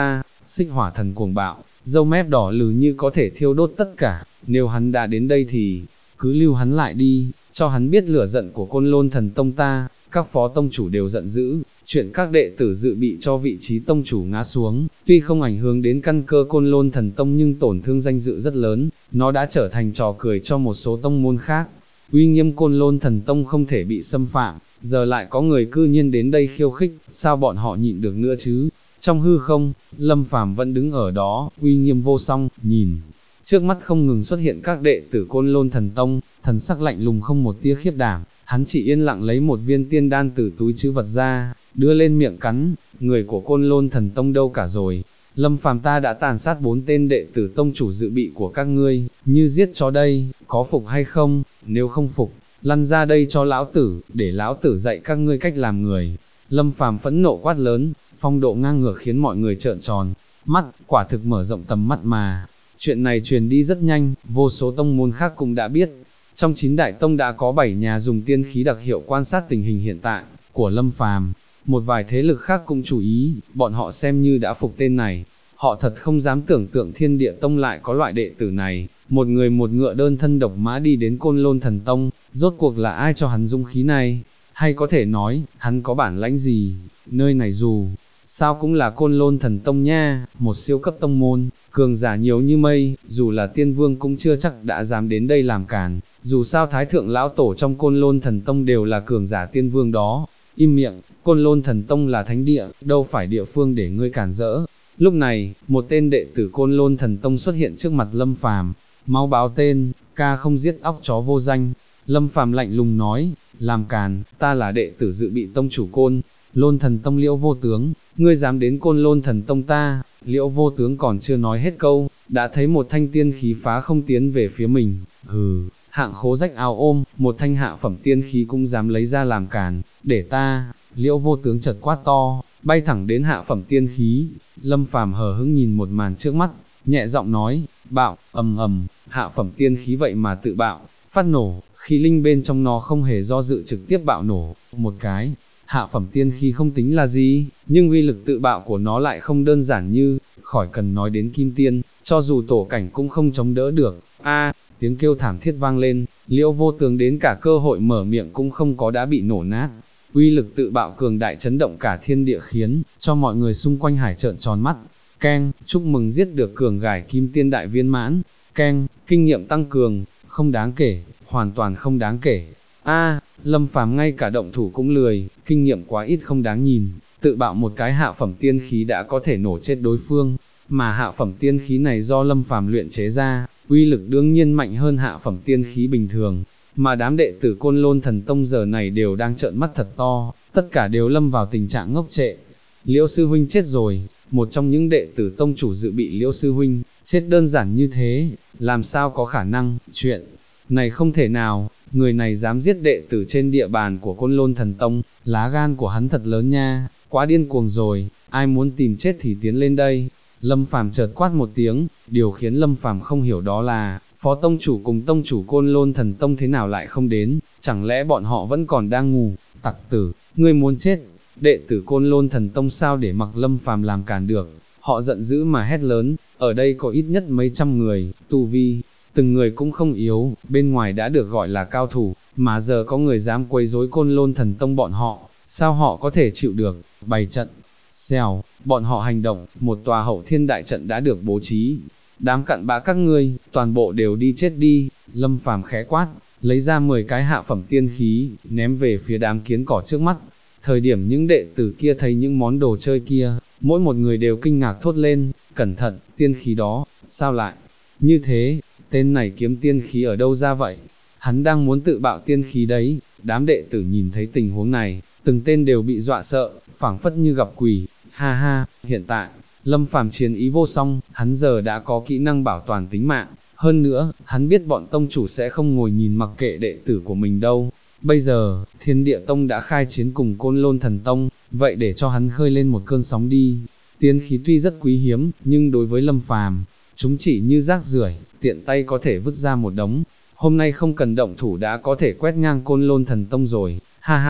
xích hỏa thần cuồng bạo, râu mép đỏ lừ như có thể thiêu đốt tất cả, nếu hắn đã đến đây thì, cứ lưu hắn lại đi, cho hắn biết lửa giận của Côn Lôn Thần Tông ta. Các phó tông chủ đều giận dữ, chuyện các đệ tử dự bị cho vị trí tông chủ ngã xuống, tuy không ảnh hưởng đến căn cơ Côn Lôn Thần Tông nhưng tổn thương danh dự rất lớn, nó đã trở thành trò cười cho một số tông môn khác. Uy nghiêm Côn Lôn Thần Tông không thể bị xâm phạm, giờ lại có người cư nhiên đến đây khiêu khích, sao bọn họ nhịn được nữa chứ? Trong hư không, Lâm Phàm vẫn đứng ở đó, uy nghiêm vô song, nhìn trước mắt không ngừng xuất hiện các đệ tử Côn Lôn Thần Tông, thần sắc lạnh lùng không một tia khiếp đảm, hắn chỉ yên lặng lấy một viên tiên đan từ túi trữ vật ra, đưa lên miệng cắn. Người của Côn Lôn Thần Tông đâu cả rồi? Lâm Phàm ta đã tàn sát 4 tên đệ tử tông chủ dự bị của các ngươi, như giết chó đây, có phục hay không? Nếu không phục, lăn ra đây cho lão tử, để lão tử dạy các ngươi cách làm người. Lâm Phàm phẫn nộ quát lớn, phong độ ngang ngược khiến mọi người trợn tròn mắt, quả thực mở rộng tầm mắt mà. Chuyện này truyền đi rất nhanh, vô số tông môn khác cũng đã biết. Trong 9 đại tông đã có 7 nhà dùng tiên khí đặc hiệu quan sát tình hình hiện tại của Lâm Phàm. Một vài thế lực khác cũng chú ý, bọn họ xem như đã phục tên này. Họ thật không dám tưởng tượng Thiên Địa Tông lại có loại đệ tử này, một người một ngựa đơn thân độc mã đi đến Côn Lôn Thần Tông, rốt cuộc là ai cho hắn dũng khí này? Hay có thể nói, hắn có bản lãnh gì? Nơi này dù sao cũng là Côn Lôn Thần Tông nha, một siêu cấp tông môn, cường giả nhiều như mây, dù là tiên vương cũng chưa chắc đã dám đến đây làm càn, dù sao thái thượng lão tổ trong Côn Lôn Thần Tông đều là cường giả tiên vương đó. Im miệng, Côn Lôn Thần Tông là thánh địa, đâu phải địa phương để ngươi cản rỡ. Lúc này, một tên đệ tử Côn Lôn Thần Tông xuất hiện trước mặt Lâm Phàm, mau báo tên, ca không giết óc chó vô danh. Lâm Phàm lạnh lùng nói, làm càn, ta là đệ tử dự bị tông chủ Côn Lôn Thần Tông Liễu Vô Tướng, ngươi dám đến Côn Lôn Thần Tông ta? Liễu Vô Tướng còn chưa nói hết câu, đã thấy một thanh tiên khí phá không tiến về phía mình. Hừ, hạng khố rách áo ôm, một thanh hạ phẩm tiên khí cũng dám lấy ra làm càn, để ta. Liễu Vô Tướng chợt quát to, bay thẳng đến hạ phẩm tiên khí. Lâm Phàm hờ hững nhìn một màn trước mắt, nhẹ giọng nói, bạo, ầm ầm, hạ phẩm tiên khí vậy mà tự bạo, phát nổ, khí linh bên trong nó không hề do dự trực tiếp bạo nổ. Một cái hạ phẩm tiên khí không tính là gì, nhưng uy lực tự bạo của nó lại không đơn giản như, khỏi cần nói đến kim tiên, cho dù tổ cảnh cũng không chống đỡ được. A, tiếng kêu thảm thiết vang lên, Liễu Vô Tướng đến cả cơ hội mở miệng cũng không có đã bị nổ nát. Uy lực tự bạo cường đại chấn động cả thiên địa khiến cho mọi người xung quanh hải trợn tròn mắt. Keng, chúc mừng giết được cường gải kim tiên đại viên mãn. Keng, kinh nghiệm tăng cường, không đáng kể, hoàn toàn không đáng kể. A, Lâm Phàm ngay cả động thủ cũng lười, kinh nghiệm quá ít không đáng nhìn, tự bạo một cái hạ phẩm tiên khí đã có thể nổ chết đối phương, mà hạ phẩm tiên khí này do Lâm Phàm luyện chế ra, uy lực đương nhiên mạnh hơn hạ phẩm tiên khí bình thường, mà đám đệ tử Côn Lôn Thần Tông giờ này đều đang trợn mắt thật to, tất cả đều lâm vào tình trạng ngốc trệ. Liễu sư huynh chết rồi, một trong những đệ tử tông chủ dự bị Liễu sư huynh, chết đơn giản như thế, làm sao có khả năng, chuyện này không thể nào, người này dám giết đệ tử trên địa bàn của Côn Lôn Thần Tông, lá gan của hắn thật lớn nha, quá điên cuồng rồi, ai muốn tìm chết thì tiến lên đây. Lâm Phàm chợt quát một tiếng, điều khiến Lâm Phàm không hiểu đó là, phó tông chủ cùng tông chủ Côn Lôn Thần Tông thế nào lại không đến, chẳng lẽ bọn họ vẫn còn đang ngủ? Tặc tử, ngươi muốn chết? Đệ tử Côn Lôn Thần Tông sao để mặc Lâm Phàm làm cản được? Họ giận dữ mà hét lớn, ở đây có ít nhất mấy trăm người, tu vi, từng người cũng không yếu, bên ngoài đã được gọi là cao thủ, mà giờ có người dám quấy rối Côn Lôn Thần Tông bọn họ, sao họ có thể chịu được? Bày trận, xèo, bọn họ hành động, một tòa hậu thiên đại trận đã được bố trí. Đám cặn bã các ngươi, toàn bộ đều đi chết đi. Lâm Phàm khẽ quát, lấy ra 10 cái hạ phẩm tiên khí, ném về phía đám kiến cỏ trước mắt. Thời điểm những đệ tử kia thấy những món đồ chơi kia, mỗi một người đều kinh ngạc thốt lên, cẩn thận, tiên khí đó, sao lại như thế? Tên này kiếm tiên khí ở đâu ra vậy? Hắn đang muốn tự bạo tiên khí đấy. Đám đệ tử nhìn thấy tình huống này, từng tên đều bị dọa sợ, phảng phất như gặp quỷ. Ha ha, hiện tại, Lâm Phàm chiến ý vô song, hắn giờ đã có kỹ năng bảo toàn tính mạng. Hơn nữa, hắn biết bọn tông chủ sẽ không ngồi nhìn mặc kệ đệ tử của mình đâu. Bây giờ, Thiên Địa Tông đã khai chiến cùng Côn Lôn Thần Tông, vậy để cho hắn khơi lên một cơn sóng đi. Tiên khí tuy rất quý hiếm, nhưng đối với Lâm Phàm, chúng chỉ như rác rưởi, tiện tay có thể vứt ra một đống. Hôm nay không cần động thủ đã có thể quét ngang Côn Lôn Thần Tông rồi, ha ha,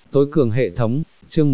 Tối cường hệ thống, chương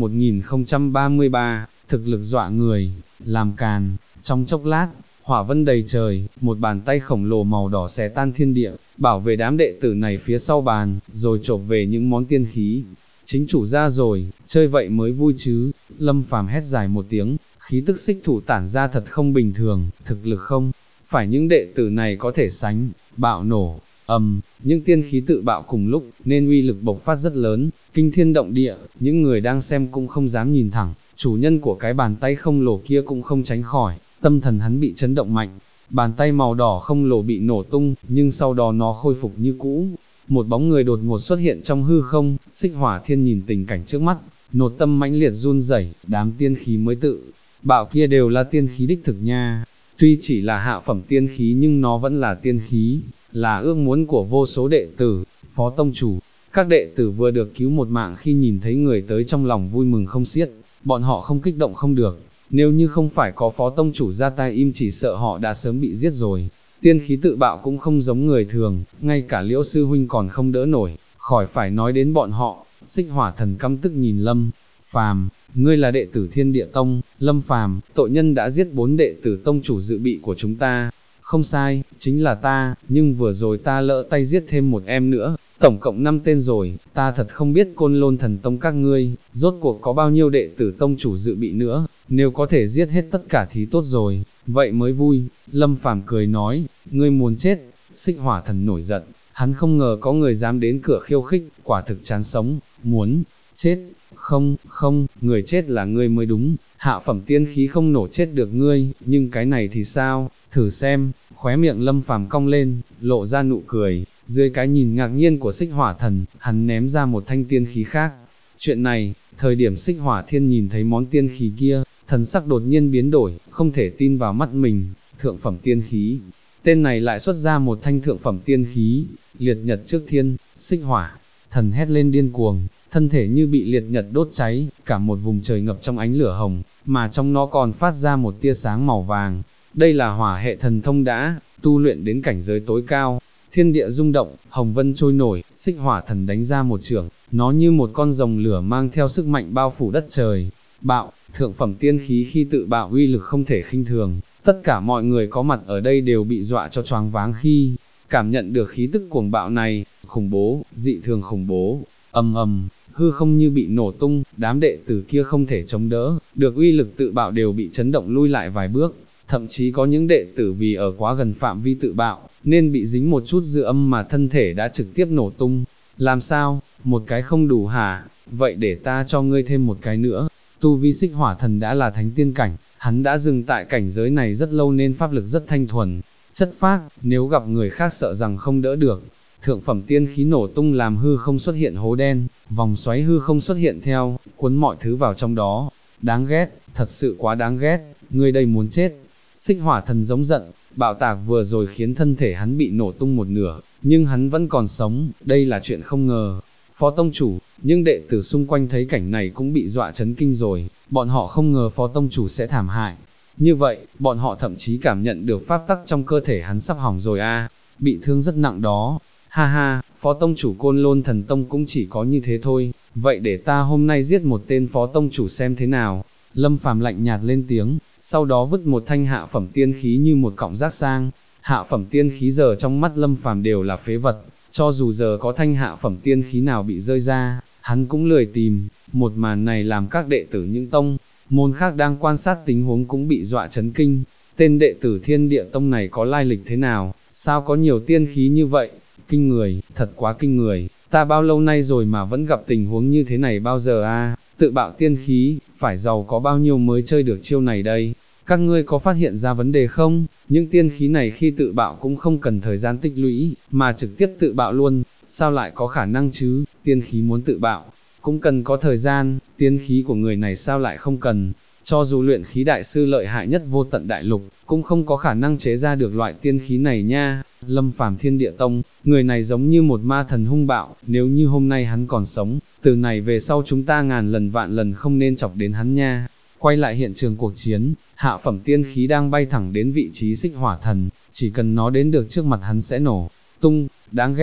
1033, thực lực dọa người, làm càn, trong chốc lát, hỏa vân đầy trời, một bàn tay khổng lồ màu đỏ xé tan thiên địa, bảo vệ đám đệ tử này phía sau bàn, rồi chộp về những món tiên khí. Chính chủ ra rồi, chơi vậy mới vui chứ, Lâm Phàm hét dài một tiếng, khí tức xích thủ tản ra thật không bình thường, thực lực không, phải những đệ tử này có thể sánh, bạo nổ, những tiên khí tự bạo cùng lúc, nên uy lực bộc phát rất lớn, kinh thiên động địa, những người đang xem cũng không dám nhìn thẳng, chủ nhân của cái bàn tay không lồ kia cũng không tránh khỏi, tâm thần hắn bị chấn động mạnh, bàn tay màu đỏ không lồ bị nổ tung, nhưng sau đó nó khôi phục như cũ. Một bóng người đột ngột xuất hiện trong hư không, Xích Hỏa Thiên nhìn tình cảnh trước mắt, nột tâm mãnh liệt run rẩy, đám tiên khí mới tự bạo kia đều là tiên khí đích thực nha. Tuy chỉ là hạ phẩm tiên khí nhưng nó vẫn là tiên khí, là ước muốn của vô số đệ tử, Phó tông chủ. Các đệ tử vừa được cứu một mạng khi nhìn thấy người tới trong lòng vui mừng không xiết, bọn họ không kích động không được, nếu như không phải có Phó tông chủ ra tay im chỉ sợ họ đã sớm bị giết rồi. Tiên khí tự bạo cũng không giống người thường, ngay cả Liễu sư huynh còn không đỡ nổi, khỏi phải nói đến bọn họ. Xích Hỏa Thần căm tức nhìn Lâm Phàm, ngươi là đệ tử Thiên Địa Tông. Lâm Phàm, tội nhân đã giết 4 đệ tử tông chủ dự bị của chúng ta. Không sai, chính là ta, nhưng vừa rồi ta lỡ tay giết thêm một em nữa, tổng cộng 5 tên rồi, ta thật không biết Côn Lôn Thần Tông các ngươi, rốt cuộc có bao nhiêu đệ tử tông chủ dự bị nữa, nếu có thể giết hết tất cả thì tốt rồi, vậy mới vui. Lâm Phàm cười nói, ngươi muốn chết. Xích Hỏa Thần nổi giận, hắn không ngờ có người dám đến cửa khiêu khích, quả thực chán sống, muốn chết. Không, người chết là ngươi mới đúng, hạ phẩm tiên khí không nổ chết được ngươi, nhưng cái này thì sao, thử xem. Khóe miệng Lâm Phàm cong lên, lộ ra nụ cười, dưới cái nhìn ngạc nhiên của Xích Hỏa Thần, hắn ném ra một thanh tiên khí khác. Chuyện này, thời điểm Xích Hỏa Thiên nhìn thấy món tiên khí kia, thần sắc đột nhiên biến đổi, không thể tin vào mắt mình, thượng phẩm tiên khí. Tên này lại xuất ra một thanh thượng phẩm tiên khí, liệt nhật trước thiên. Xích Hỏa Thần hét lên điên cuồng, thân thể như bị liệt nhật đốt cháy, cả một vùng trời ngập trong ánh lửa hồng, mà trong nó còn phát ra một tia sáng màu vàng. Đây là hỏa hệ thần thông đã tu luyện đến cảnh giới tối cao. Thiên địa rung động, hồng vân trôi nổi, Xích Hỏa Thần đánh ra một chưởng, nó như một con rồng lửa mang theo sức mạnh bao phủ đất trời. Bạo, thượng phẩm tiên khí khi tự bạo uy lực không thể khinh thường, tất cả mọi người có mặt ở đây đều bị dọa cho choáng váng khi cảm nhận được khí tức cuồng bạo này, khủng bố, dị thường khủng bố. Hư không như bị nổ tung, đám đệ tử kia không thể chống đỡ, được uy lực tự bạo đều bị chấn động lui lại vài bước, thậm chí có những đệ tử vì ở quá gần phạm vi tự bạo, nên bị dính một chút dư âm mà thân thể đã trực tiếp nổ tung. Làm sao, một cái không đủ hả, vậy để ta cho ngươi thêm một cái nữa. Tu vi Xích Hỏa Thần đã là thánh tiên cảnh, hắn đã dừng tại cảnh giới này rất lâu nên pháp lực rất thanh thuần, chất phác, nếu gặp người khác sợ rằng không đỡ được. Thượng phẩm tiên khí nổ tung làm hư không xuất hiện hố đen, vòng xoáy hư không xuất hiện theo, cuốn mọi thứ vào trong đó. Đáng ghét, thật sự quá đáng ghét, ngươi đây muốn chết. Xích Hỏa Thần giống giận, bạo tạc vừa rồi khiến thân thể hắn bị nổ tung một nửa, nhưng hắn vẫn còn sống, đây là chuyện không ngờ. Phó tông chủ, nhưng đệ tử xung quanh thấy cảnh này cũng bị dọa chấn kinh rồi, bọn họ không ngờ Phó tông chủ sẽ thảm hại. Như vậy, bọn họ thậm chí cảm nhận được pháp tắc trong cơ thể hắn sắp hỏng rồi bị thương rất nặng đó. Ha ha, Phó tông chủ Côn Lôn Thần Tông cũng chỉ có như thế thôi, vậy để ta hôm nay giết một tên Phó tông chủ xem thế nào. Lâm Phàm lạnh nhạt lên tiếng, sau đó vứt một thanh hạ phẩm tiên khí như một cọng rác sang. Hạ phẩm tiên khí giờ trong mắt Lâm Phàm đều là phế vật, cho dù giờ có thanh hạ phẩm tiên khí nào bị rơi ra, hắn cũng lười tìm. Một màn này làm các đệ tử những tông môn khác đang quan sát tình huống cũng bị dọa chấn kinh. Tên đệ tử Thiên Địa Tông này có lai lịch thế nào, sao có nhiều tiên khí như vậy, kinh người, thật quá kinh người, ta bao lâu nay rồi mà vẫn gặp tình huống như thế này bao giờ tự bạo tiên khí, phải giàu có bao nhiêu mới chơi được chiêu này đây. Các ngươi có phát hiện ra vấn đề không? Những tiên khí này khi tự bạo cũng không cần thời gian tích lũy, mà trực tiếp tự bạo luôn, sao lại có khả năng chứ? Tiên khí muốn tự bạo, cũng cần có thời gian, tiên khí của người này sao lại không cần? Cho dù luyện khí đại sư lợi hại nhất vô tận đại lục, cũng không có khả năng chế ra được loại tiên khí này nha. Lâm Phàm Thiên Địa Tông, người này giống như một ma thần hung bạo, nếu như hôm nay hắn còn sống, từ này về sau chúng ta ngàn lần vạn lần không nên chọc đến hắn nha. Quay lại hiện trường cuộc chiến, hạ phẩm tiên khí đang bay thẳng đến vị trí Xích Hỏa Thần, chỉ cần nó đến được trước mặt hắn sẽ nổ tung. Đáng ghét.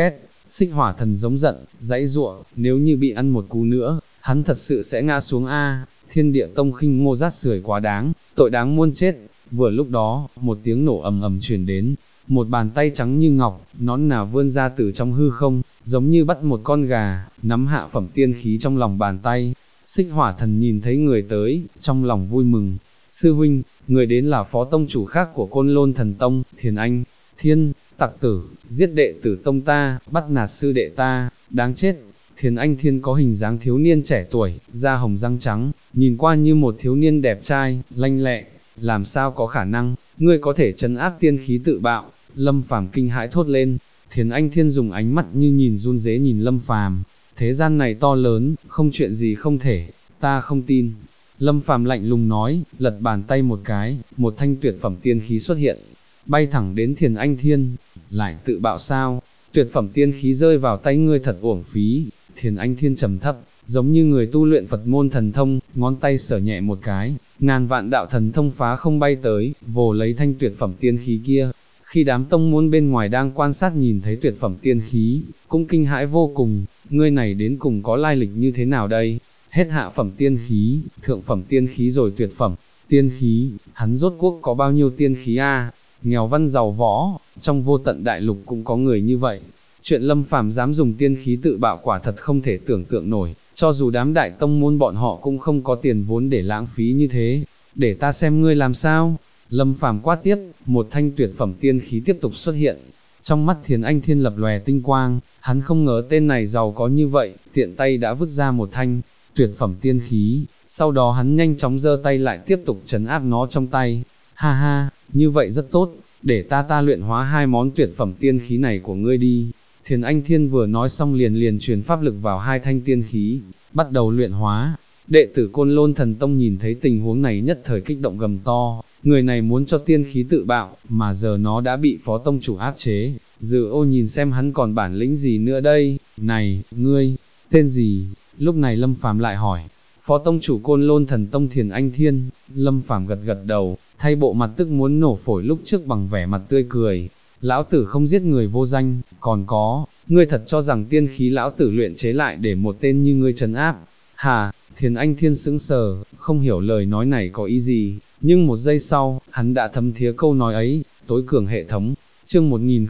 Xích hỏa thần giống giận, dãy giụa, nếu như bị ăn một cú nữa, hắn thật sự sẽ ngã xuống a. Thiên địa tông khinh Ngô rát rưởi quá đáng, tội đáng muôn chết. Vừa lúc đó, một tiếng nổ ầm ầm truyền đến, một bàn tay trắng như ngọc, nón nà vươn ra từ trong hư không, giống như bắt một con gà, nắm hạ phẩm tiên khí trong lòng bàn tay. Xích hỏa thần nhìn thấy người tới, trong lòng vui mừng. Sư huynh, người đến là phó tông chủ khác của Côn Lôn Thần Tông, Thiền Anh Thiên. Tặc tử, giết đệ tử tông ta, bắt nạt sư đệ ta, đáng chết. Thiền Anh Thiên có hình dáng thiếu niên trẻ tuổi, da hồng răng trắng, nhìn qua như một thiếu niên đẹp trai, lanh lẹ. Làm sao có khả năng, ngươi có thể trấn áp tiên khí tự bạo? Lâm Phàm kinh hãi thốt lên. Thiền Anh Thiên dùng ánh mắt như nhìn run rế nhìn Lâm Phàm. Thế gian này to lớn, không chuyện gì không thể, ta không tin. Lâm Phàm lạnh lùng nói, lật bàn tay một cái, một thanh tuyệt phẩm tiên khí xuất hiện, bay thẳng đến Thiền Anh Thiên. Lại tự bạo sao? Tuyệt phẩm tiên khí rơi vào tay ngươi thật uổng phí. Thiền Anh Thiên trầm thấp, giống như người tu luyện Phật môn thần thông, ngón tay sở nhẹ một cái, ngàn vạn đạo thần thông phá không bay tới, vồ lấy thanh tuyệt phẩm tiên khí kia. Khi đám tông môn bên ngoài đang quan sát nhìn thấy tuyệt phẩm tiên khí, cũng kinh hãi vô cùng, ngươi này đến cùng có lai lịch như thế nào đây? Hết hạ phẩm tiên khí, thượng phẩm tiên khí rồi tuyệt phẩm tiên khí, hắn rốt cuộc có bao nhiêu tiên khí a? Nghèo văn giàu võ, trong vô tận đại lục cũng có người như vậy. Chuyện Lâm Phàm dám dùng tiên khí tự bạo quả thật không thể tưởng tượng nổi, cho dù đám đại tông môn bọn họ cũng không có tiền vốn để lãng phí như thế. Để ta xem ngươi làm sao. Lâm Phàm quát tiếp, một thanh tuyệt phẩm tiên khí tiếp tục xuất hiện. Trong mắt Thiền Anh Thiên lập lòe tinh quang, hắn không ngờ tên này giàu có như vậy, tiện tay đã vứt ra một thanh tuyệt phẩm tiên khí, sau đó hắn nhanh chóng giơ tay lại tiếp tục trấn áp nó trong tay. Ha ha, như vậy rất tốt, để ta luyện hóa hai món tuyệt phẩm tiên khí này của ngươi đi. Thiền Anh Thiên vừa nói xong liền truyền pháp lực vào hai thanh tiên khí, bắt đầu luyện hóa. Đệ tử Côn Lôn Thần Tông nhìn thấy tình huống này nhất thời kích động gầm to, người này muốn cho tiên khí tự bạo, mà giờ nó đã bị phó tông chủ áp chế, Dư Ô nhìn xem hắn còn bản lĩnh gì nữa đây. Này, ngươi, tên gì? Lúc này Lâm Phàm lại hỏi. Phó tông chủ Côn Lôn Thần Tông Thiền Anh Thiên. Lâm Phàm gật gật đầu, thay bộ mặt tức muốn nổ phổi lúc trước bằng vẻ mặt tươi cười. Lão tử không giết người vô danh, còn có, ngươi thật cho rằng tiên khí lão tử luyện chế lại để một tên như ngươi trấn áp? Hà, Thiền Anh Thiên sững sờ, không hiểu lời nói này có ý gì, nhưng một giây sau, hắn đã thấm thía câu nói ấy. Tối cường hệ thống, chương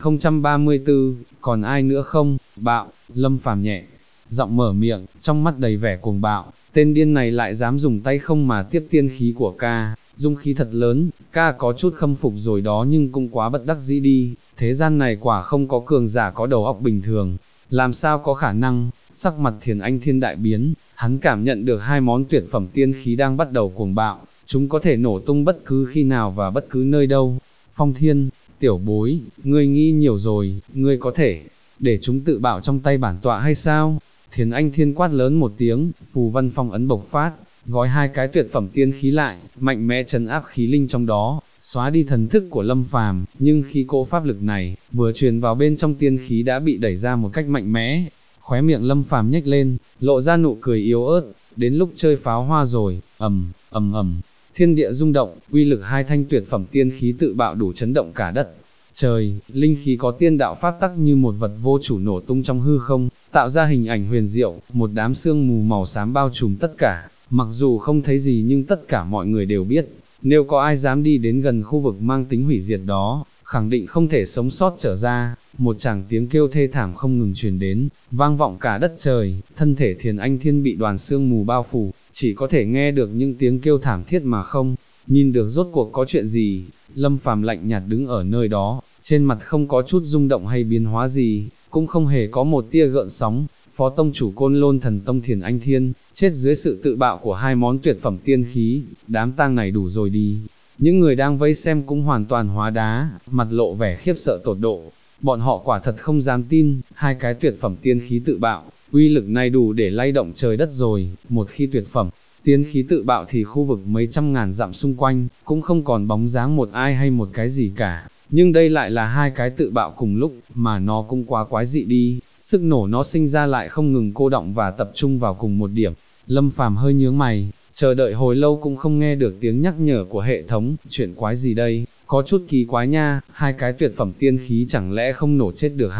1034, còn ai nữa không? Bạo. Lâm Phàm nhẹ giọng mở miệng, trong mắt đầy vẻ cuồng bạo, tên điên này lại dám dùng tay không mà tiếp tiên khí của ca, dung khí thật lớn, ca có chút khâm phục rồi đó nhưng cũng quá bất đắc dĩ đi, thế gian này quả không có cường giả có đầu óc bình thường, làm sao có khả năng. Sắc mặt Thiền Anh Thiên đại biến, hắn cảm nhận được hai món tuyệt phẩm tiên khí đang bắt đầu cuồng bạo, chúng có thể nổ tung bất cứ khi nào và bất cứ nơi đâu. Phong Thiên, tiểu bối, ngươi nghĩ nhiều rồi, ngươi có thể để chúng tự bạo trong tay bản tọa hay sao? Thiền Anh Thiên quát lớn một tiếng, phù văn phong ấn bộc phát, gói hai cái tuyệt phẩm tiên khí lại, mạnh mẽ trấn áp khí linh trong đó, xóa đi thần thức của Lâm Phàm. Nhưng khi cỗ pháp lực này vừa truyền vào bên trong tiên khí đã bị đẩy ra một cách mạnh mẽ, khóe miệng Lâm Phàm nhếch lên, lộ ra nụ cười yếu ớt. Đến lúc chơi pháo hoa rồi. Ầm ầm, thiên địa rung động, uy lực hai thanh tuyệt phẩm tiên khí tự bạo đủ chấn động cả đất trời. Linh khí có tiên đạo pháp tắc như một vật vô chủ nổ tung trong hư không, tạo ra hình ảnh huyền diệu. Một đám sương mù màu xám bao trùm tất cả, mặc dù không thấy gì nhưng tất cả mọi người đều biết, nếu có ai dám đi đến gần khu vực mang tính hủy diệt đó, khẳng định không thể sống sót trở ra. Một tràng tiếng kêu thê thảm không ngừng truyền đến, vang vọng cả đất trời. Thân thể Thiền Anh Thiên bị đoàn sương mù bao phủ, chỉ có thể nghe được những tiếng kêu thảm thiết mà không nhìn được rốt cuộc có chuyện gì. Lâm Phàm lạnh nhạt đứng ở nơi đó, trên mặt không có chút rung động hay biến hóa gì, cũng không hề có một tia gợn sóng. Phó tông chủ Côn Lôn Thần Tông Thiền Anh Thiên, chết dưới sự tự bạo của hai món tuyệt phẩm tiên khí, đám tang này đủ rồi đi. Những người đang vây xem cũng hoàn toàn hóa đá, mặt lộ vẻ khiếp sợ tột độ. Bọn họ quả thật không dám tin, hai cái tuyệt phẩm tiên khí tự bạo, uy lực này đủ để lay động trời đất rồi. Một khi tuyệt phẩm tiên khí tự bạo thì khu vực mấy trăm ngàn dặm xung quanh, cũng không còn bóng dáng một ai hay một cái gì cả. Nhưng đây lại là hai cái tự bạo cùng lúc, mà nó cũng quá quái dị đi. Sức nổ nó sinh ra lại không ngừng cô đọng và tập trung vào cùng một điểm. Lâm Phàm hơi nhướng mày, chờ đợi hồi lâu cũng không nghe được tiếng nhắc nhở của hệ thống. Chuyện quái gì đây, có chút kỳ quái nha, hai cái tuyệt phẩm tiên khí chẳng lẽ không nổ chết được hắn?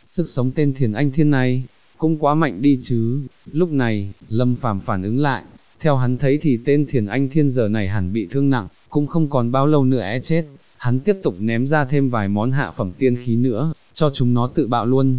sức sống tên Thiền Anh Thiên này, cũng quá mạnh đi chứ. Lúc này, Lâm Phàm phản ứng lại, theo hắn thấy thì tên Thiền Anh Thiên giờ này hẳn bị thương nặng, cũng không còn bao lâu nữa chết. Hắn tiếp tục ném ra thêm vài món hạ phẩm tiên khí nữa, cho chúng nó tự bạo luôn,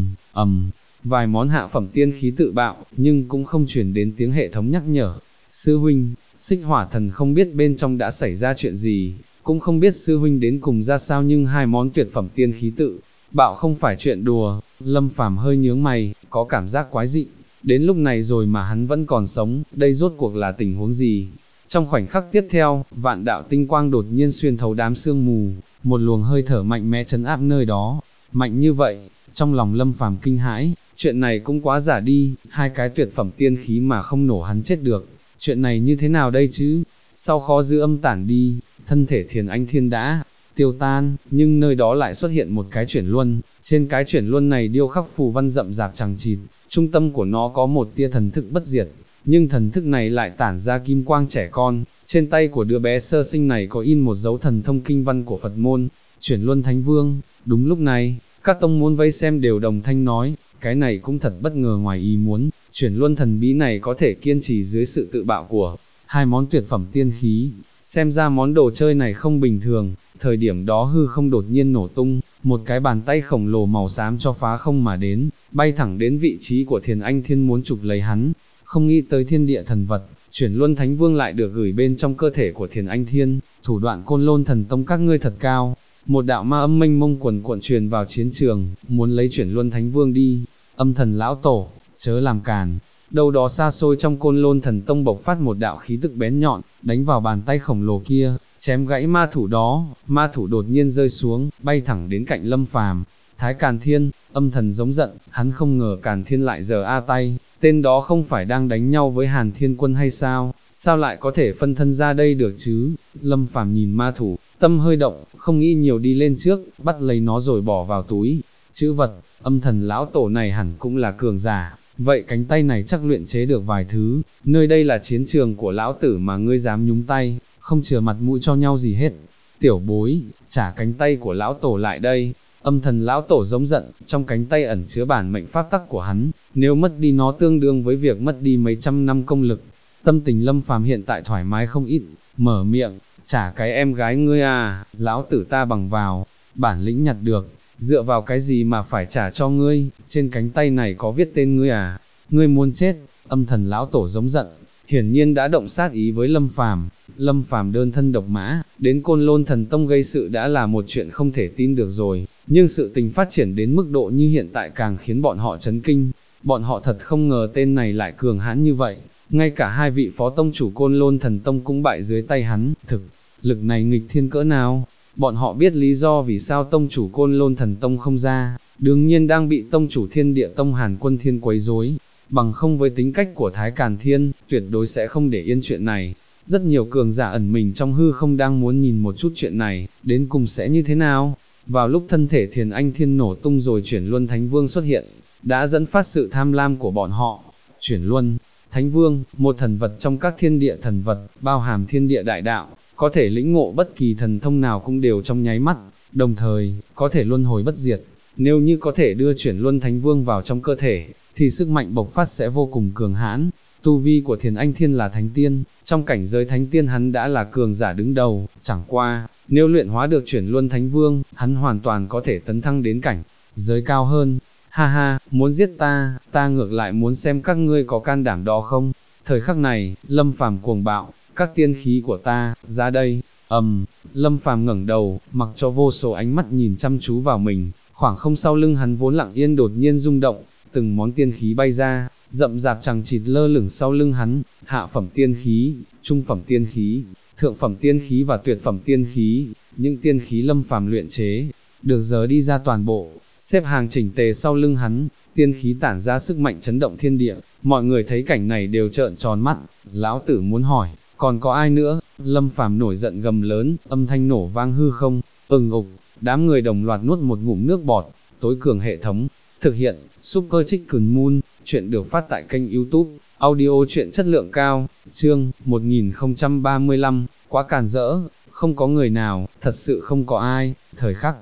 vài món hạ phẩm tiên khí tự bạo, nhưng cũng không truyền đến tiếng hệ thống nhắc nhở. Sư huynh, Xích Hỏa Thần không biết bên trong đã xảy ra chuyện gì, cũng không biết sư huynh đến cùng ra sao, nhưng hai món tuyệt phẩm tiên khí tự bạo không phải chuyện đùa. Lâm Phàm hơi nhướng mày, có cảm giác quái dị, đến lúc này rồi mà hắn vẫn còn sống, đây rốt cuộc là tình huống gì? Trong khoảnh khắc tiếp theo, vạn đạo tinh quang đột nhiên xuyên thấu đám sương mù, một luồng hơi thở mạnh mẽ trấn áp nơi đó. Mạnh như vậy, trong lòng Lâm Phàm kinh hãi, chuyện này cũng quá giả đi, hai cái tuyệt phẩm tiên khí mà không nổ hắn chết được, chuyện này như thế nào đây chứ? Sau khó dư âm tản đi, thân thể Thiền Anh Thiên đã tiêu tan, nhưng nơi đó lại xuất hiện một cái chuyển luân, trên cái chuyển luân này điêu khắc phù văn rậm rạp chằng chịt, trung tâm của nó có một tia thần thức bất diệt, nhưng thần thức này lại tản ra kim quang trẻ con, trên tay của đứa bé sơ sinh này có in một dấu thần thông kinh văn của Phật môn, chuyển luân Thánh Vương. Đúng lúc này, các tông môn vây xem đều đồng thanh nói, cái này cũng thật bất ngờ ngoài ý muốn, chuyển luân thần bí này có thể kiên trì dưới sự tự bạo của hai món tuyệt phẩm tiên khí, xem ra món đồ chơi này không bình thường. Thời điểm đó hư không đột nhiên nổ tung, một cái bàn tay khổng lồ màu xám cho phá không mà đến, bay thẳng đến vị trí của Thiền Anh Thiên muốn chụp lấy hắn. Không nghĩ tới thiên địa thần vật, chuyển luân Thánh Vương lại được gửi bên trong cơ thể của Thiền Anh Thiên, thủ đoạn Côn Lôn Thần Tông các ngươi thật cao. Một đạo ma âm mênh mông quần cuộn truyền vào chiến trường, muốn lấy chuyển luân Thánh Vương đi. Âm thần lão tổ, chớ làm càn. Đâu đó xa xôi trong Côn Lôn Thần Tông bộc phát một đạo khí tức bén nhọn, đánh vào bàn tay khổng lồ kia, chém gãy ma thủ đó. Ma thủ đột nhiên rơi xuống, bay thẳng đến cạnh Lâm Phàm. Thái Càn Thiên, âm thần giống giận, hắn không ngờ Càn Thiên lại giở a tay, tên đó không phải đang đánh nhau với Hàn Thiên Quân hay sao, sao lại có thể phân thân ra đây được chứ? Lâm Phàm nhìn ma thủ, tâm hơi động, không nghĩ nhiều đi lên trước, bắt lấy nó rồi bỏ vào túi. Chữ vật, âm thần lão tổ này hẳn cũng là cường giả, vậy cánh tay này chắc luyện chế được vài thứ, nơi đây là chiến trường của lão tử mà ngươi dám nhúng tay, không chừa mặt mũi cho nhau gì hết. Tiểu bối, trả cánh tay của lão tổ lại đây. Âm thần lão tổ giống giận, trong cánh tay ẩn chứa bản mệnh pháp tắc của hắn, nếu mất đi nó tương đương với việc mất đi mấy trăm năm công lực. Tâm tình Lâm Phàm hiện tại thoải mái không ít, mở miệng, trả cái em gái ngươi à, lão tử ta bằng vào, bản lĩnh nhặt được, dựa vào cái gì mà phải trả cho ngươi, trên cánh tay này có viết tên ngươi à, ngươi muốn chết. Âm thần lão tổ giống giận, hiển nhiên đã động sát ý với Lâm Phàm. Lâm Phàm đơn thân độc mã, đến Côn Lôn Thần Tông gây sự đã là một chuyện không thể tin được rồi, nhưng sự tình phát triển đến mức độ như hiện tại càng khiến bọn họ chấn kinh, bọn họ thật không ngờ tên này lại cường hãn như vậy, ngay cả hai vị phó tông chủ Côn Lôn Thần Tông cũng bại dưới tay hắn, thực lực này nghịch thiên cỡ nào. Bọn họ biết lý do vì sao tông chủ Côn Lôn Thần Tông không ra, đương nhiên đang bị tông chủ Thiên Địa Tông Hàn Quân Thiên quấy rối, bằng không với tính cách của Thái Càn Thiên, tuyệt đối sẽ không để yên chuyện này. Rất nhiều cường giả ẩn mình trong hư không đang muốn nhìn một chút chuyện này, đến cùng sẽ như thế nào. Vào lúc thân thể Thiền Anh Thiên nổ tung rồi chuyển luân Thánh Vương xuất hiện, đã dẫn phát sự tham lam của bọn họ. Chuyển luân Thánh Vương, một thần vật trong các thiên địa thần vật, bao hàm thiên địa đại đạo, có thể lĩnh ngộ bất kỳ thần thông nào cũng đều trong nháy mắt, đồng thời, có thể luân hồi bất diệt. Nếu như có thể đưa chuyển luân Thánh Vương vào trong cơ thể, thì sức mạnh bộc phát sẽ vô cùng cường hãn. Tu vi của Thiền Anh Thiên là Thánh Tiên, trong cảnh giới Thánh Tiên hắn đã là cường giả đứng đầu, chẳng qua, nếu luyện hóa được chuyển luân Thánh Vương, hắn hoàn toàn có thể tấn thăng đến cảnh giới cao hơn. Ha ha, muốn giết ta ngược lại muốn xem các ngươi có can đảm đó không. Thời khắc này, Lâm Phàm cuồng bạo, các tiên khí của ta, ra đây. Lâm Phàm ngẩng đầu, mặc cho vô số ánh mắt nhìn chăm chú vào mình, khoảng không sau lưng hắn vốn lặng yên đột nhiên rung động, từng món tiên khí bay ra, rậm rạp chằng chịt lơ lửng sau lưng hắn, hạ phẩm tiên khí, trung phẩm tiên khí, thượng phẩm tiên khí và tuyệt phẩm tiên khí, những tiên khí Lâm Phàm luyện chế, được giờ đi ra toàn bộ, xếp hàng chỉnh tề sau lưng hắn, tiên khí tản ra sức mạnh chấn động thiên địa, mọi người thấy cảnh này đều trợn tròn mắt, lão tử muốn hỏi, còn có ai nữa? Lâm Phàm nổi giận gầm lớn, âm thanh nổ vang hư không, ục, đám người đồng loạt nuốt một ngụm nước bọt. Tối cường hệ thống, thực hiện, Super Chicken Moon, chuyện được phát tại kênh YouTube, audio chuyện chất lượng cao, chương 1035, quá càn rỡ, không có người nào, thật sự không có ai. Thời khắc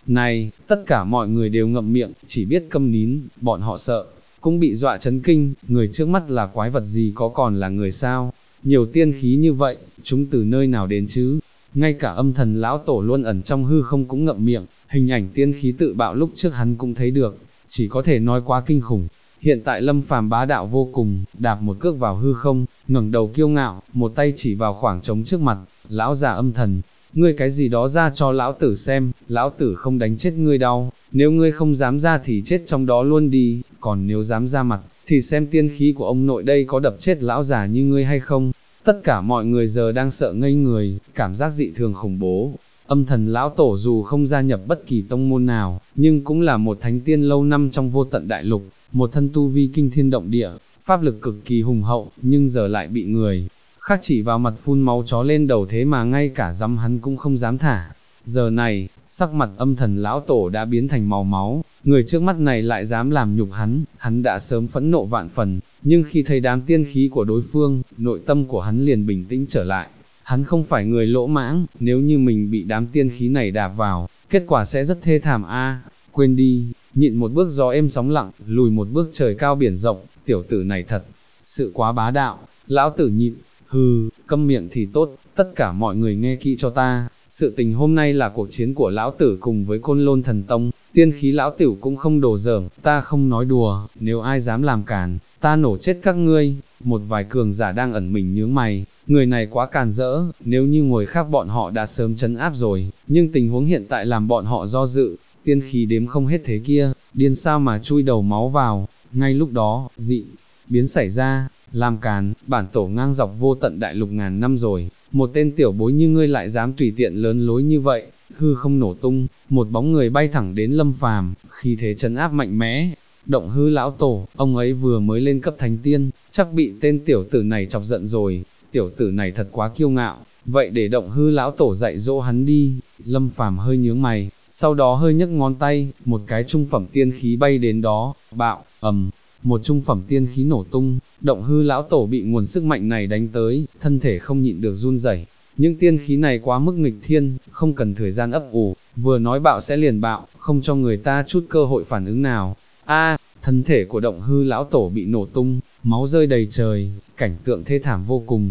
Này, tất cả mọi người đều ngậm miệng, chỉ biết câm nín, bọn họ sợ, cũng bị dọa chấn kinh, người trước mắt là quái vật gì có còn là người sao, nhiều tiên khí như vậy, chúng từ nơi nào đến chứ, ngay cả âm thần lão tổ luôn ẩn trong hư không cũng ngậm miệng, hình ảnh tiên khí tự bạo lúc trước hắn cũng thấy được, chỉ có thể nói quá kinh khủng. Hiện tại Lâm Phàm bá đạo vô cùng, đạp một cước vào hư không, ngẩng đầu kiêu ngạo, một tay chỉ vào khoảng trống trước mặt, lão già âm thần, ngươi cái gì đó ra cho lão tử xem, lão tử không đánh chết ngươi đâu, nếu ngươi không dám ra thì chết trong đó luôn đi, còn nếu dám ra mặt, thì xem tiên khí của ông nội đây có đập chết lão già như ngươi hay không. Tất cả mọi người giờ đang sợ ngây người, cảm giác dị thường khủng bố. Âm thần lão tổ dù không gia nhập bất kỳ tông môn nào, nhưng cũng là một thánh tiên lâu năm trong vô tận đại lục, một thân tu vi kinh thiên động địa, pháp lực cực kỳ hùng hậu, nhưng giờ lại bị người khác chỉ vào mặt phun máu chó lên đầu, thế mà ngay cả dám hắn cũng không dám thả. Giờ này, sắc mặt âm thần lão tổ đã biến thành màu máu, người trước mắt này lại dám làm nhục hắn đã sớm phẫn nộ vạn phần, nhưng khi thấy đám tiên khí của đối phương, nội tâm của hắn liền bình tĩnh trở lại. Hắn không phải người lỗ mãng, nếu như mình bị đám tiên khí này đạp vào, kết quả sẽ rất thê thảm a. Quên đi, nhịn một bước gió êm sóng lặng, lùi một bước trời cao biển rộng, tiểu tử này thật sự quá bá đạo, lão tử nhịn. Hừ, câm miệng thì tốt, tất cả mọi người nghe kỹ cho ta, sự tình hôm nay là cuộc chiến của lão tử cùng với Côn Lôn Thần Tông, tiên khí lão tử cũng không đổ dởm, ta không nói đùa, nếu ai dám làm càn, ta nổ chết các ngươi. Một vài cường giả đang ẩn mình nhướng mày, người này quá càn rỡ, nếu như ngồi khác bọn họ đã sớm trấn áp rồi, nhưng tình huống hiện tại làm bọn họ do dự, tiên khí đếm không hết thế kia, điên sao mà chui đầu máu vào, ngay lúc đó, dị biến xảy ra. Làm càn, bản tổ ngang dọc vô tận đại lục ngàn năm rồi, một tên tiểu bối như ngươi lại dám tùy tiện lớn lối như vậy. Hư không nổ tung, một bóng người bay thẳng đến Lâm Phàm, khí thế trấn áp mạnh mẽ. Động Hư lão tổ, ông ấy vừa mới lên cấp thánh tiên, chắc bị tên tiểu tử này chọc giận rồi, tiểu tử này thật quá kiêu ngạo, vậy để Động Hư lão tổ dạy dỗ hắn đi. Lâm Phàm hơi nhướng mày, sau đó hơi nhấc ngón tay, một cái trung phẩm tiên khí bay đến đó, bạo, một trung phẩm tiên khí nổ tung. Động Hư lão tổ bị nguồn sức mạnh này đánh tới, thân thể không nhịn được run rẩy. Những tiên khí này quá mức nghịch thiên, không cần thời gian ấp ủ, vừa nói bạo sẽ liền bạo, không cho người ta chút cơ hội phản ứng nào. Thân thể của Động Hư lão tổ bị nổ tung, máu rơi đầy trời, cảnh tượng thê thảm vô cùng.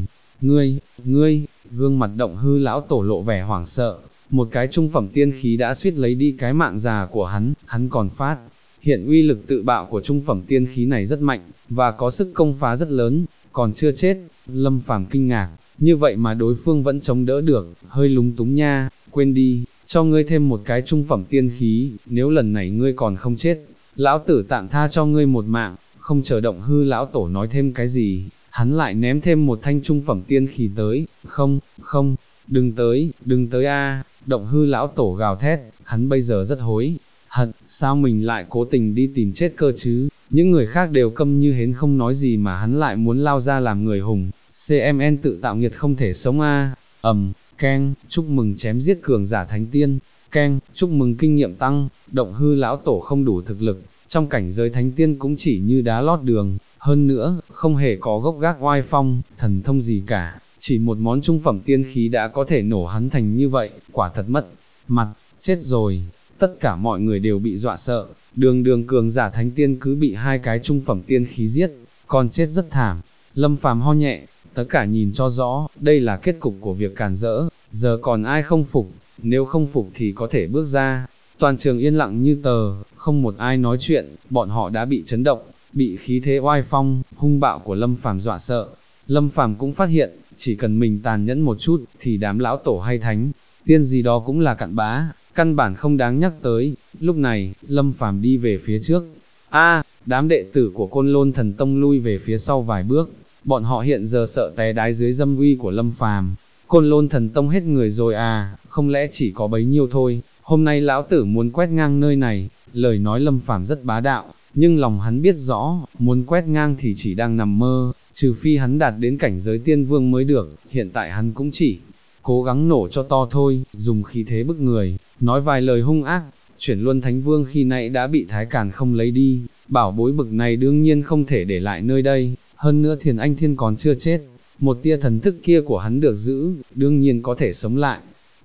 Ngươi, gương mặt Động Hư lão tổ lộ vẻ hoảng sợ, một cái trung phẩm tiên khí đã suýt lấy đi cái mạng già của hắn còn phát hiện uy lực tự bạo của trung phẩm tiên khí này rất mạnh, và có sức công phá rất lớn, còn chưa chết. Lâm Phàm kinh ngạc, như vậy mà đối phương vẫn chống đỡ được, hơi lúng túng nha, quên đi, cho ngươi thêm một cái trung phẩm tiên khí, nếu lần này ngươi còn không chết, lão tử tạm tha cho ngươi một mạng. Không chờ Động Hư lão tổ nói thêm cái gì, hắn lại ném thêm một thanh trung phẩm tiên khí tới. Không, đừng tới a! Động Hư lão tổ gào thét, hắn bây giờ rất hối hận, sao mình lại cố tình đi tìm chết cơ chứ. Những người khác đều câm như hến không nói gì mà hắn lại muốn lao ra làm người hùng. CMN tự tạo nghiệt không thể sống a. Keng, chúc mừng chém giết cường giả thánh tiên. Keng, chúc mừng kinh nghiệm tăng. Động Hư lão tổ không đủ thực lực, trong cảnh giới thánh tiên cũng chỉ như đá lót đường, hơn nữa, không hề có gốc gác oai phong, thần thông gì cả, chỉ một món trung phẩm tiên khí đã có thể nổ hắn thành như vậy, quả thật mất mặt. Chết rồi. Tất cả mọi người đều bị dọa sợ, đường cường giả thánh tiên cứ bị hai cái trung phẩm tiên khí giết, còn chết rất thảm. Lâm Phàm ho nhẹ, tất cả nhìn cho rõ, đây là kết cục của việc càn rỡ, giờ còn ai không phục, nếu không phục thì có thể bước ra. Toàn trường yên lặng như tờ, không một ai nói chuyện, bọn họ đã bị chấn động, bị khí thế oai phong, hung bạo của Lâm Phàm dọa sợ. Lâm Phàm cũng phát hiện, chỉ cần mình tàn nhẫn một chút, thì đám lão tổ hay thánh tiên gì đó cũng là cặn bã, căn bản không đáng nhắc tới. Lúc này, Lâm Phàm đi về phía trước. Đám đệ tử của Côn Lôn Thần Tông lui về phía sau vài bước, bọn họ hiện giờ sợ té đái dưới dâm uy của Lâm Phàm. Côn Lôn Thần Tông hết người rồi à, không lẽ chỉ có bấy nhiêu thôi, hôm nay lão tử muốn quét ngang nơi này. Lời nói Lâm Phàm rất bá đạo, nhưng lòng hắn biết rõ, muốn quét ngang thì chỉ đang nằm mơ, trừ phi hắn đạt đến cảnh giới tiên vương mới được, hiện tại hắn cũng chỉ cố gắng nổ cho to thôi, dùng khí thế bức người, nói vài lời hung ác. Chuyển Luân Thánh Vương khi nãy đã bị Thái Càn không lấy đi, bảo bối bực này đương nhiên không thể để lại nơi đây, hơn nữa Thiền Anh Thiên còn chưa chết, một tia thần thức kia của hắn được giữ, đương nhiên có thể sống lại.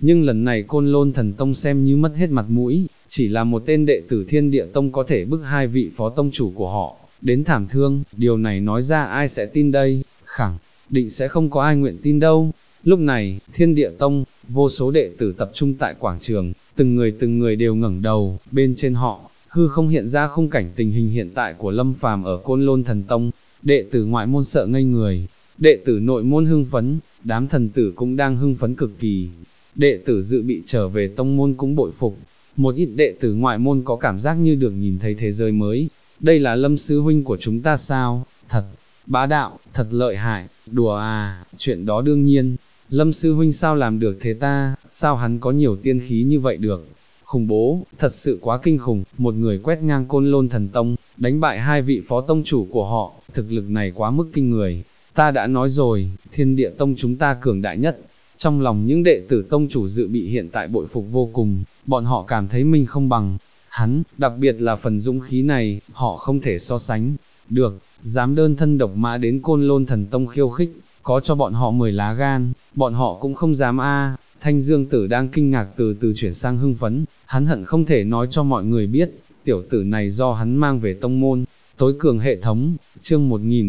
nhưng lần này Côn Lôn Thần Tông xem như mất hết mặt mũi, chỉ là một tên đệ tử Thiên Địa Tông có thể bức hai vị phó tông chủ của họ, đến thảm thương, điều này nói ra ai sẽ tin đây, khẳng định sẽ không có ai nguyện tin đâu. Lúc này, Thiên Địa Tông, vô số đệ tử tập trung tại quảng trường, từng người đều ngẩng đầu, bên trên họ, hư không hiện ra khung cảnh tình hình hiện tại của Lâm Phàm ở Côn Lôn Thần Tông, đệ tử ngoại môn sợ ngây người, đệ tử nội môn hưng phấn, đám thần tử cũng đang hưng phấn cực kỳ, đệ tử dự bị trở về tông môn cũng bội phục, một ít đệ tử ngoại môn có cảm giác như được nhìn thấy thế giới mới, đây là Lâm sư huynh của chúng ta sao, thật bá đạo, thật lợi hại, đùa à, chuyện đó đương nhiên, Lâm sư huynh sao làm được thế ta, sao hắn có nhiều tiên khí như vậy được, khủng bố, thật sự quá kinh khủng, một người quét ngang Côn Lôn Thần Tông, đánh bại hai vị phó tông chủ của họ, thực lực này quá mức kinh người, ta đã nói rồi, Thiên Địa Tông chúng ta cường đại nhất. Trong lòng những đệ tử tông chủ dự bị hiện tại bội phục vô cùng, bọn họ cảm thấy mình không bằng hắn, đặc biệt là phần dũng khí này, họ không thể so sánh được, dám đơn thân độc mã đến Côn Lôn Thần Tông khiêu khích, có cho bọn họ 10 lá gan, bọn họ cũng không dám a. Thanh Dương Tử đang kinh ngạc từ từ chuyển sang hưng phấn, hắn hận không thể nói cho mọi người biết, tiểu tử này do hắn mang về tông môn, tối cường hệ thống, chương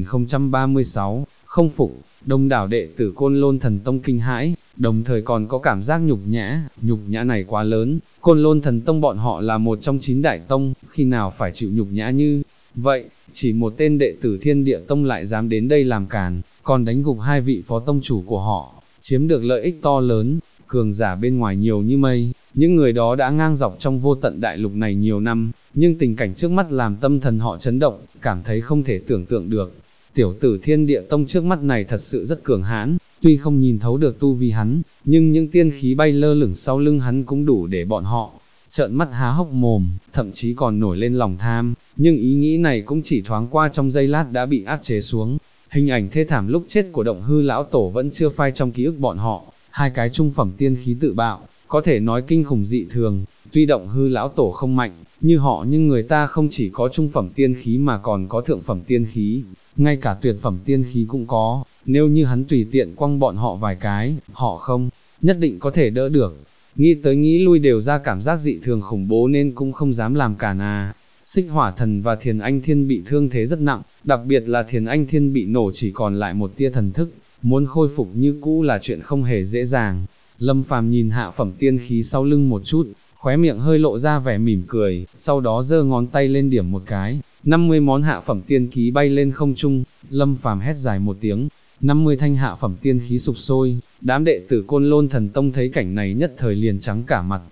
1036, không phục, đông đảo đệ tử Côn Lôn Thần Tông kinh hãi, đồng thời còn có cảm giác nhục nhã này quá lớn, Côn Lôn Thần Tông bọn họ là một trong 9 đại tông, khi nào phải chịu nhục nhã như vậy, chỉ một tên đệ tử Thiên Địa Tông lại dám đến đây làm càn, còn đánh gục hai vị phó tông chủ của họ, chiếm được lợi ích to lớn, cường giả bên ngoài nhiều như mây, những người đó đã ngang dọc trong vô tận đại lục này nhiều năm, nhưng tình cảnh trước mắt làm tâm thần họ chấn động, cảm thấy không thể tưởng tượng được. Tiểu tử Thiên Địa Tông trước mắt này thật sự rất cường hãn, tuy không nhìn thấu được tu vi hắn, nhưng những tiên khí bay lơ lửng sau lưng hắn cũng đủ để bọn họ trợn mắt há hốc mồm, thậm chí còn nổi lên lòng tham, nhưng ý nghĩ này cũng chỉ thoáng qua trong giây lát đã bị áp chế xuống. Hình ảnh thê thảm lúc chết của Động Hư lão tổ vẫn chưa phai trong ký ức bọn họ, hai cái trung phẩm tiên khí tự bạo, có thể nói kinh khủng dị thường, tuy Động Hư lão tổ không mạnh như họ nhưng người ta không chỉ có trung phẩm tiên khí mà còn có thượng phẩm tiên khí, ngay cả tuyệt phẩm tiên khí cũng có, nếu như hắn tùy tiện quăng bọn họ vài cái, họ không nhất định có thể đỡ được. Nghĩ tới nghĩ lui đều ra cảm giác dị thường khủng bố nên cũng không dám làm cản à. Xích Hỏa Thần và Thiền Anh Thiên bị thương thế rất nặng, đặc biệt là Thiền Anh Thiên bị nổ chỉ còn lại một tia thần thức, muốn khôi phục như cũ là chuyện không hề dễ dàng. Lâm Phàm nhìn hạ phẩm tiên khí sau lưng một chút, khóe miệng hơi lộ ra vẻ mỉm cười, sau đó giơ ngón tay lên điểm một cái, 50 món hạ phẩm tiên khí bay lên không trung, Lâm Phàm hét dài một tiếng, 50 thanh hạ phẩm tiên khí sục sôi, đám đệ tử Côn Lôn Thần Tông thấy cảnh này nhất thời liền trắng cả mặt,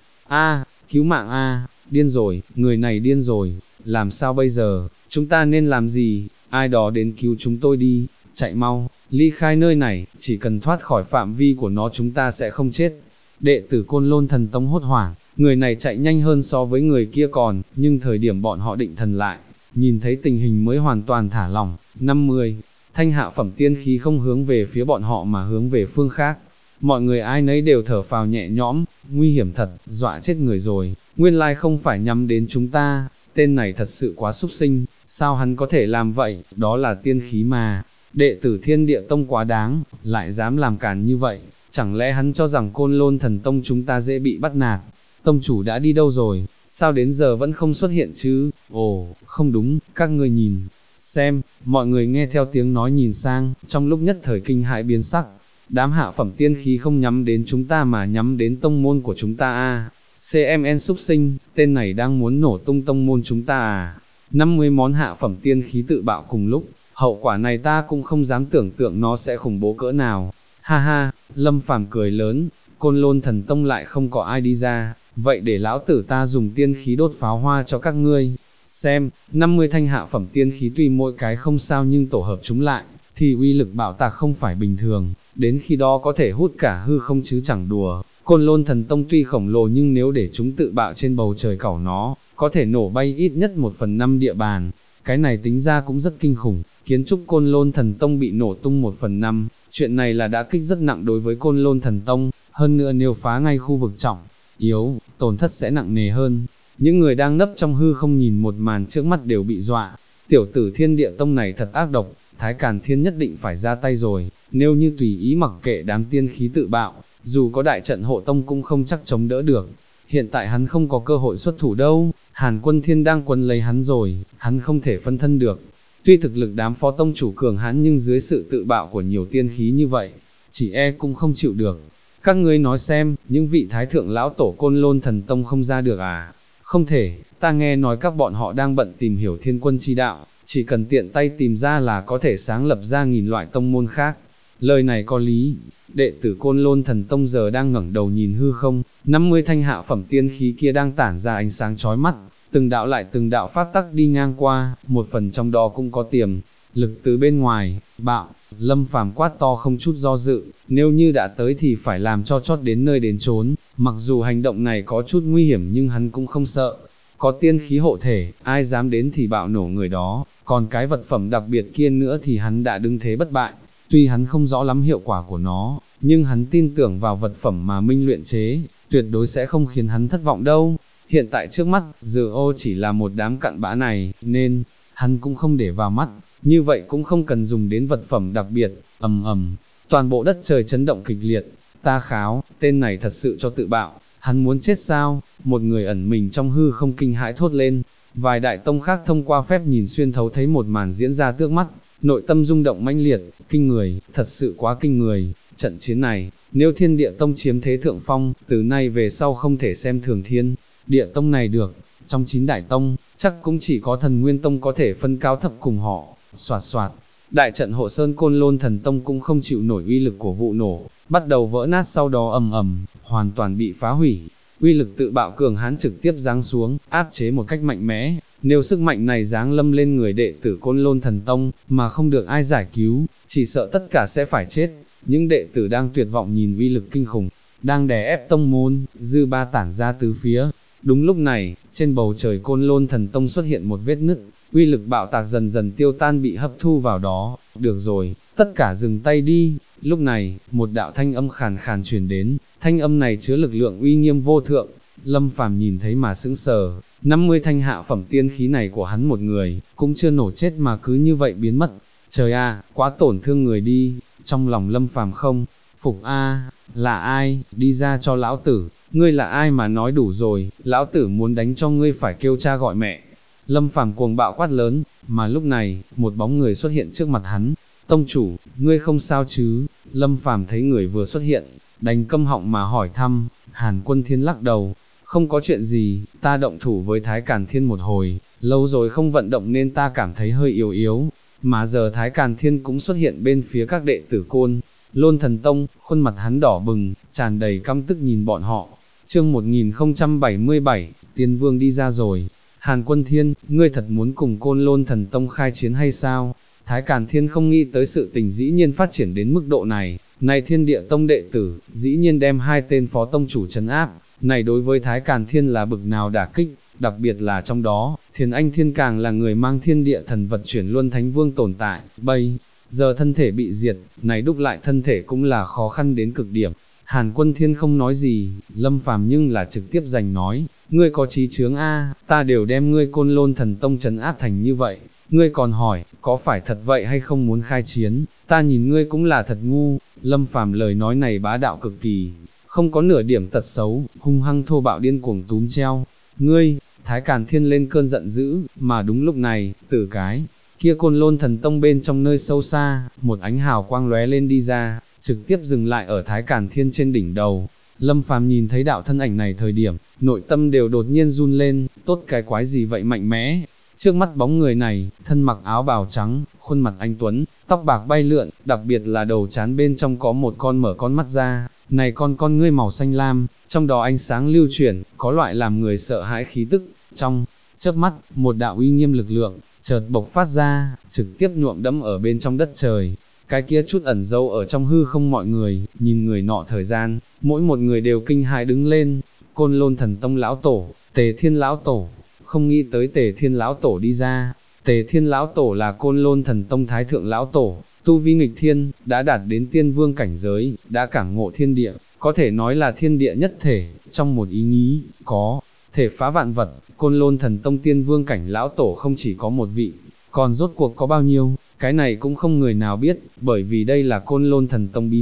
cứu mạng điên rồi, người này điên rồi, làm sao bây giờ, chúng ta nên làm gì, ai đó đến cứu chúng tôi đi, chạy mau, ly khai nơi này, chỉ cần thoát khỏi phạm vi của nó chúng ta sẽ không chết. Đệ tử Côn Lôn Thần Tông hốt hoảng, người này chạy nhanh hơn so với người kia còn, nhưng thời điểm bọn họ định thần lại, nhìn thấy tình hình mới hoàn toàn thả lỏng, 50 thanh hạ phẩm tiên khí không hướng về phía bọn họ mà hướng về phương khác. Mọi người ai nấy đều thở phào nhẹ nhõm, nguy hiểm thật, dọa chết người rồi, nguyên lai không phải nhắm đến chúng ta, tên này thật sự quá xúc sinh, sao hắn có thể làm vậy, đó là tiên khí mà, đệ tử Thiên Địa Tông quá đáng, lại dám làm cản như vậy, chẳng lẽ hắn cho rằng Côn Lôn Thần Tông chúng ta dễ bị bắt nạt, tông chủ đã đi đâu rồi, sao đến giờ vẫn không xuất hiện chứ, ồ, không đúng, các ngươi nhìn, xem, mọi người nghe theo tiếng nói nhìn sang, trong lúc nhất thời kinh hãi biến sắc, đám hạ phẩm tiên khí không nhắm đến chúng ta mà nhắm đến tông môn của chúng ta CMN xúc sinh, tên này đang muốn nổ tung tông môn chúng ta 50 món hạ phẩm tiên khí tự bạo cùng lúc, hậu quả này ta cũng không dám tưởng tượng nó sẽ khủng bố cỡ nào, ha ha, Lâm Phàm cười lớn, Côn Lôn Thần Tông lại không có ai đi ra, vậy để lão tử ta dùng tiên khí đốt pháo hoa cho các ngươi, xem, 50 thanh hạ phẩm tiên khí tuy mỗi cái không sao nhưng tổ hợp chúng lại, thì uy lực bạo tạc không phải bình thường, đến khi đó có thể hút cả hư không chứ chẳng đùa. Côn Lôn Thần Tông tuy khổng lồ nhưng nếu để chúng tự bạo trên bầu trời cẩu nó, có thể nổ bay ít nhất 1/5 địa bàn, cái này tính ra cũng rất kinh khủng, kiến trúc Côn Lôn Thần Tông bị nổ tung 1/5, chuyện này là đã kích rất nặng đối với Côn Lôn Thần Tông, hơn nữa nếu phá ngay khu vực trọng, yếu, tổn thất sẽ nặng nề hơn. Những người đang nấp trong hư không nhìn một màn trước mắt đều bị dọa, tiểu tử Thiên Địa Tông này thật ác độc, Thái Càn Thiên nhất định phải ra tay rồi, nếu như tùy ý mặc kệ đám tiên khí tự bạo, dù có đại trận hộ tông cũng không chắc chống đỡ được. Hiện tại hắn không có cơ hội xuất thủ đâu, Hàn Quân Thiên đang quấn lấy hắn rồi, hắn không thể phân thân được. Tuy thực lực đám phó tông chủ cường hãn nhưng dưới sự tự bạo của nhiều tiên khí như vậy, chỉ e cũng không chịu được. Các ngươi nói xem, những vị thái thượng lão tổ Côn Lôn Thần Tông không ra được à? Không thể, ta nghe nói các bọn họ đang bận tìm hiểu thiên quân chi đạo, chỉ cần tiện tay tìm ra là có thể sáng lập ra nghìn loại tông môn khác. Lời này có lý, đệ tử Côn Lôn Thần Tông giờ đang ngẩng đầu nhìn hư không, 50 thanh hạ phẩm tiên khí kia đang tản ra ánh sáng chói mắt, từng đạo lại từng đạo pháp tắc đi ngang qua, một phần trong đó cũng có tiềm lực từ bên ngoài, bạo. Lâm Phàm quát to không chút do dự, nếu như đã tới thì phải làm cho chót đến nơi đến chốn, mặc dù hành động này có chút nguy hiểm nhưng hắn cũng không sợ. Có tiên khí hộ thể, ai dám đến thì bạo nổ người đó, còn cái vật phẩm đặc biệt kia nữa thì hắn đã đứng thế bất bại. Tuy hắn không rõ lắm hiệu quả của nó, nhưng hắn tin tưởng vào vật phẩm mà Minh luyện chế, tuyệt đối sẽ không khiến hắn thất vọng đâu. Hiện tại trước mắt, Dư Ô chỉ là một đám cặn bã này, nên hắn cũng không để vào mắt, như vậy cũng không cần dùng đến vật phẩm đặc biệt. Ầm ầm, toàn bộ đất trời chấn động kịch liệt. Ta kháo, tên này thật sự cho tự bạo, hắn muốn chết sao? Một người ẩn mình trong hư không kinh hãi thốt lên. Vài đại tông khác thông qua phép nhìn xuyên thấu thấy một màn diễn ra trước mắt, nội tâm rung động mãnh liệt, kinh người, thật sự quá kinh người. Trận chiến này, nếu Thiên Địa Tông chiếm thế thượng phong, từ nay về sau không thể xem thường Thiên Địa Tông này được. Trong 9 đại tông, chắc cũng chỉ có Thần Nguyên Tông có thể phân cao thấp cùng họ. Soạt soạt, đại trận hộ sơn Côn Lôn Thần Tông cũng không chịu nổi uy lực của vụ nổ, bắt đầu vỡ nát, sau đó ầm ầm, hoàn toàn bị phá hủy. Uy lực tự bạo cường hãn trực tiếp giáng xuống, áp chế một cách mạnh mẽ. Nếu sức mạnh này giáng lâm lên người đệ tử Côn Lôn Thần Tông, mà không được ai giải cứu, chỉ sợ tất cả sẽ phải chết. Những đệ tử đang tuyệt vọng nhìn uy lực kinh khủng, đang đè ép tông môn, dư ba tản ra tứ phía. Đúng lúc này, trên bầu trời Côn Lôn Thần Tông xuất hiện một vết nứt, uy lực bạo tạc dần dần tiêu tan, bị hấp thu vào đó. Được rồi, tất cả dừng tay đi. Lúc này, một đạo thanh âm khàn khàn truyền đến, thanh âm này chứa lực lượng uy nghiêm vô thượng. Lâm Phàm nhìn thấy mà sững sờ, 50 thanh hạ phẩm tiên khí này của hắn một người, cũng chưa nổ chết mà cứ như vậy biến mất. Trời a, quá tổn thương người đi. Trong lòng Lâm Phàm không phục a, là ai, đi ra cho lão tử, ngươi là ai mà nói đủ rồi, lão tử muốn đánh cho ngươi phải kêu cha gọi mẹ. Lâm Phàm cuồng bạo quát lớn, mà lúc này, một bóng người xuất hiện trước mặt hắn. Tông chủ, ngươi không sao chứ? Lâm Phàm thấy người vừa xuất hiện, đành câm họng mà hỏi thăm. Hàn Quân Thiên lắc đầu, không có chuyện gì, ta động thủ với Thái Càn Thiên một hồi, lâu rồi không vận động nên ta cảm thấy hơi yếu yếu. Mà giờ Thái Càn Thiên cũng xuất hiện bên phía các đệ tử Côn Lôn Thần Tông, khuôn mặt hắn đỏ bừng, tràn đầy căm tức nhìn bọn họ. Chương 1077, Tiên Vương đi ra rồi. Hàn Quân Thiên, ngươi thật muốn cùng Côn Lôn Thần Tông khai chiến hay sao? Thái Càn Thiên không nghĩ tới sự tình dĩ nhiên phát triển đến mức độ này. Này Thiên Địa Tông đệ tử, dĩ nhiên đem hai tên phó tông chủ trấn áp. Này đối với Thái Càn Thiên là bực nào đả kích, đặc biệt là trong đó, Thiền Anh Thiên càng là người mang thiên địa thần vật chuyển luân thánh vương tồn tại. Bây giờ thân thể bị diệt, này đúc lại thân thể cũng là khó khăn đến cực điểm. Hàn Quân Thiên không nói gì, Lâm Phàm nhưng là trực tiếp giành nói, ngươi có chí chướng a, ta đều đem ngươi Côn Lôn Thần Tông trấn áp thành như vậy, ngươi còn hỏi, có phải thật vậy hay không muốn khai chiến, ta nhìn ngươi cũng là thật ngu. Lâm Phàm lời nói này bá đạo cực kỳ, không có nửa điểm tật xấu, hung hăng thô bạo điên cuồng túm treo. Ngươi, Thái Càn Thiên lên cơn giận dữ, mà đúng lúc này, từ cái kia Côn Lôn Thần Tông bên trong nơi sâu xa, một ánh hào quang lóe lên đi ra, trực tiếp dừng lại ở Thái Càn Thiên trên đỉnh đầu. Lâm Phàm nhìn thấy đạo thân ảnh này thời điểm, nội tâm đều đột nhiên run lên, tốt cái quái gì vậy mạnh mẽ. Trước mắt bóng người này, thân mặc áo bào trắng, khuôn mặt anh tuấn, tóc bạc bay lượn, đặc biệt là đầu trán bên trong có một con mở con mắt ra, này con ngươi màu xanh lam, trong đó ánh sáng lưu chuyển, có loại làm người sợ hãi khí tức. Trong chớp mắt, một đạo uy nghiêm lực lượng chợt bộc phát ra, trực tiếp nhuộm đẫm ở bên trong đất trời. Cái kia chút ẩn dấu ở trong hư không mọi người, nhìn người nọ thời gian, mỗi một người đều kinh hãi đứng lên. Côn Lôn Thần Tông lão tổ, Tề Thiên lão tổ, không nghĩ tới Tề Thiên lão tổ đi ra. Tề Thiên lão tổ là Côn Lôn Thần Tông thái thượng lão tổ, tu vi nghịch thiên, đã đạt đến tiên vương cảnh giới, đã cảm ngộ thiên địa, có thể nói là thiên địa nhất thể, trong một ý nghĩ, có thể phá vạn vật. Côn Lôn Thần Tông tiên vương cảnh lão tổ không chỉ có một vị, còn rốt cuộc có bao nhiêu, cái này cũng không người nào biết, bởi vì đây là Côn Lôn Thần Tông bí mật.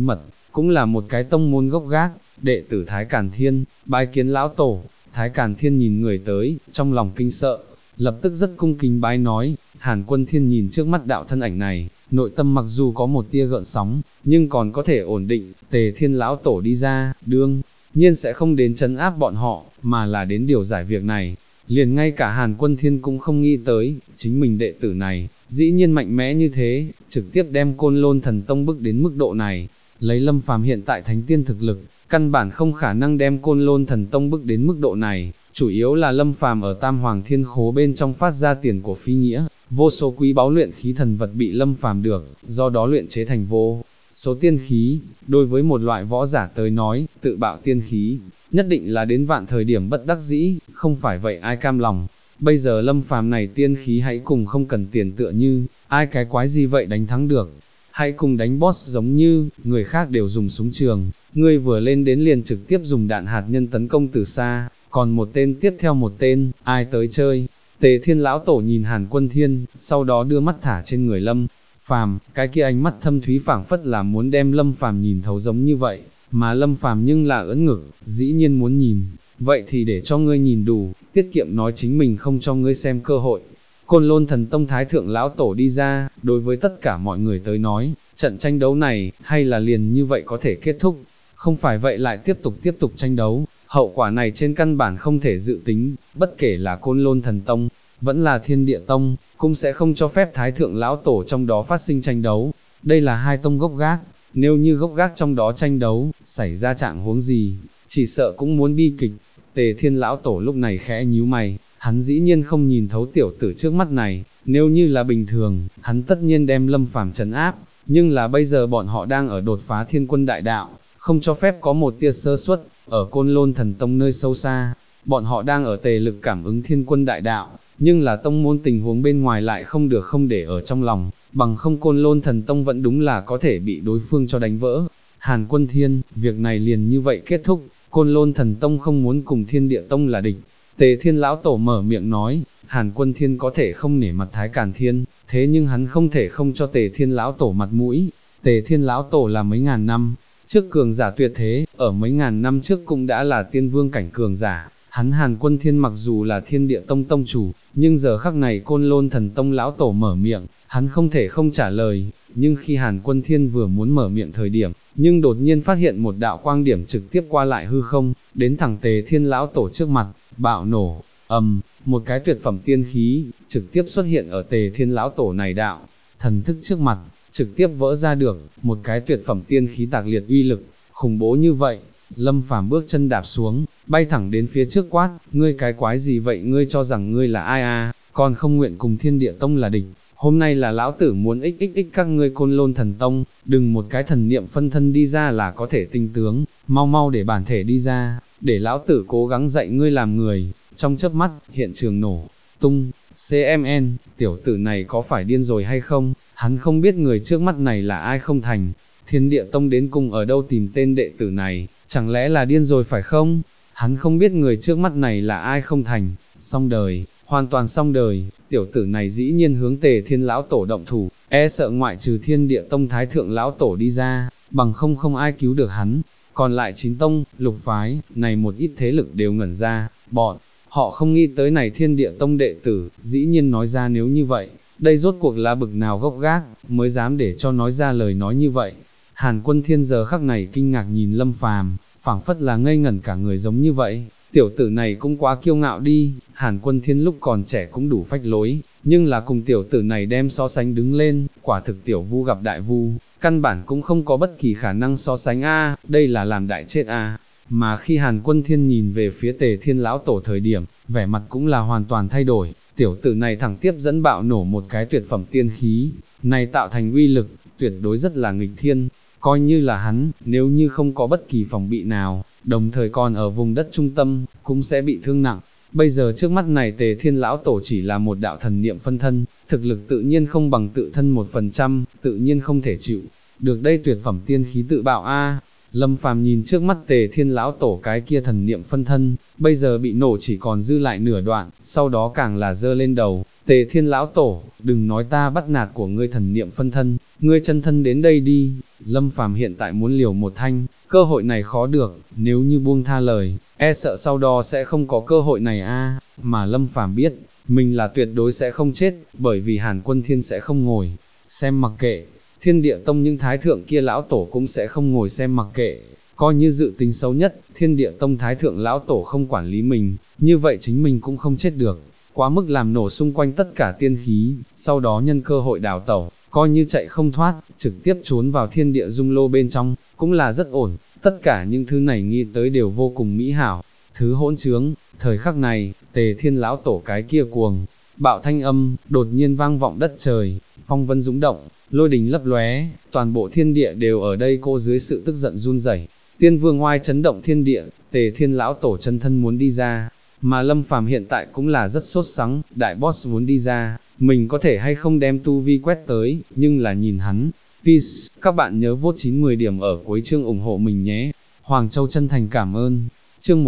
cũng là một cái tông môn gốc gác, đệ tử Thái Càn Thiên, bái kiến lão tổ. Thái Càn Thiên nhìn người tới, trong lòng kinh sợ, lập tức rất cung kính bái nói. Hàn Quân Thiên nhìn trước mắt đạo thân ảnh này, nội tâm mặc dù có một tia gợn sóng, nhưng còn có thể ổn định. Tề Thiên lão tổ đi ra, đương nhiên sẽ không đến trấn áp bọn họ, mà là đến điều giải việc này. Liền ngay cả Hàn Quân Thiên cũng không nghĩ tới, chính mình đệ tử này, dĩ nhiên mạnh mẽ như thế, trực tiếp đem Côn Lôn Thần Tông bức đến mức độ này. Lấy Lâm Phàm hiện tại thánh tiên thực lực, căn bản không khả năng đem Côn Lôn Thần Tông bức đến mức độ này, chủ yếu là Lâm Phàm ở Tam Hoàng Thiên Khố bên trong phát ra tiền của phi nghĩa, vô số quý báu luyện khí thần vật bị Lâm Phàm được, do đó luyện chế thành vô số tiên khí. Đối với một loại võ giả tới nói, tự bạo tiên khí, nhất định là đến vạn thời điểm bất đắc dĩ, không phải vậy ai cam lòng. Bây giờ Lâm Phàm này tiên khí hãy cùng không cần tiền tựa như, ai cái quái gì vậy đánh thắng được. Hãy cùng đánh boss giống như, người khác đều dùng súng trường, ngươi vừa lên đến liền trực tiếp dùng đạn hạt nhân tấn công từ xa, còn một tên tiếp theo một tên, ai tới chơi. Tề Thiên lão tổ nhìn Hàn Quân Thiên, sau đó đưa mắt thả trên người Lâm Phàm, cái kia ánh mắt thâm thúy phảng phất là muốn đem Lâm Phàm nhìn thấu giống như vậy, mà Lâm Phàm nhưng là ưỡn ngực, dĩ nhiên muốn nhìn, vậy thì để cho ngươi nhìn đủ, tiết kiệm nói chính mình không cho ngươi xem cơ hội. Côn Lôn Thần Tông Thái Thượng lão tổ đi ra, đối với tất cả mọi người tới nói, trận tranh đấu này, hay là liền như vậy có thể kết thúc, không phải vậy lại tiếp tục tranh đấu, hậu quả này trên căn bản không thể dự tính, bất kể là Côn Lôn Thần Tông, vẫn là Thiên Địa Tông, cũng sẽ không cho phép Thái Thượng lão tổ trong đó phát sinh tranh đấu. Đây là hai tông gốc gác, nếu như gốc gác trong đó tranh đấu, xảy ra trạng huống gì, chỉ sợ cũng muốn bi kịch. Tề Thiên lão tổ lúc này khẽ nhíu mày, hắn dĩ nhiên không nhìn thấu tiểu tử trước mắt này, nếu như là bình thường, hắn tất nhiên đem Lâm Phàm trấn áp, nhưng là bây giờ bọn họ đang ở đột phá Thiên Quân Đại Đạo, không cho phép có một tia sơ suất. Ở Côn Lôn Thần Tông nơi sâu xa, bọn họ đang ở tề lực cảm ứng Thiên Quân Đại Đạo, nhưng là tông môn tình huống bên ngoài lại không để ở trong lòng, bằng không Côn Lôn Thần Tông vẫn đúng là có thể bị đối phương cho đánh vỡ. Hàn Quân Thiên, việc này liền như vậy kết thúc, Côn Lôn Thần Tông không muốn cùng Thiên Địa Tông là địch. Tề Thiên lão tổ mở miệng nói, Hàn Quân Thiên có thể không nể mặt Thái Càn Thiên, thế nhưng hắn không thể không cho Tề Thiên lão tổ mặt mũi. Tề Thiên lão tổ là mấy ngàn năm trước cường giả tuyệt thế, ở mấy ngàn năm trước cũng đã là tiên vương cảnh cường giả. Hắn Hàn Quân Thiên mặc dù là Thiên Địa Tông tông chủ, nhưng giờ khắc này Côn Lôn Thần Tông lão tổ mở miệng, hắn không thể không trả lời. Nhưng khi Hàn Quân Thiên vừa muốn mở miệng thời điểm, nhưng đột nhiên phát hiện một đạo quang điểm trực tiếp qua lại hư không, đến thẳng Tề Thiên lão tổ trước mặt, bạo nổ, một cái tuyệt phẩm tiên khí, trực tiếp xuất hiện ở Tề Thiên lão tổ này đạo, thần thức trước mặt, trực tiếp vỡ ra được, một cái tuyệt phẩm tiên khí tạc liệt uy lực, khủng bố như vậy. Lâm Phàm bước chân đạp xuống, bay thẳng đến phía trước quát, ngươi cái quái gì vậy, ngươi cho rằng ngươi là ai à, còn không nguyện cùng Thiên Địa Tông là địch, hôm nay là lão tử muốn xxx các ngươi Côn Lôn Thần Tông, đừng một cái thần niệm phân thân đi ra là có thể tinh tướng, mau để bản thể đi ra, để lão tử cố gắng dạy ngươi làm người. Trong chớp mắt, hiện trường nổ tung. CMN, tiểu tử này có phải điên rồi hay không, hắn không biết người trước mắt này là ai không thành. Thiên Địa Tông đến cùng ở đâu tìm tên đệ tử này, chẳng lẽ là điên rồi phải không? Hắn không biết người trước mắt này là ai không thành, xong đời, hoàn toàn xong đời. Tiểu tử này dĩ nhiên hướng Tề Thiên lão tổ động thủ, e sợ ngoại trừ Thiên Địa Tông Thái Thượng lão tổ đi ra, bằng không ai cứu được hắn. Còn lại 9 tông, lục phái, này một ít thế lực đều ngẩn ra, bọn họ không nghĩ tới này Thiên Địa Tông đệ tử, dĩ nhiên nói ra nếu như vậy, đây rốt cuộc là bực nào gốc gác, mới dám để cho nói ra lời nói như vậy. Hàn Quân Thiên giờ khắc này kinh ngạc nhìn Lâm Phàm, phảng phất là ngây ngẩn cả người giống như vậy, tiểu tử này cũng quá kiêu ngạo đi. Hàn Quân Thiên lúc còn trẻ cũng đủ phách lối, nhưng là cùng tiểu tử này đem so sánh đứng lên, quả thực tiểu vu gặp đại vu, căn bản cũng không có bất kỳ khả năng so sánh a, đây là làm đại chết a. Mà khi Hàn Quân Thiên nhìn về phía Tề Thiên lão tổ thời điểm, vẻ mặt cũng là hoàn toàn thay đổi, tiểu tử này thẳng tiếp dẫn bạo nổ một cái tuyệt phẩm tiên khí, này tạo thành uy lực, tuyệt đối rất là nghịch thiên. Coi như là hắn, nếu như không có bất kỳ phòng bị nào, đồng thời còn ở vùng đất trung tâm, cũng sẽ bị thương nặng. Bây giờ trước mắt này Tề Thiên lão tổ chỉ là một đạo thần niệm phân thân, thực lực tự nhiên không bằng tự thân 1%, tự nhiên không thể chịu được đây tuyệt phẩm tiên khí tự bạo a. Lâm Phàm nhìn trước mắt Tề Thiên lão tổ cái kia thần niệm phân thân, bây giờ bị nổ chỉ còn dư lại nửa đoạn, sau đó càng là giơ lên đầu. Tề Thiên lão tổ, đừng nói ta bắt nạt của ngươi thần niệm phân thân, ngươi chân thân đến đây đi, Lâm Phàm hiện tại muốn liều một thanh, cơ hội này khó được, nếu như buông tha lời, e sợ sau đó sẽ không có cơ hội này a. Mà Lâm Phàm biết, mình là tuyệt đối sẽ không chết, bởi vì Hàn Quân Thiên sẽ không ngồi xem mặc kệ, Thiên Địa Tông những thái thượng kia lão tổ cũng sẽ không ngồi xem mặc kệ. Coi như dự tính xấu nhất, Thiên Địa Tông thái thượng lão tổ không quản lý mình, như vậy chính mình cũng không chết được, quá mức làm nổ xung quanh tất cả tiên khí, sau đó nhân cơ hội đào tẩu, coi như chạy không thoát, trực tiếp trốn vào thiên địa dung lô bên trong, cũng là rất ổn, tất cả những thứ này nghĩ tới đều vô cùng mỹ hảo. Thứ hỗn trướng, thời khắc này, Tề Thiên lão tổ cái kia cuồng bạo thanh âm, đột nhiên vang vọng đất trời, phong vân dũng động, lôi đình lấp lóe, toàn bộ thiên địa đều ở đây cô dưới sự tức giận run rẩy. Tiên vương oai chấn động thiên địa, Tề Thiên lão tổ chân thân muốn đi ra, mà Lâm Phàm hiện tại cũng là rất sốt sắng, đại boss muốn đi ra, mình có thể hay không đem tu vi quét tới, nhưng là nhìn hắn. Peace, các bạn nhớ vote 9-10 điểm ở cuối chương ủng hộ mình nhé. Hoàng Châu chân thành cảm ơn. Chương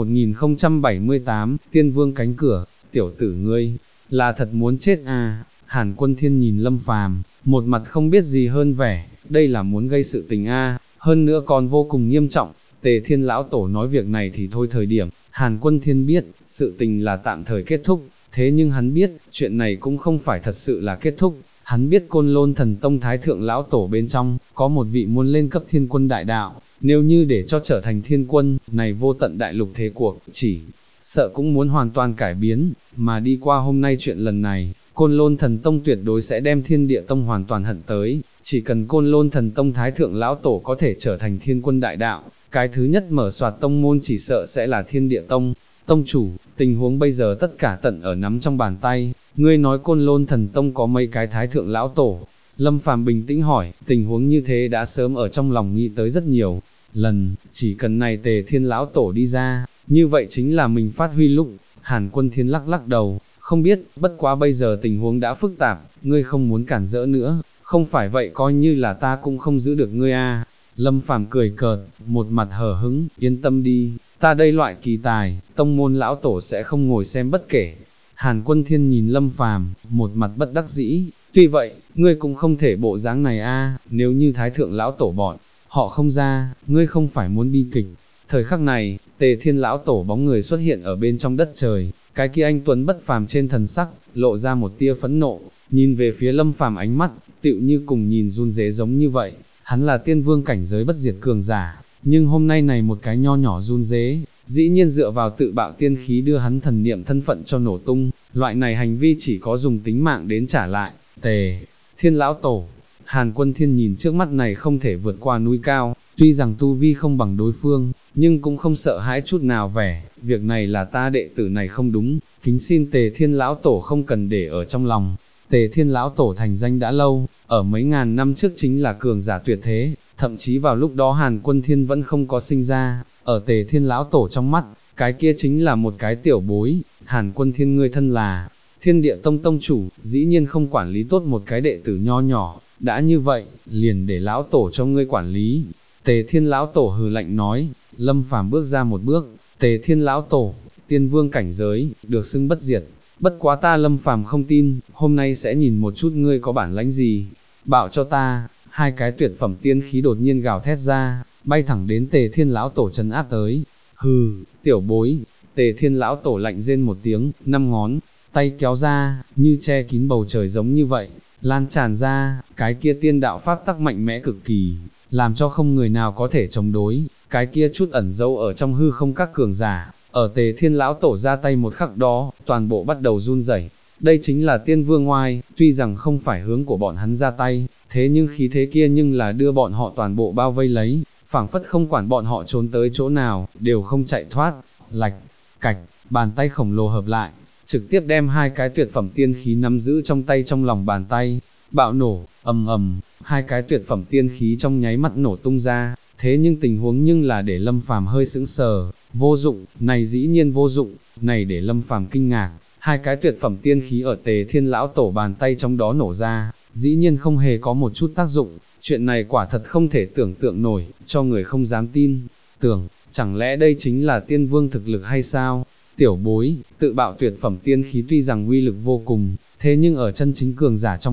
1078, Tiên Vương cánh cửa, tiểu tử ngươi, là thật muốn chết à? Hàn Quân Thiên nhìn Lâm Phàm, một mặt không biết gì hơn vẻ, đây là muốn gây sự tình a, hơn nữa còn vô cùng nghiêm trọng. Tề Thiên lão tổ nói việc này thì thôi thời điểm, Hàn Quân Thiên biết, sự tình là tạm thời kết thúc, thế nhưng hắn biết, chuyện này cũng không phải thật sự là kết thúc, hắn biết Côn Lôn Thần Tông Thái Thượng lão tổ bên trong, có một vị muốn lên cấp thiên quân đại đạo, nếu như để cho trở thành thiên quân, này vô tận đại lục thế cuộc, chỉ sợ cũng muốn hoàn toàn cải biến, mà đi qua hôm nay chuyện lần này, Côn Lôn Thần Tông tuyệt đối sẽ đem Thiên Địa Tông hoàn toàn hận tới, chỉ cần Côn Lôn Thần Tông Thái Thượng lão tổ có thể trở thành thiên quân đại đạo, cái thứ nhất mở soạt tông môn chỉ sợ sẽ là Thiên Địa Tông. Tông chủ, tình huống bây giờ tất cả tận ở nắm trong bàn tay, ngươi nói Côn Lôn Thần Tông có mấy cái Thái Thượng lão tổ? Lâm Phàm bình tĩnh hỏi, tình huống như thế đã sớm ở trong lòng nghĩ tới rất nhiều lần, chỉ cần này Tề Thiên lão tổ đi ra, như vậy chính là mình phát huy lúc. Hàn Quân Thiên lắc lắc đầu, không biết, bất quá bây giờ tình huống đã phức tạp, ngươi không muốn cản rỡ nữa, không phải vậy coi như là ta cũng không giữ được ngươi a. Lâm Phàm cười cợt, một mặt hờ hững, yên tâm đi, ta đây loại kỳ tài, tông môn lão tổ sẽ không ngồi xem bất kể. Hàn Quân Thiên nhìn Lâm Phàm, một mặt bất đắc dĩ, tuy vậy, ngươi cũng không thể bộ dáng này a, nếu như Thái Thượng lão tổ bọn họ không ra, ngươi không phải muốn bi kịch. Thời khắc này, Tề Thiên lão tổ bóng người xuất hiện ở bên trong đất trời, cái kia anh tuấn bất phàm trên thần sắc, lộ ra một tia phẫn nộ, nhìn về phía Lâm Phàm ánh mắt, tựu như cùng nhìn run rế giống như vậy. Hắn là tiên vương cảnh giới bất diệt cường giả, nhưng hôm nay này một cái nho nhỏ run rế, dĩ nhiên dựa vào tự bạo tiên khí đưa hắn thần niệm thân phận cho nổ tung, loại này hành vi chỉ có dùng tính mạng đến trả lại. Tề Thiên lão tổ, Hàn Quân Thiên nhìn trước mắt này không thể vượt qua núi cao, tuy rằng tu vi không bằng đối phương, nhưng cũng không sợ hãi chút nào vẻ, việc này là ta đệ tử này không đúng, kính xin Tề Thiên lão tổ không cần để ở trong lòng. Tề Thiên lão tổ thành danh đã lâu, ở mấy ngàn năm trước chính là cường giả tuyệt thế, thậm chí vào lúc đó Hàn Quân Thiên vẫn không có sinh ra, ở Tề Thiên lão tổ trong mắt, cái kia chính là một cái tiểu bối. Hàn Quân Thiên ngươi thân là Thiên Địa Tông tông chủ, dĩ nhiên không quản lý tốt một cái đệ tử nho nhỏ, đã như vậy, liền để lão tổ cho ngươi quản lý. Tề Thiên lão tổ hừ lạnh nói. Lâm Phàm bước ra một bước, Tề Thiên lão tổ, tiên vương cảnh giới, được xưng bất diệt, bất quá ta Lâm Phàm không tin, hôm nay sẽ nhìn một chút ngươi có bản lãnh gì, bảo cho ta. Hai cái tuyệt phẩm tiên khí đột nhiên gào thét ra, bay thẳng đến Tề Thiên lão tổ trấn áp tới. Hừ, tiểu bối. Tề Thiên lão tổ lạnh rên một tiếng, 5 ngón tay kéo ra, như che kín bầu trời giống như vậy, lan tràn ra, cái kia tiên đạo pháp tắc mạnh mẽ cực kỳ, làm cho không người nào có thể chống đối. Cái kia chút ẩn dấu ở trong hư không các cường giả, ở Tề Thiên lão tổ ra tay một khắc đó, toàn bộ bắt đầu run rẩy. Đây chính là tiên vương oai, tuy rằng không phải hướng của bọn hắn ra tay, thế nhưng khí thế kia nhưng là đưa bọn họ toàn bộ bao vây lấy, phảng phất không quản bọn họ trốn tới chỗ nào, đều không chạy thoát. Lạch cạch, bàn tay khổng lồ hợp lại, trực tiếp đem hai cái tuyệt phẩm tiên khí nắm giữ trong tay trong lòng bàn tay, bạo nổ, ầm ầm, hai cái tuyệt phẩm tiên khí trong nháy mắt nổ tung ra. Thế nhưng tình huống nhưng là để Lâm Phàm hơi sững sờ, vô dụng, này dĩ nhiên vô dụng, này để Lâm Phàm kinh ngạc, hai cái tuyệt phẩm tiên khí ở Tề Thiên lão tổ bàn tay trong đó nổ ra, dĩ nhiên không hề có một chút tác dụng, chuyện này quả thật không thể tưởng tượng nổi, cho người không dám tin, tưởng, chẳng lẽ đây chính là tiên vương thực lực hay sao? Tiểu bối, tự bạo tuyệt phẩm tiên khí tuy rằng uy lực vô cùng, thế nhưng ở chân chính cường giả trong mắt,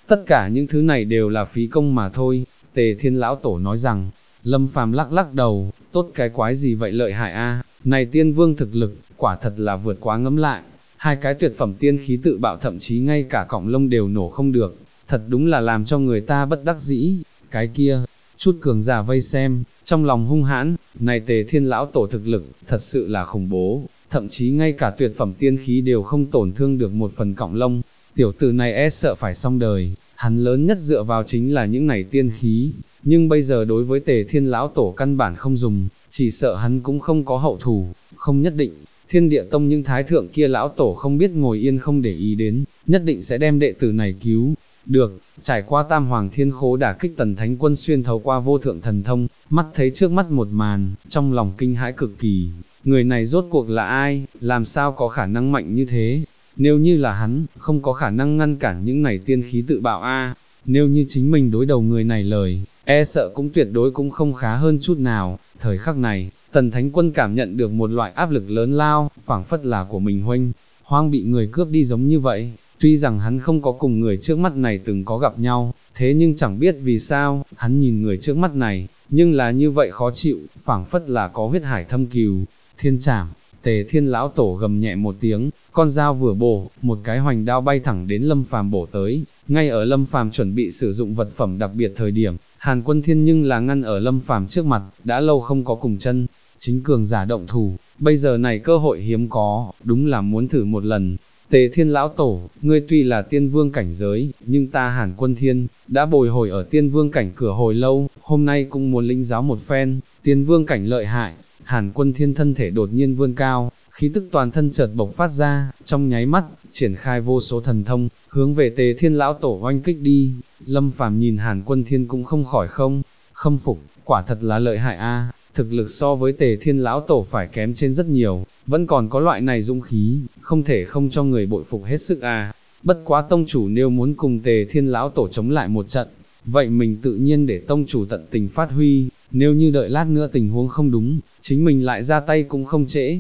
tất cả những thứ này đều là phí công mà thôi. Tề Thiên lão tổ nói rằng. Lâm Phàm lắc lắc đầu, tốt cái quái gì vậy lợi hại a, này tiên vương thực lực, quả thật là vượt quá ngẫm lại, hai cái tuyệt phẩm tiên khí tự bạo thậm chí ngay cả cọng lông đều nổ không được, thật đúng là làm cho người ta bất đắc dĩ, cái kia, chút cường giả vây xem, trong lòng hung hãn, này Tề Thiên lão tổ thực lực, thật sự là khủng bố, thậm chí ngay cả tuyệt phẩm tiên khí đều không tổn thương được một phần cọng lông, tiểu tử này e sợ phải xong đời, hắn lớn nhất dựa vào chính là những này tiên khí, nhưng bây giờ đối với Tề Thiên lão tổ căn bản không dùng, chỉ sợ hắn cũng không có hậu thủ, không nhất định, Thiên Địa Tông những thái thượng kia lão tổ không biết ngồi yên không để ý đến, nhất định sẽ đem đệ tử này cứu. Được, trải qua tam hoàng thiên khố đả kích Tần Thánh Quân xuyên thấu qua vô thượng thần thông, mắt thấy trước mắt một màn, trong lòng kinh hãi cực kỳ, người này rốt cuộc là ai, làm sao có khả năng mạnh như thế, nếu như là hắn, không có khả năng ngăn cản những này tiên khí tự bạo a. Nếu như chính mình đối đầu người này lời, e sợ cũng tuyệt đối cũng không khá hơn chút nào, thời khắc này, Tần Thánh Quân cảm nhận được một loại áp lực lớn lao, phảng phất là của mình huynh, hoang bị người cướp đi giống như vậy, tuy rằng hắn không có cùng người trước mắt này từng có gặp nhau, thế nhưng chẳng biết vì sao, hắn nhìn người trước mắt này, nhưng là như vậy khó chịu, phảng phất là có huyết hải thâm cừu, thiên trảm. Tề Thiên lão tổ gầm nhẹ một tiếng, con dao vừa bổ, một cái hoành đao bay thẳng đến Lâm Phàm bổ tới, ngay ở Lâm Phàm chuẩn bị sử dụng vật phẩm đặc biệt thời điểm, Hàn Quân Thiên nhưng là ngăn ở Lâm Phàm trước mặt, đã lâu không có cùng chân, chính cường giả động thủ, bây giờ này cơ hội hiếm có, đúng là muốn thử một lần. Tề Thiên lão tổ, ngươi tuy là tiên vương cảnh giới, nhưng ta Hàn Quân Thiên, đã bồi hồi ở tiên vương cảnh cửa hồi lâu, hôm nay cũng muốn lĩnh giáo một phen, tiên vương cảnh lợi hại. Hàn Quân Thiên thân thể đột nhiên vươn cao, khí tức toàn thân chợt bộc phát ra, trong nháy mắt, triển khai vô số thần thông, hướng về Tề Thiên lão tổ oanh kích đi. Lâm Phàm nhìn Hàn Quân Thiên cũng không khỏi khâm phục, quả thật là lợi hại a, thực lực so với Tề Thiên lão tổ phải kém trên rất nhiều, vẫn còn có loại này dũng khí, không thể không cho người bội phục hết sức a. Bất quá tông chủ nếu muốn cùng Tề Thiên lão tổ chống lại một trận, vậy mình tự nhiên để tông chủ tận tình phát huy, nếu như đợi lát nữa tình huống không đúng, chính mình lại ra tay cũng không trễ.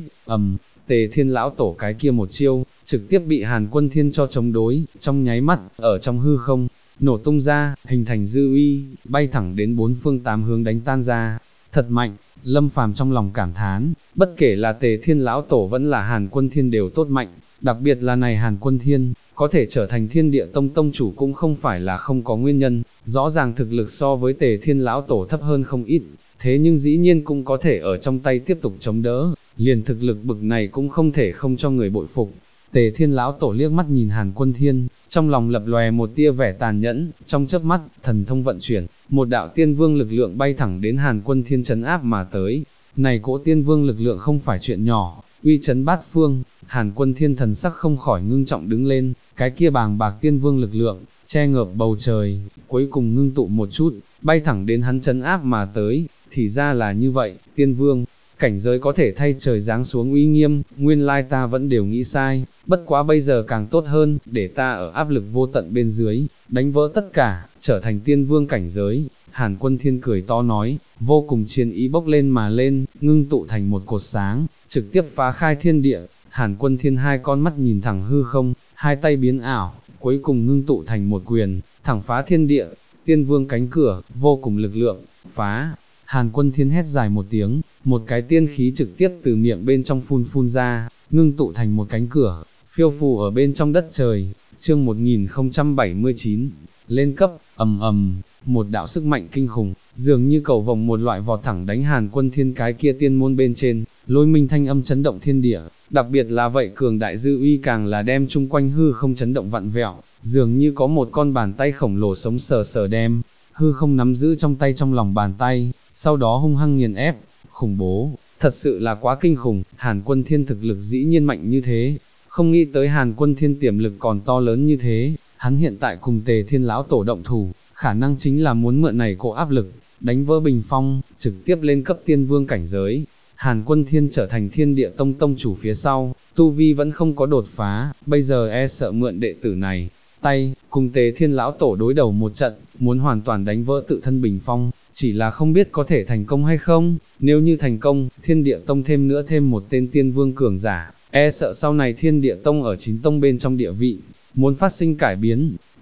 Tề Thiên lão tổ cái kia một chiêu, trực tiếp bị Hàn Quân Thiên cho chống đối, trong nháy mắt, ở trong hư không, nổ tung ra, hình thành dư uy, bay thẳng đến bốn phương tám hướng đánh tan ra. Thật mạnh, Lâm Phàm trong lòng cảm thán, bất kể là Tề Thiên lão tổ vẫn là Hàn Quân Thiên đều tốt mạnh, đặc biệt là này Hàn Quân Thiên, có thể trở thành Thiên Địa Tông tông chủ cũng không phải là không có nguyên nhân, rõ ràng thực lực so với Tề Thiên lão tổ thấp hơn không ít, thế nhưng dĩ nhiên cũng có thể ở trong tay tiếp tục chống đỡ, liền thực lực bực này cũng không thể không cho người bội phục. Tề Thiên lão tổ liếc mắt nhìn Hàn Quân Thiên, trong lòng lập lòe một tia vẻ tàn nhẫn, trong chớp mắt, thần thông vận chuyển, một đạo tiên vương lực lượng bay thẳng đến Hàn Quân Thiên trấn áp mà tới. Này cỗ tiên vương lực lượng không phải chuyện nhỏ, uy chấn bát phương, Hàn Quân Thiên thần sắc không khỏi ngưng trọng đứng lên, cái kia bàng bạc tiên vương lực lượng, che ngợp bầu trời, cuối cùng ngưng tụ một chút, bay thẳng đến hắn trấn áp mà tới, thì ra là như vậy, tiên vương. Cảnh giới có thể thay trời giáng xuống uy nghiêm, nguyên lai ta vẫn đều nghĩ sai, bất quá bây giờ càng tốt hơn, để ta ở áp lực vô tận bên dưới, đánh vỡ tất cả, trở thành tiên vương cảnh giới. Hàn Quân Thiên cười to nói, vô cùng chiến ý bốc lên mà lên, ngưng tụ thành một cột sáng, trực tiếp phá khai thiên địa. Hàn Quân Thiên hai con mắt nhìn thẳng hư không, hai tay biến ảo, cuối cùng ngưng tụ thành một quyền, thẳng phá thiên địa, tiên vương cánh cửa, vô cùng lực lượng, phá. Hàn Quân Thiên hét dài một tiếng, một cái tiên khí trực tiếp từ miệng bên trong phun ra, ngưng tụ thành một cánh cửa, phiêu phù ở bên trong đất trời. Chương 1079, lên cấp, một đạo sức mạnh kinh khủng, dường như cầu vồng một loại vọt thẳng đánh Hàn Quân Thiên cái kia tiên môn bên trên, lôi minh thanh âm chấn động thiên địa, đặc biệt là vậy cường đại dư uy càng là đem chung quanh hư không chấn động vặn vẹo, dường như có một con bàn tay khổng lồ sống sờ sờ đem hư không nắm giữ trong tay trong lòng bàn tay, sau đó hung hăng nghiền ép, khủng bố, thật sự là quá kinh khủng. Hàn Quân Thiên thực lực dĩ nhiên mạnh như thế, không nghĩ tới Hàn Quân Thiên tiềm lực còn to lớn như thế, hắn hiện tại cùng Tề Thiên lão tổ động thủ, khả năng chính là muốn mượn này cỗ áp lực, đánh vỡ bình phong, trực tiếp lên cấp tiên vương cảnh giới. Hàn Quân Thiên trở thành Thiên Địa Tông tông chủ phía sau, tu vi vẫn không có đột phá, bây giờ e sợ mượn đệ tử này tay, cùng Tề Thiên lão tổ đối đầu một trận, muốn hoàn toàn đánh vỡ tự thân bình phong, chỉ là không biết có thể thành công hay không. Nếu như thành công, Thiên Địa Tông thêm nữa thêm một tên tiên vương cường giả, e sợ sau này Thiên Địa Tông ở 9 tông bên trong địa vị, muốn phát sinh cải biến.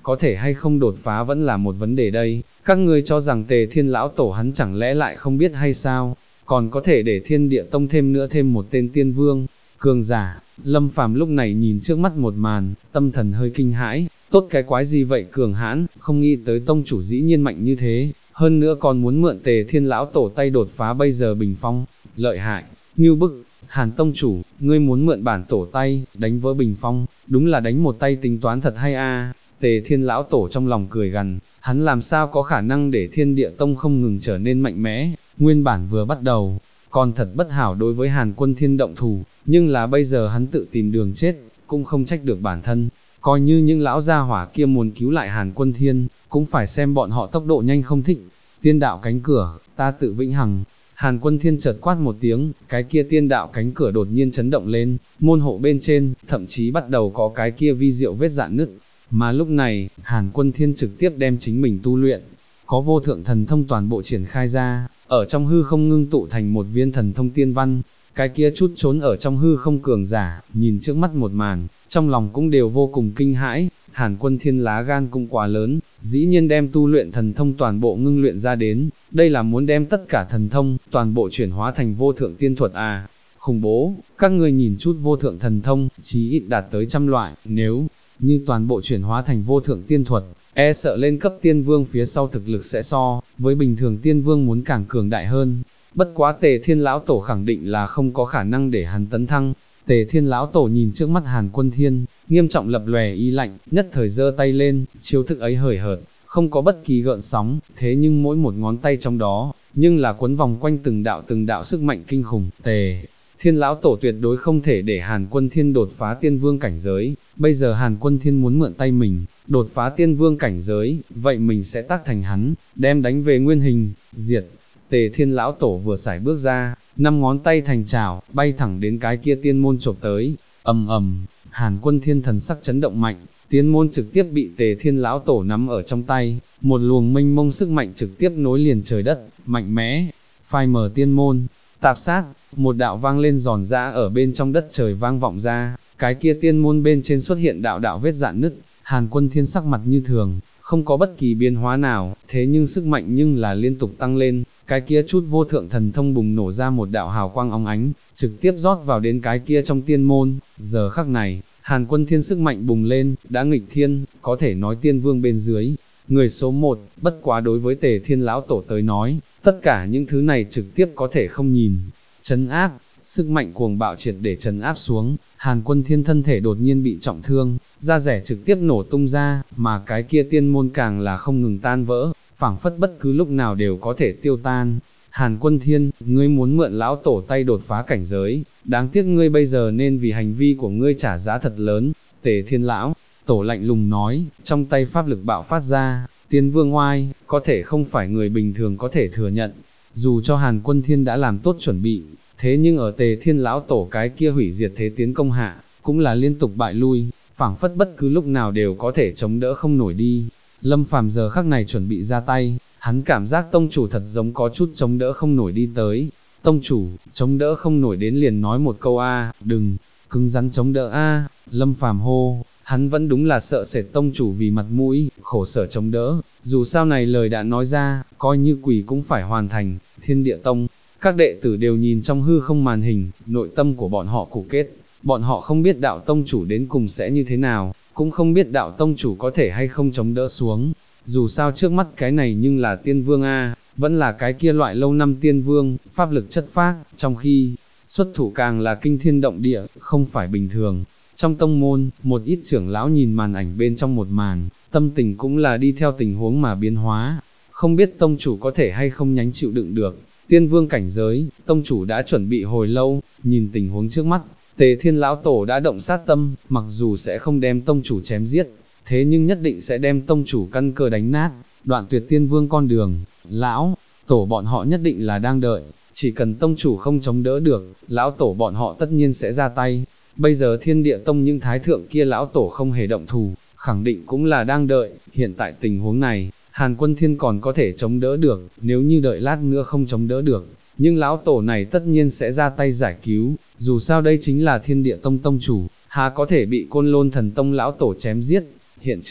có thể hay không đột phá vẫn là một vấn đề đây, các ngươi cho rằng Tề Thiên lão tổ hắn chẳng lẽ lại không biết hay sao, còn có thể để Thiên Địa Tông thêm một tên tiên vương, cường giả. Lâm Phàm lúc này nhìn trước mắt một màn, tâm thần hơi kinh hãi, tốt cái quái gì vậy cường hãn, không nghĩ tới tông chủ dĩ nhiên mạnh như thế, hơn nữa còn muốn mượn Tề Thiên lão tổ tay đột phá bây giờ bình phong, lợi hại, ngưu bức. Hàn tông chủ, ngươi muốn mượn bản tổ tay, đánh vỡ bình phong, đúng là đánh một tay tính toán thật hay a. Tề Thiên lão tổ trong lòng cười gằn, hắn làm sao có khả năng để Thiên Địa Tông không ngừng trở nên mạnh mẽ, nguyên bản vừa bắt đầu, còn thật bất hảo đối với Hàn Quân Thiên động thủ, nhưng là bây giờ hắn tự tìm đường chết, cũng không trách được bản thân, coi như những lão gia hỏa kia muốn cứu lại Hàn Quân Thiên, cũng phải xem bọn họ tốc độ nhanh không thích. Tiên đạo cánh cửa, ta tự vĩnh hằng. Hàn Quân Thiên chợt quát một tiếng, cái kia tiên đạo cánh cửa đột nhiên chấn động lên, môn hộ bên trên, thậm chí bắt đầu có cái kia vi diệu vết rạn nứt. Mà lúc này, Hàn Quân Thiên trực tiếp đem chính mình tu luyện, có vô thượng thần thông toàn bộ triển khai ra, ở trong hư không ngưng tụ thành một viên thần thông tiên văn. Cái kia chút trốn ở trong hư không cường giả, nhìn trước mắt một màn, trong lòng cũng đều vô cùng kinh hãi. Hàn Quân Thiên lá gan cũng quá lớn, dĩ nhiên đem tu luyện thần thông toàn bộ ngưng luyện ra đến, đây là muốn đem tất cả thần thông, toàn bộ chuyển hóa thành vô thượng tiên thuật à. Khủng bố, các ngươi nhìn chút vô thượng thần thông, chí ít đạt tới 100 loại, nếu như toàn bộ chuyển hóa thành vô thượng tiên thuật, e sợ lên cấp tiên vương phía sau thực lực sẽ so với bình thường tiên vương muốn càng cường đại hơn. Bất quá Tề Thiên lão tổ khẳng định là không có khả năng để hắn tấn thăng. Tề Thiên lão tổ nhìn trước mắt Hàn Quân Thiên, nghiêm trọng lập lòe ý lạnh, nhất thời giơ tay lên, chiêu thức ấy hời hợt, không có bất kỳ gợn sóng, thế nhưng mỗi một ngón tay trong đó, nhưng là quấn vòng quanh từng đạo sức mạnh kinh khủng. Tề Thiên lão tổ tuyệt đối không thể để Hàn Quân Thiên đột phá tiên vương cảnh giới, bây giờ Hàn Quân Thiên muốn mượn tay mình, đột phá tiên vương cảnh giới, vậy mình sẽ tác thành hắn, đem đánh về nguyên hình, diệt. Tề Thiên lão tổ vừa sải bước ra, 5 ngón tay thành chảo, bay thẳng đến cái kia tiên môn chộp tới, ầm ầm. Hàn Quân Thiên thần sắc chấn động mạnh, tiên môn trực tiếp bị Tề Thiên lão tổ nắm ở trong tay, một luồng mênh mông sức mạnh trực tiếp nối liền trời đất, mạnh mẽ, phai mờ tiên môn, tạp sát, một đạo vang lên giòn giã ở bên trong đất trời vang vọng ra, cái kia tiên môn bên trên xuất hiện đạo đạo vết rạn nứt. Hàn Quân Thiên sắc mặt như thường, không có bất kỳ biến hóa nào, thế nhưng sức mạnh nhưng là liên tục tăng lên, cái kia chút vô thượng thần thông bùng nổ ra một đạo hào quang óng ánh, trực tiếp rót vào đến cái kia trong tiên môn. Giờ khắc này, Hàn Quân Thiên sức mạnh bùng lên, đã nghịch thiên, có thể nói tiên vương bên dưới, người số 1, bất quá đối với Tề Thiên lão tổ tới nói, tất cả những thứ này trực tiếp có thể không nhìn, trấn áp. Sức mạnh cuồng bạo triệt để trấn áp xuống, Hàn Quân Thiên thân thể đột nhiên bị trọng thương, da rẻ trực tiếp nổ tung ra, mà cái kia tiên môn càng là không ngừng tan vỡ, phảng phất bất cứ lúc nào đều có thể tiêu tan. Hàn Quân Thiên, ngươi muốn mượn lão tổ tay đột phá cảnh giới, đáng tiếc ngươi bây giờ nên vì hành vi của ngươi trả giá thật lớn. Tề Thiên lão tổ lạnh lùng nói, trong tay pháp lực bạo phát ra, tiên vương oai, có thể không phải người bình thường có thể thừa nhận. Dù cho Hàn Quân Thiên đã làm tốt chuẩn bị, thế nhưng ở Tề Thiên lão tổ cái kia hủy diệt thế tiến công hạ, cũng là liên tục bại lui, phảng phất bất cứ lúc nào đều có thể chống đỡ không nổi đi. Lâm Phàm giờ khắc này chuẩn bị ra tay, hắn cảm giác tông chủ thật giống có chút chống đỡ không nổi đi tới. Tông chủ, chống đỡ không nổi đến liền nói một câu a, đừng, cứng rắn chống đỡ a. Lâm Phàm hô, hắn vẫn đúng là sợ sệt tông chủ vì mặt mũi, khổ sở chống đỡ, dù sao này lời đã nói ra, coi như quỷ cũng phải hoàn thành. Thiên Địa Tông, các đệ tử đều nhìn trong hư không màn hình, nội tâm của bọn họ cụ kết, bọn họ không biết đạo tông chủ đến cùng sẽ như thế nào, cũng không biết đạo tông chủ có thể hay không chống đỡ xuống. Dù sao trước mắt cái này nhưng là tiên vương a, vẫn là cái kia loại lâu năm tiên vương, pháp lực chất phác, trong khi xuất thủ càng là kinh thiên động địa, không phải bình thường. Trong tông môn, một ít trưởng lão nhìn màn ảnh bên trong một màn, tâm tình cũng là đi theo tình huống mà biến hóa, không biết tông chủ có thể hay không nhánh chịu đựng được. Tiên vương cảnh giới, tông chủ đã chuẩn bị hồi lâu, nhìn tình huống trước mắt, Tề Thiên lão tổ đã động sát tâm, mặc dù sẽ không đem tông chủ chém giết, thế nhưng nhất định sẽ đem tông chủ căn cơ đánh nát, đoạn tuyệt tiên vương con đường. Lão tổ bọn họ nhất định là đang đợi, chỉ cần tông chủ không chống đỡ được, lão tổ bọn họ tất nhiên sẽ ra tay. Bây giờ Thiên Địa Tông những thái thượng kia lão tổ không hề động thủ, khẳng định cũng là đang đợi. Hiện tại tình huống này, Hàn Quân Thiên còn có thể chống đỡ được, nếu như đợi lát nữa không chống đỡ được, nhưng lão tổ này tất nhiên sẽ ra tay giải cứu, dù sao đây chính là Thiên Địa Tông tông chủ, há có thể bị Côn Lôn Thần Tông lão tổ chém giết. Hiện trường,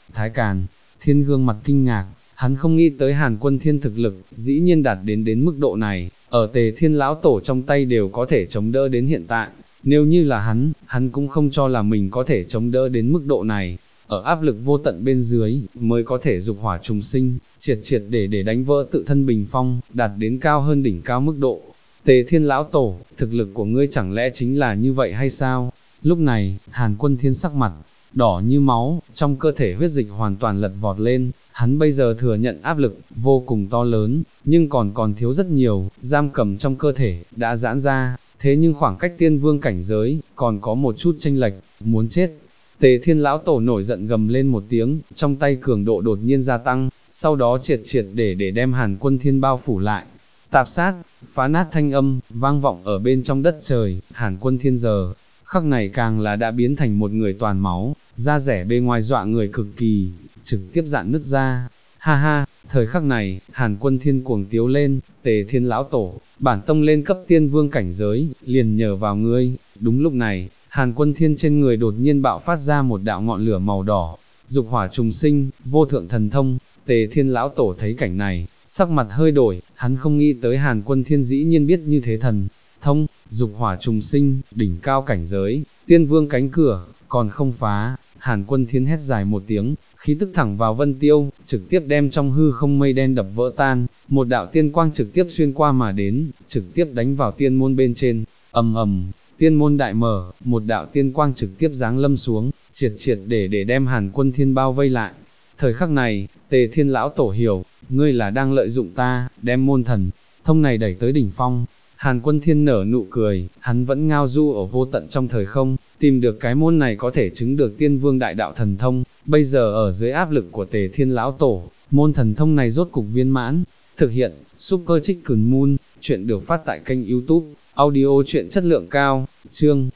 Thái Càn, Thiên gương mặt kinh ngạc, hắn không nghĩ tới Hàn Quân Thiên thực lực, dĩ nhiên đạt đến mức độ này, ở Tề Thiên lão tổ trong tay đều có thể chống đỡ đến hiện tại, nếu như là hắn cũng không cho là mình có thể chống đỡ đến mức độ này, ở áp lực vô tận bên dưới, mới có thể dục hỏa trùng sinh, triệt để đánh vỡ tự thân bình phong, đạt đến cao hơn đỉnh cao mức độ. Tề Thiên lão tổ, thực lực của ngươi chẳng lẽ chính là như vậy hay sao? Lúc này, Hàn Quân Thiên sắc mặt đỏ như máu, trong cơ thể huyết dịch hoàn toàn lật vọt lên, hắn bây giờ thừa nhận áp lực vô cùng to lớn, nhưng còn thiếu rất nhiều, giam cầm trong cơ thể đã giãn ra, thế nhưng khoảng cách tiên vương cảnh giới còn có một chút chênh lệch, muốn chết. Tề Thiên lão tổ nổi giận gầm lên một tiếng, trong tay cường độ đột nhiên gia tăng, sau đó triệt để đem Hàn Quân Thiên bao phủ lại. Tạp sát, phá nát thanh âm, vang vọng ở bên trong đất trời, Hàn Quân Thiên giờ khắc này càng là đã biến thành một người toàn máu, da rẻ bề ngoài dọa người cực kỳ, trực tiếp dạn nứt ra. Ha ha, thời khắc này, Hàn Quân Thiên cuồng tiếu lên, Tề Thiên lão tổ, bản tông lên cấp tiên vương cảnh giới, liền nhờ vào ngươi. Đúng lúc này, Hàn Quân Thiên trên người đột nhiên bạo phát ra một đạo ngọn lửa màu đỏ, dục hỏa trùng sinh, vô thượng thần thông. Tề Thiên lão tổ thấy cảnh này, sắc mặt hơi đổi, hắn không nghĩ tới Hàn Quân Thiên dĩ nhiên biết như thế thần thông, dục hỏa trùng sinh, đỉnh cao cảnh giới, tiên vương cánh cửa, còn không phá. Hàn Quân Thiên hét dài một tiếng, khí tức thẳng vào Vân Tiêu, trực tiếp đem trong hư không mây đen đập vỡ tan, một đạo tiên quang trực tiếp xuyên qua mà đến, trực tiếp đánh vào tiên môn bên trên, ầm ầm, tiên môn đại mở, một đạo tiên quang trực tiếp giáng lâm xuống, triệt để đem Hàn Quân Thiên bao vây lại. Thời khắc này, Tề Thiên lão tổ hiểu, ngươi là đang lợi dụng ta, đem môn thần thông này đẩy tới đỉnh phong. Hàn Quân Thiên nở nụ cười, hắn vẫn ngao du ở vô tận trong thời không, tìm được cái môn này có thể chứng được tiên vương đại đạo thần thông, bây giờ ở dưới áp lực của Tề Thiên lão tổ, môn thần thông này rốt cục viên mãn. Thực hiện, Super Chicken Moon, chuyện được phát tại kênh YouTube, audio chuyện chất lượng cao, chương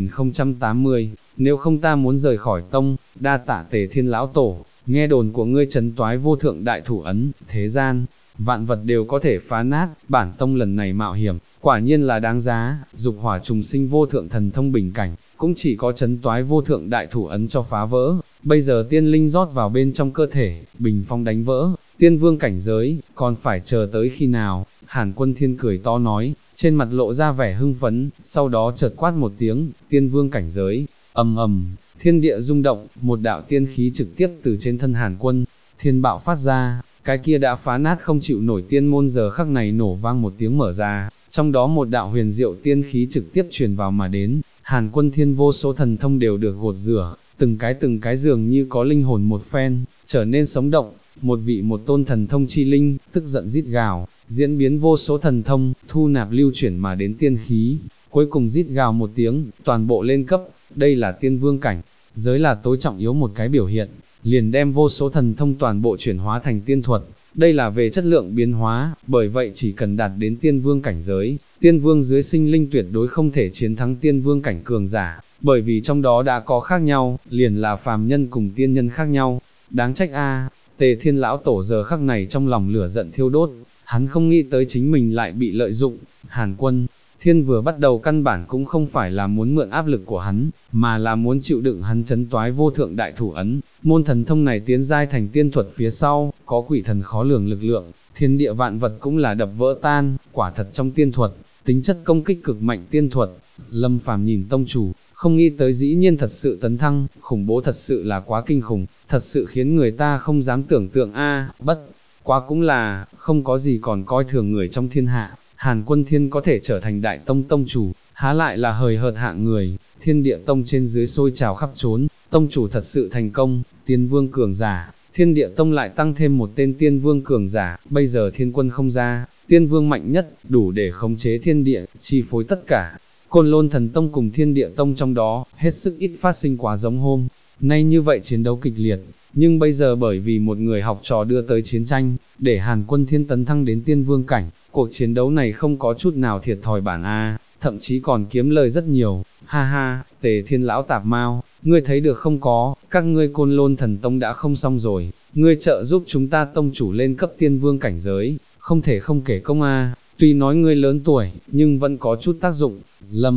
1080, nếu không ta muốn rời khỏi tông, đa tạ Tề Thiên lão tổ, nghe đồn của ngươi trấn toái vô thượng đại thủ ấn, thế gian vạn vật đều có thể phá nát, bản tông lần này mạo hiểm, quả nhiên là đáng giá. Dục hỏa trùng sinh vô thượng thần thông bình cảnh, cũng chỉ có trấn toái vô thượng đại thủ ấn cho phá vỡ, bây giờ tiên linh rót vào bên trong cơ thể, bình phong đánh vỡ, tiên vương cảnh giới, còn phải chờ tới khi nào? Hàn Quân Thiên cười to nói, trên mặt lộ ra vẻ hưng phấn, sau đó chợt quát một tiếng, tiên vương cảnh giới, ầm ầm, thiên địa rung động, một đạo tiên khí trực tiếp từ trên thân Hàn Quân Thiên bạo phát ra, cái kia đã phá nát không chịu nổi tiên môn giờ khắc này nổ vang một tiếng mở ra, trong đó một đạo huyền diệu tiên khí trực tiếp truyền vào mà đến, Hàn Quân Thiên vô số thần thông đều được gột rửa, từng cái dường như có linh hồn một phen, trở nên sống động, một tôn thần thông chi linh, tức giận rít gào, diễn biến vô số thần thông, thu nạp lưu chuyển mà đến tiên khí, cuối cùng rít gào một tiếng, toàn bộ lên cấp, đây là tiên vương cảnh, giới là tối trọng yếu một cái biểu hiện, liền đem vô số thần thông toàn bộ chuyển hóa thành tiên thuật, đây là về chất lượng biến hóa, bởi vậy chỉ cần đạt đến tiên vương cảnh giới, tiên vương dưới sinh linh tuyệt đối không thể chiến thắng tiên vương cảnh cường giả, bởi vì trong đó đã có khác nhau, liền là phàm nhân cùng tiên nhân khác nhau, đáng trách a. Tề Thiên lão tổ giờ khắc này trong lòng lửa giận thiêu đốt, hắn không nghĩ tới chính mình lại bị lợi dụng. Hàn Quân Thiên vừa bắt đầu căn bản cũng không phải là muốn mượn áp lực của hắn, mà là muốn chịu đựng hắn trấn toái vô thượng đại thủ ấn, môn thần thông này tiến giai thành tiên thuật phía sau, có quỷ thần khó lường lực lượng, thiên địa vạn vật cũng là đập vỡ tan, quả thật trong tiên thuật, tính chất công kích cực mạnh tiên thuật. Lâm Phàm nhìn tông chủ, không nghĩ tới dĩ nhiên thật sự tấn thăng, khủng bố thật sự là quá kinh khủng, thật sự khiến người ta không dám tưởng tượng a. Bất quá cũng là, không có gì còn coi thường người trong thiên hạ, Hàn Quân Thiên có thể trở thành đại tông tông chủ, há lại là hời hợt hạng người, thiên địa tông trên dưới sôi trào khắp trốn, tông chủ thật sự thành công, tiên vương cường giả, thiên địa tông lại tăng thêm một tên tiên vương cường giả, bây giờ thiên quân không ra, tiên vương mạnh nhất, đủ để khống chế thiên địa, chi phối tất cả. Côn Lôn Thần Tông cùng Thiên Địa Tông trong đó, hết sức ít phát sinh quá giống hôm nay như vậy chiến đấu kịch liệt, nhưng bây giờ bởi vì một người học trò đưa tới chiến tranh, để Hàn Quân Thiên tấn thăng đến tiên vương cảnh, cuộc chiến đấu này không có chút nào thiệt thòi bản a, thậm chí còn kiếm lời rất nhiều. Ha ha, Tề Thiên lão tạp mao, ngươi thấy được không có, các ngươi Côn Lôn Thần Tông đã không xong rồi, ngươi trợ giúp chúng ta tông chủ lên cấp tiên vương cảnh giới, không thể không kể công a. Tuy nói ngươi lớn tuổi, nhưng vẫn có chút tác dụng. Lâm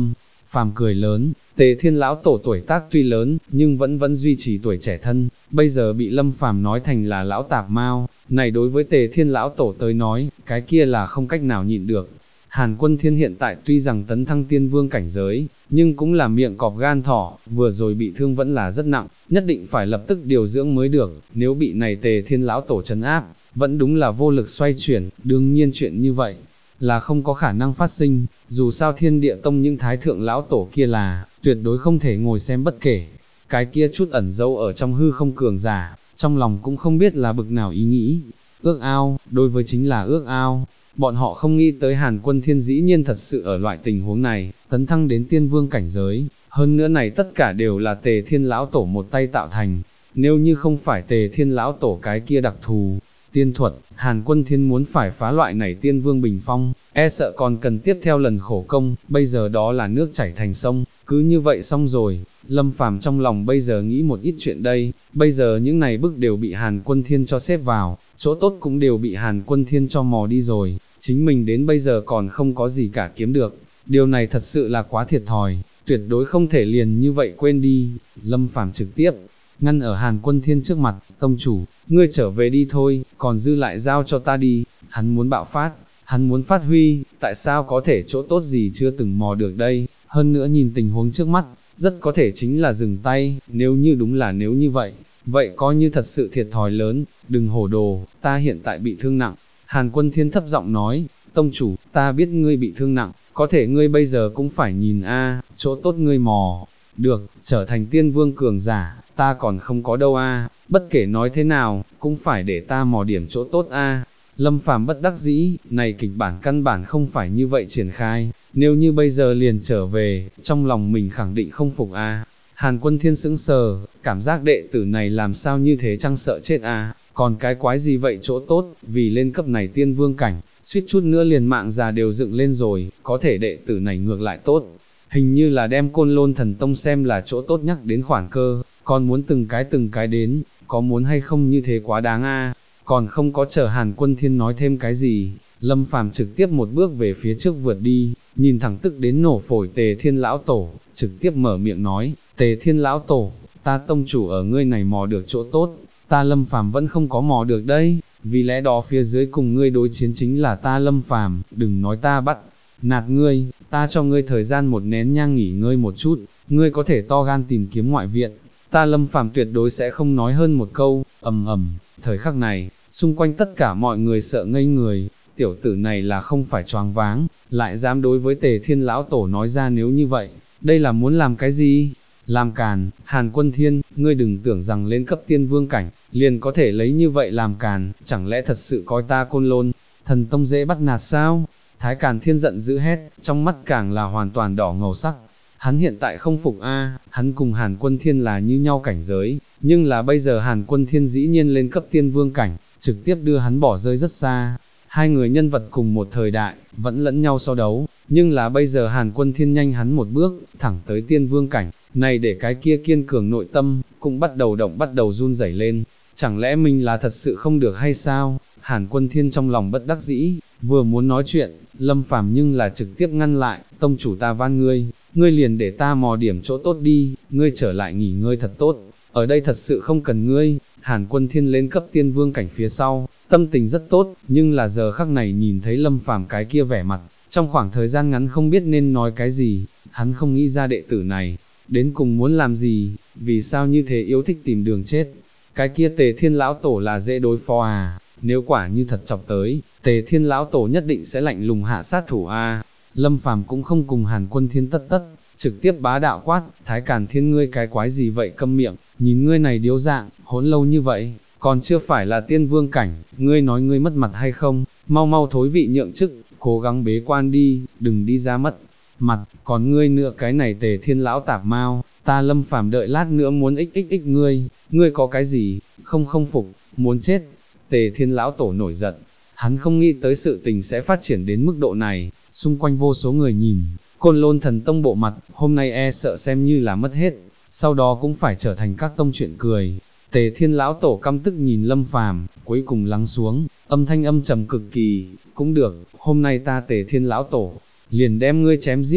Phàm cười lớn, Tề Thiên lão tổ tuổi tác tuy lớn, nhưng vẫn duy trì tuổi trẻ thân, bây giờ bị Lâm Phàm nói thành là lão tạp mao, này đối với Tề Thiên lão tổ tới nói, cái kia là không cách nào nhịn được. Hàn Quân Thiên hiện tại tuy rằng tấn thăng tiên vương cảnh giới, nhưng cũng là miệng cọp gan thỏ, vừa rồi bị thương vẫn là rất nặng, nhất định phải lập tức điều dưỡng mới được, nếu bị này Tề Thiên lão tổ trấn áp, vẫn đúng là vô lực xoay chuyển, đương nhiên chuyện như vậy là không có khả năng phát sinh, dù sao Thiên Địa Tông những thái thượng lão tổ kia là tuyệt đối không thể ngồi xem bất kể. Cái kia chút ẩn dấu ở trong hư không cường giả, trong lòng cũng không biết là bực nào ý nghĩ. Ước ao, đối với chính là ước ao. Bọn họ không nghĩ tới Hàn Quân Thiên dĩ nhiên thật sự ở loại tình huống này, tấn thăng đến tiên vương cảnh giới, hơn nữa này tất cả đều là Tề Thiên lão tổ một tay tạo thành. Nếu như không phải Tề Thiên lão tổ cái kia đặc thù tiên thuật, Hàn Quân Thiên muốn phải phá loại này tiên vương bình phong, e sợ còn cần tiếp theo lần khổ công, bây giờ đó là nước chảy thành sông, cứ như vậy xong rồi. Lâm Phàm trong lòng bây giờ nghĩ một ít chuyện đây, bây giờ những này bức đều bị Hàn Quân Thiên cho xếp vào, chỗ tốt cũng đều bị Hàn Quân Thiên cho mò đi rồi, chính mình đến bây giờ còn không có gì cả kiếm được, điều này thật sự là quá thiệt thòi, tuyệt đối không thể liền như vậy quên đi. Lâm Phàm trực tiếp ngăn ở Hàn Quân Thiên trước mặt, tông chủ, ngươi trở về đi thôi, còn dư lại giao cho ta đi. Hắn muốn bạo phát, hắn muốn phát huy, tại sao có thể chỗ tốt gì chưa từng mò được đây, hơn nữa nhìn tình huống trước mắt, rất có thể chính là dừng tay, nếu như đúng là nếu như vậy, vậy coi như thật sự thiệt thòi lớn, đừng hổ đồ, ta hiện tại bị thương nặng. Hàn Quân Thiên thấp giọng nói, tông chủ, ta biết ngươi bị thương nặng, có thể ngươi bây giờ cũng phải nhìn chỗ tốt ngươi mò được, trở thành tiên vương cường giả, ta còn không có đâu bất kể nói thế nào, cũng phải để ta mò điểm chỗ tốt Lâm Phàm bất đắc dĩ, này kịch bản căn bản không phải như vậy triển khai, nếu như bây giờ liền trở về, trong lòng mình khẳng định không phục Hàn Quân Thiên sững sờ, cảm giác đệ tử này làm sao như thế chăng sợ chết còn cái quái gì vậy chỗ tốt, vì lên cấp này tiên vương cảnh, suýt chút nữa liền mạng già đều dựng lên rồi, có thể đệ tử này ngược lại tốt. Hình như là đem Côn Lôn Thần Tông xem là chỗ tốt nhắc đến khoản cơ, còn muốn từng cái đến, có muốn hay không như thế quá đáng Còn không có chờ Hàn Quân Thiên nói thêm cái gì, Lâm Phàm trực tiếp một bước về phía trước vượt đi, nhìn thẳng tức đến nổ phổi Tề Thiên lão tổ, trực tiếp mở miệng nói, Tề Thiên lão tổ, ta tông chủ ở ngươi này mò được chỗ tốt, ta Lâm Phàm vẫn không có mò được đây, vì lẽ đó phía dưới cùng ngươi đối chiến chính là ta Lâm Phàm, đừng nói ta bắt nạt ngươi, ta cho ngươi thời gian một nén nhang nghỉ ngơi một chút, ngươi có thể to gan tìm kiếm ngoại viện, ta Lâm Phàm tuyệt đối sẽ không nói hơn một câu. Thời khắc này, xung quanh tất cả mọi người sợ ngây người, tiểu tử này là không phải choáng váng, lại dám đối với Tề Thiên lão tổ nói ra nếu như vậy, đây là muốn làm cái gì? Làm càn, Hàn Quân Thiên, ngươi đừng tưởng rằng lên cấp tiên vương cảnh, liền có thể lấy như vậy làm càn, chẳng lẽ thật sự coi ta Côn Lôn Thần Tông dễ bắt nạt sao? Thái Càn Thiên giận dữ hét, trong mắt càng là hoàn toàn đỏ ngầu sắc. Hắn hiện tại không phục hắn cùng Hàn Quân Thiên là như nhau cảnh giới, nhưng là bây giờ Hàn Quân Thiên dĩ nhiên lên cấp tiên vương cảnh, trực tiếp đưa hắn bỏ rơi rất xa. Hai người nhân vật cùng một thời đại, vẫn lẫn nhau so đấu, nhưng là bây giờ Hàn Quân Thiên nhanh hắn một bước, thẳng tới tiên vương cảnh, này để cái kia kiên cường nội tâm, cũng bắt đầu run rẩy lên. Chẳng lẽ mình là thật sự không được hay sao? Hàn Quân Thiên trong lòng bất đắc dĩ, vừa muốn nói chuyện, Lâm Phàm nhưng là trực tiếp ngăn lại, tông chủ ta van ngươi liền để ta mò điểm chỗ tốt đi, ngươi trở lại nghỉ ngơi thật tốt, ở đây thật sự không cần ngươi. Hàn Quân Thiên lên cấp tiên vương cảnh phía sau, tâm tình rất tốt, nhưng là giờ khắc này nhìn thấy Lâm Phàm cái kia vẻ mặt, trong khoảng thời gian ngắn không biết nên nói cái gì, hắn không nghĩ ra đệ tử này, đến cùng muốn làm gì, vì sao như thế yêu thích tìm đường chết. Cái kia Tề Thiên lão tổ là dễ đối phó nếu quả như thật chọc tới, Tề Thiên lão tổ nhất định sẽ lạnh lùng hạ sát thủ Lâm Phàm cũng không cùng Hàn Quân Thiên tất, trực tiếp bá đạo quát, Thái Càn Thiên ngươi cái quái gì vậy câm miệng, nhìn ngươi này điếu dạng, hỗn lâu như vậy, còn chưa phải là tiên vương cảnh, ngươi nói ngươi mất mặt hay không, mau thối vị nhượng chức, cố gắng bế quan đi, đừng đi ra mất mặt, còn ngươi nữa cái này Tề Thiên lão tạp mau, ta Lâm Phàm đợi lát nữa muốn xxx ngươi có cái gì, không phục, muốn chết. Tề Thiên lão tổ nổi giận, hắn không nghĩ tới sự tình sẽ phát triển đến mức độ này, xung quanh vô số người nhìn, Côn Lôn Thần Tông bộ mặt, hôm nay e sợ xem như là mất hết, sau đó cũng phải trở thành các tông chuyện cười. Tề Thiên lão tổ căm tức nhìn Lâm Phàm, cuối cùng lắng xuống, âm thanh âm trầm cực kỳ, cũng được, hôm nay ta Tề Thiên lão tổ, liền đem ngươi chém giết,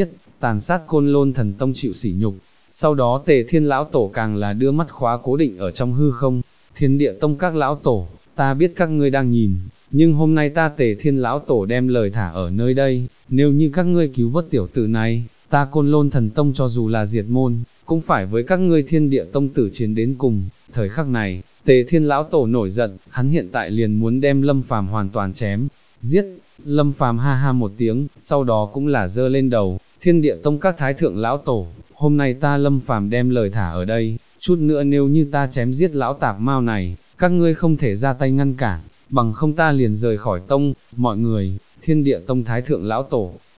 tàn sát Côn Lôn Thần Tông chịu sỉ nhục. Sau đó Tề Thiên lão tổ càng là đưa mắt khóa cố định ở trong hư không. Thiên Địa Tông các lão tổ, ta biết các ngươi đang nhìn, nhưng hôm nay ta Tề Thiên lão tổ đem lời thả ở nơi đây, nếu như các ngươi cứu vớt tiểu tử này, ta Côn Lôn Thần Tông cho dù là diệt môn, cũng phải với các ngươi Thiên Địa Tông tử chiến đến cùng. Thời khắc này, Tề Thiên lão tổ nổi giận, hắn hiện tại liền muốn đem Lâm Phàm hoàn toàn chém, giết. Lâm Phàm ha ha một tiếng, sau đó cũng là giơ lên đầu, Thiên Địa Tông các thái thượng lão tổ, hôm nay ta Lâm Phàm đem lời thả ở đây, chút nữa nếu như ta chém giết lão tạp mao này, các ngươi không thể ra tay ngăn cản, bằng không ta liền rời khỏi tông. Mọi người, Thiên Địa Tông thái thượng lão tổ,